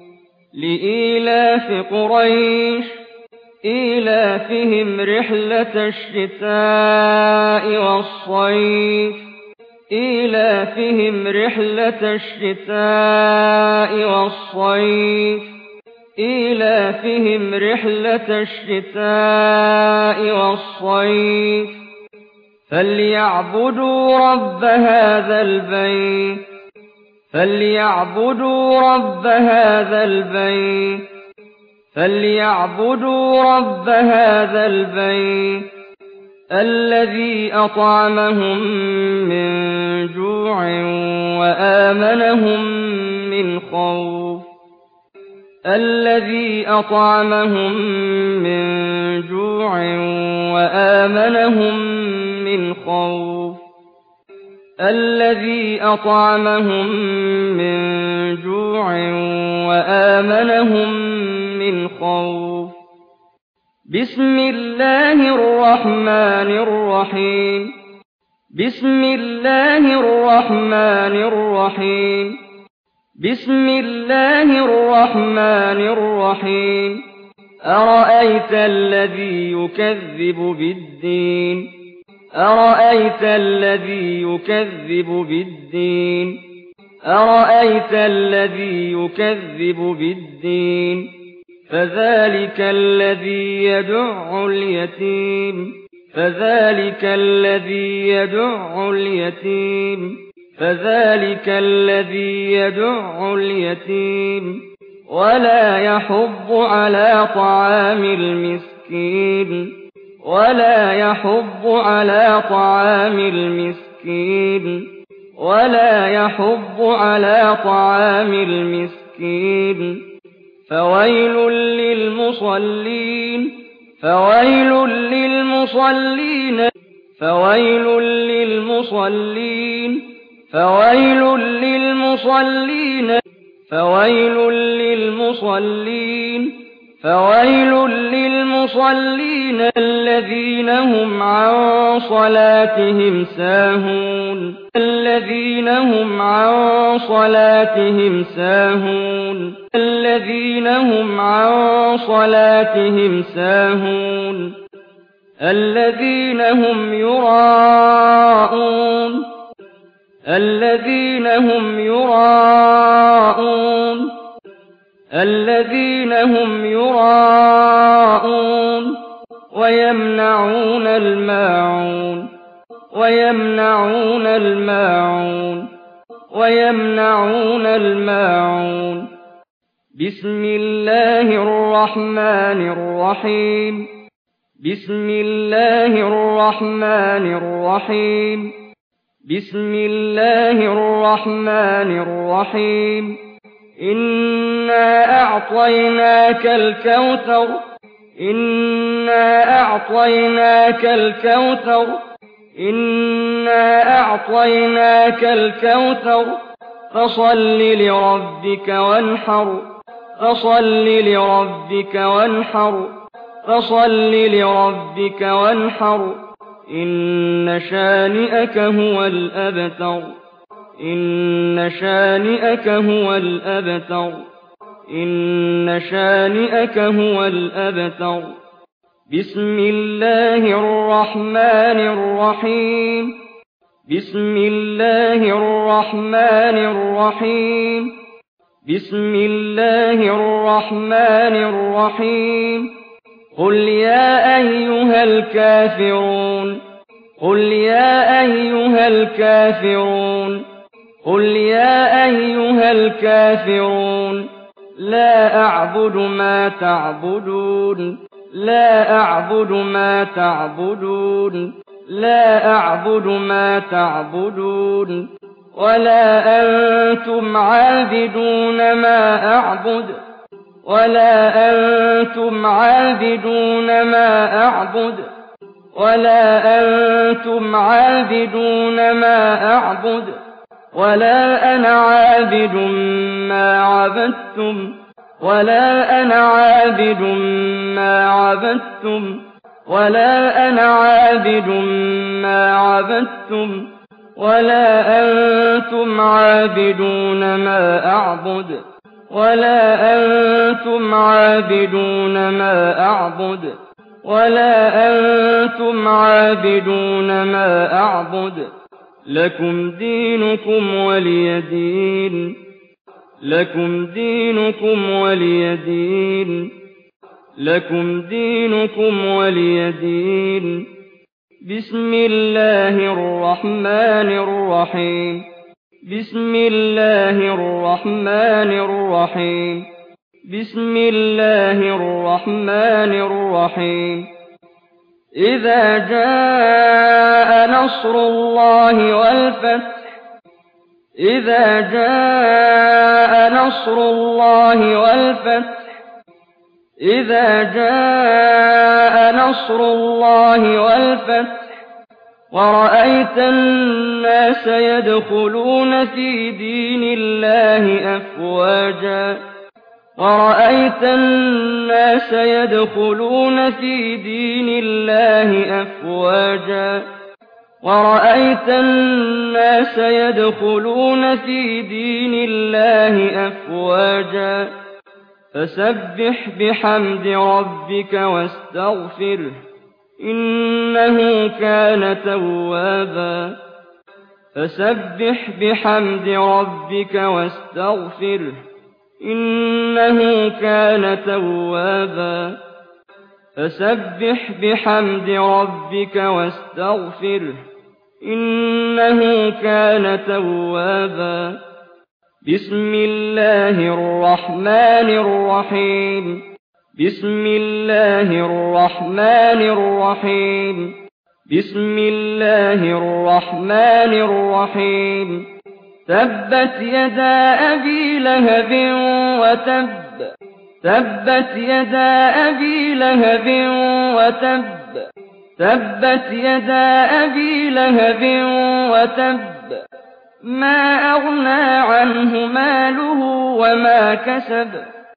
لإيلاف قريش إيلافهم رحلة الشتاء والصيف إيلافهم رحلة الشتاء والصيف إيلافهم رحلة الشتاء والصيف فليعبدوا رب هذا البيت فليعبدوا رب هذا البيت فليعبدوا رب هذا البيت الذي أطعمهم من جوع وآمنهم من خوف الذي أطعمهم من جوع وآمنهم من خوف الذي أطعمهم من جوع وآمنهم من خوف بسم الله الرحمن الرحيم بسم الله الرحمن الرحيم بسم الله الرحمن الرحيم أرأيت الذي يكذب بالدين أرأيت الذي يكذب بالدين أرأيت الذي يكذب بالدين فذلك الذي يدع اليتيم فذلك الذي يدع اليتيم فذلك الذي يدع اليتيم ولا يحض على طعام المسكين ولا يحض على طعام المسكين ولا يحض على طعام المسكين فويل للمصلين فويل للمصلين فويل للمصلين فويل للمصلين فويل للمصلين فويل للمصلين الذين هم عن صلاتهم ساهون الذين هم عن صلاتهم ساهون الذين هم عن صلاتهم ساهون الذين هم يراءون الذين هم يراءون الذين هم يراءون ويمنعون الماعون ويمنعون الماعون ويمنعون الماعون بسم الله الرحمن الرحيم بسم الله الرحمن الرحيم بسم الله الرحمن الرحيم إنا أعطيناك الكوثر إنا أعطيناك الكوثر إنا أعطيناك الكوثر فصل لربك وانحر فصل لربك وانحر فصل لربك وانحر إن شانئك هو الأبتر إن شانئك هو الأبتر إن شانئك هو الأبتر بسم الله الرحمن الرحيم بسم الله الرحمن الرحيم بسم الله الرحمن الرحيم قل يا أيها الكافرون قل يا أيها الكافرون قل يا أيها الكافرون لا أعبد ما تعبدون لا أعبد ما تعبدون لا أعبد ما تعبدون ولا أنتم عابدون ما أعبد ولا أنتم عابدون ما أعبد ولا أنتم عابدون ما أعبد ولا أنا عابد ما عبدتم ولا أنا عابد ما عبدتم ولا أنا عابد ما عبدتم ولا أنتم عابدون ما أعبد ولا أنتم عابدون ما أعبد ولا أنتم عابدون ما أعبد لكم دينكم ولي دين لكم دينكم ولي دين لكم دينكم ولي دين بسم الله الرحمن الرحيم بسم الله الرحمن الرحيم بسم الله الرحمن الرحيم إذا جاء نصر الله والفتح إذا جاء نصر الله والفتح إذا جاء نصر الله والفتح ورأيت الناس يدخلون في دين الله أفواجا ورأيت الناس يدخلون في دين الله أفواجا ورأيت الناس يدخلون في دين الله أفواجا فسبح بحمد ربك واستغفره إنه كان توابا فسبح بحمد ربك واستغفره إنه كان توابا فسبح بحمد ربك واستغفره إنه كان توابا بسم الله الرحمن الرحيم بسم الله الرحمن الرحيم بسم الله الرحمن الرحيم تبت يدا أبي لهب وتب تبت يدا أبي لهب وتب تبت يدا أبي لهب وتب ما أغنى عنه ماله وما كسب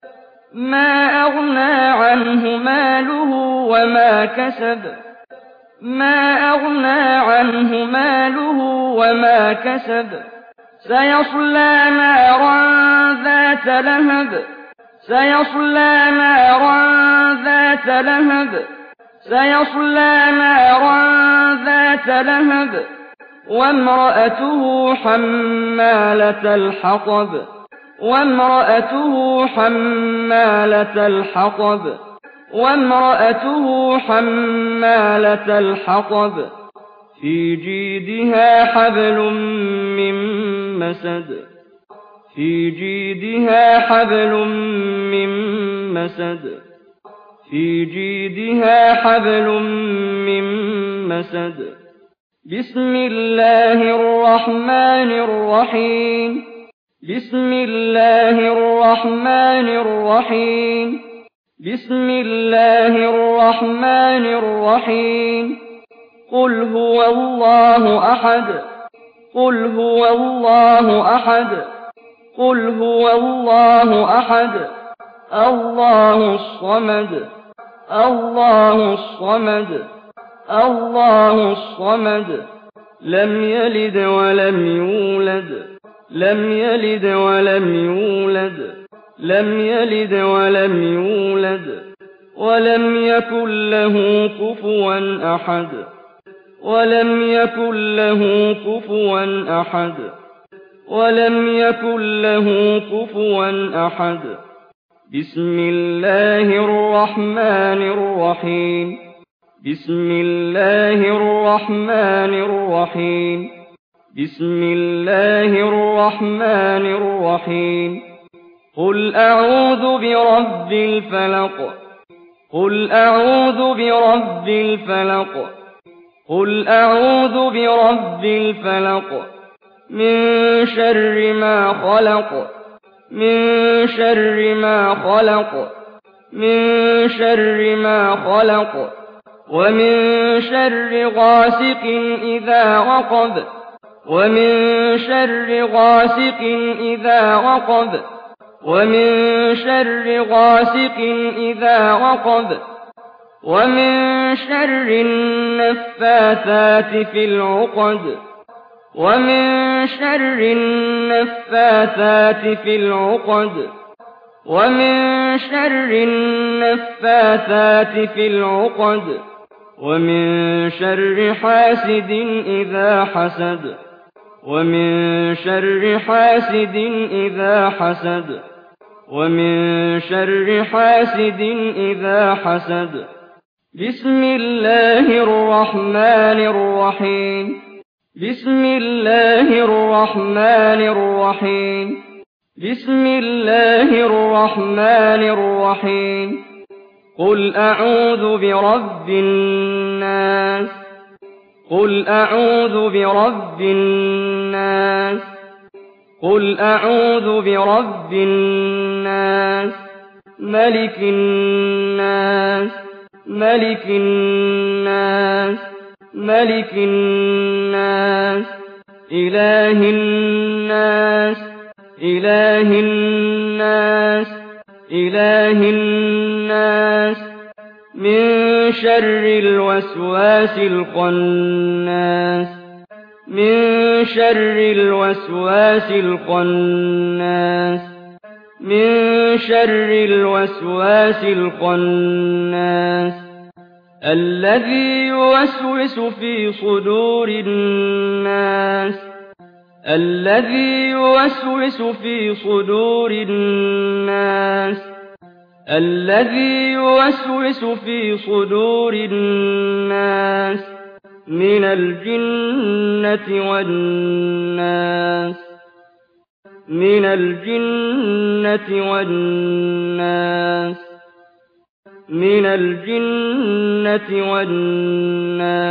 ما أغنى عنه ماله وما كسب ما أغنى عنه ماله وما كسب سيصلى نارا ذات لهب سيصلى نارا ذات لهب سيصلى نارا ذات لهب وامرأته حمالة الحطب وامرأته حمالة الحطب وامرأته حمالة الحطب في جيدها حبل من مسد في جيدها حبل من مسد في جيدها حبل من مسد بسم الله الرحمن الرحيم بسم الله الرحمن الرحيم بسم الله الرحمن الرحيم قل هو الله أحد قل هو الله أحد قل هو الله أحد الله الصمد الله الصمد الله الصمد لم يلد ولم يولد لم يلد ولم يولد لم يلد ولم يولد ولم يكن له كفوا أحد ولم يكن له كفوا أحد ولم يكن له كفوا أحد بسم الله الرحمن الرحيم بسم الله الرحمن الرحيم بسم الله الرحمن الرحيم قل أعوذ برب الفلق قل أعوذ برب الفلق قل أعوذ برب الفلق من شر ما خلق من شر ما خلق من شر ما خلق ومن شر غاسق إذا وقب ومن شر غاسق إذا وقب ومن شر غاسق إذا وقب ومن شر النفاثات في العقد ومن شر النفاثات في العقد ومن شر النفاثات في العقد ومن شر حاسد إذا حسد ومن شر حاسد إذا حسد ومن شر حاسد إذا حسد بسم الله الرحمن الرحيم بسم الله الرحمن الرحيم بسم الله الرحمن الرحيم قل أعوذ برب الناس قل أعوذ برب الناس قل أعوذ برب الناس ملك الناس ملك الناس ملك الناس إله الناس إله الناس إله الناس من شر الوسواس الخناس من شر الوسواس الخناس من شر الوسواس الخناس الذي يوسوس في صدور الناس الذي يوسوس في صدور الناس الذي يوسوس في صدور الناس من الجنة والناس من الجنة والناس من الجنة والناس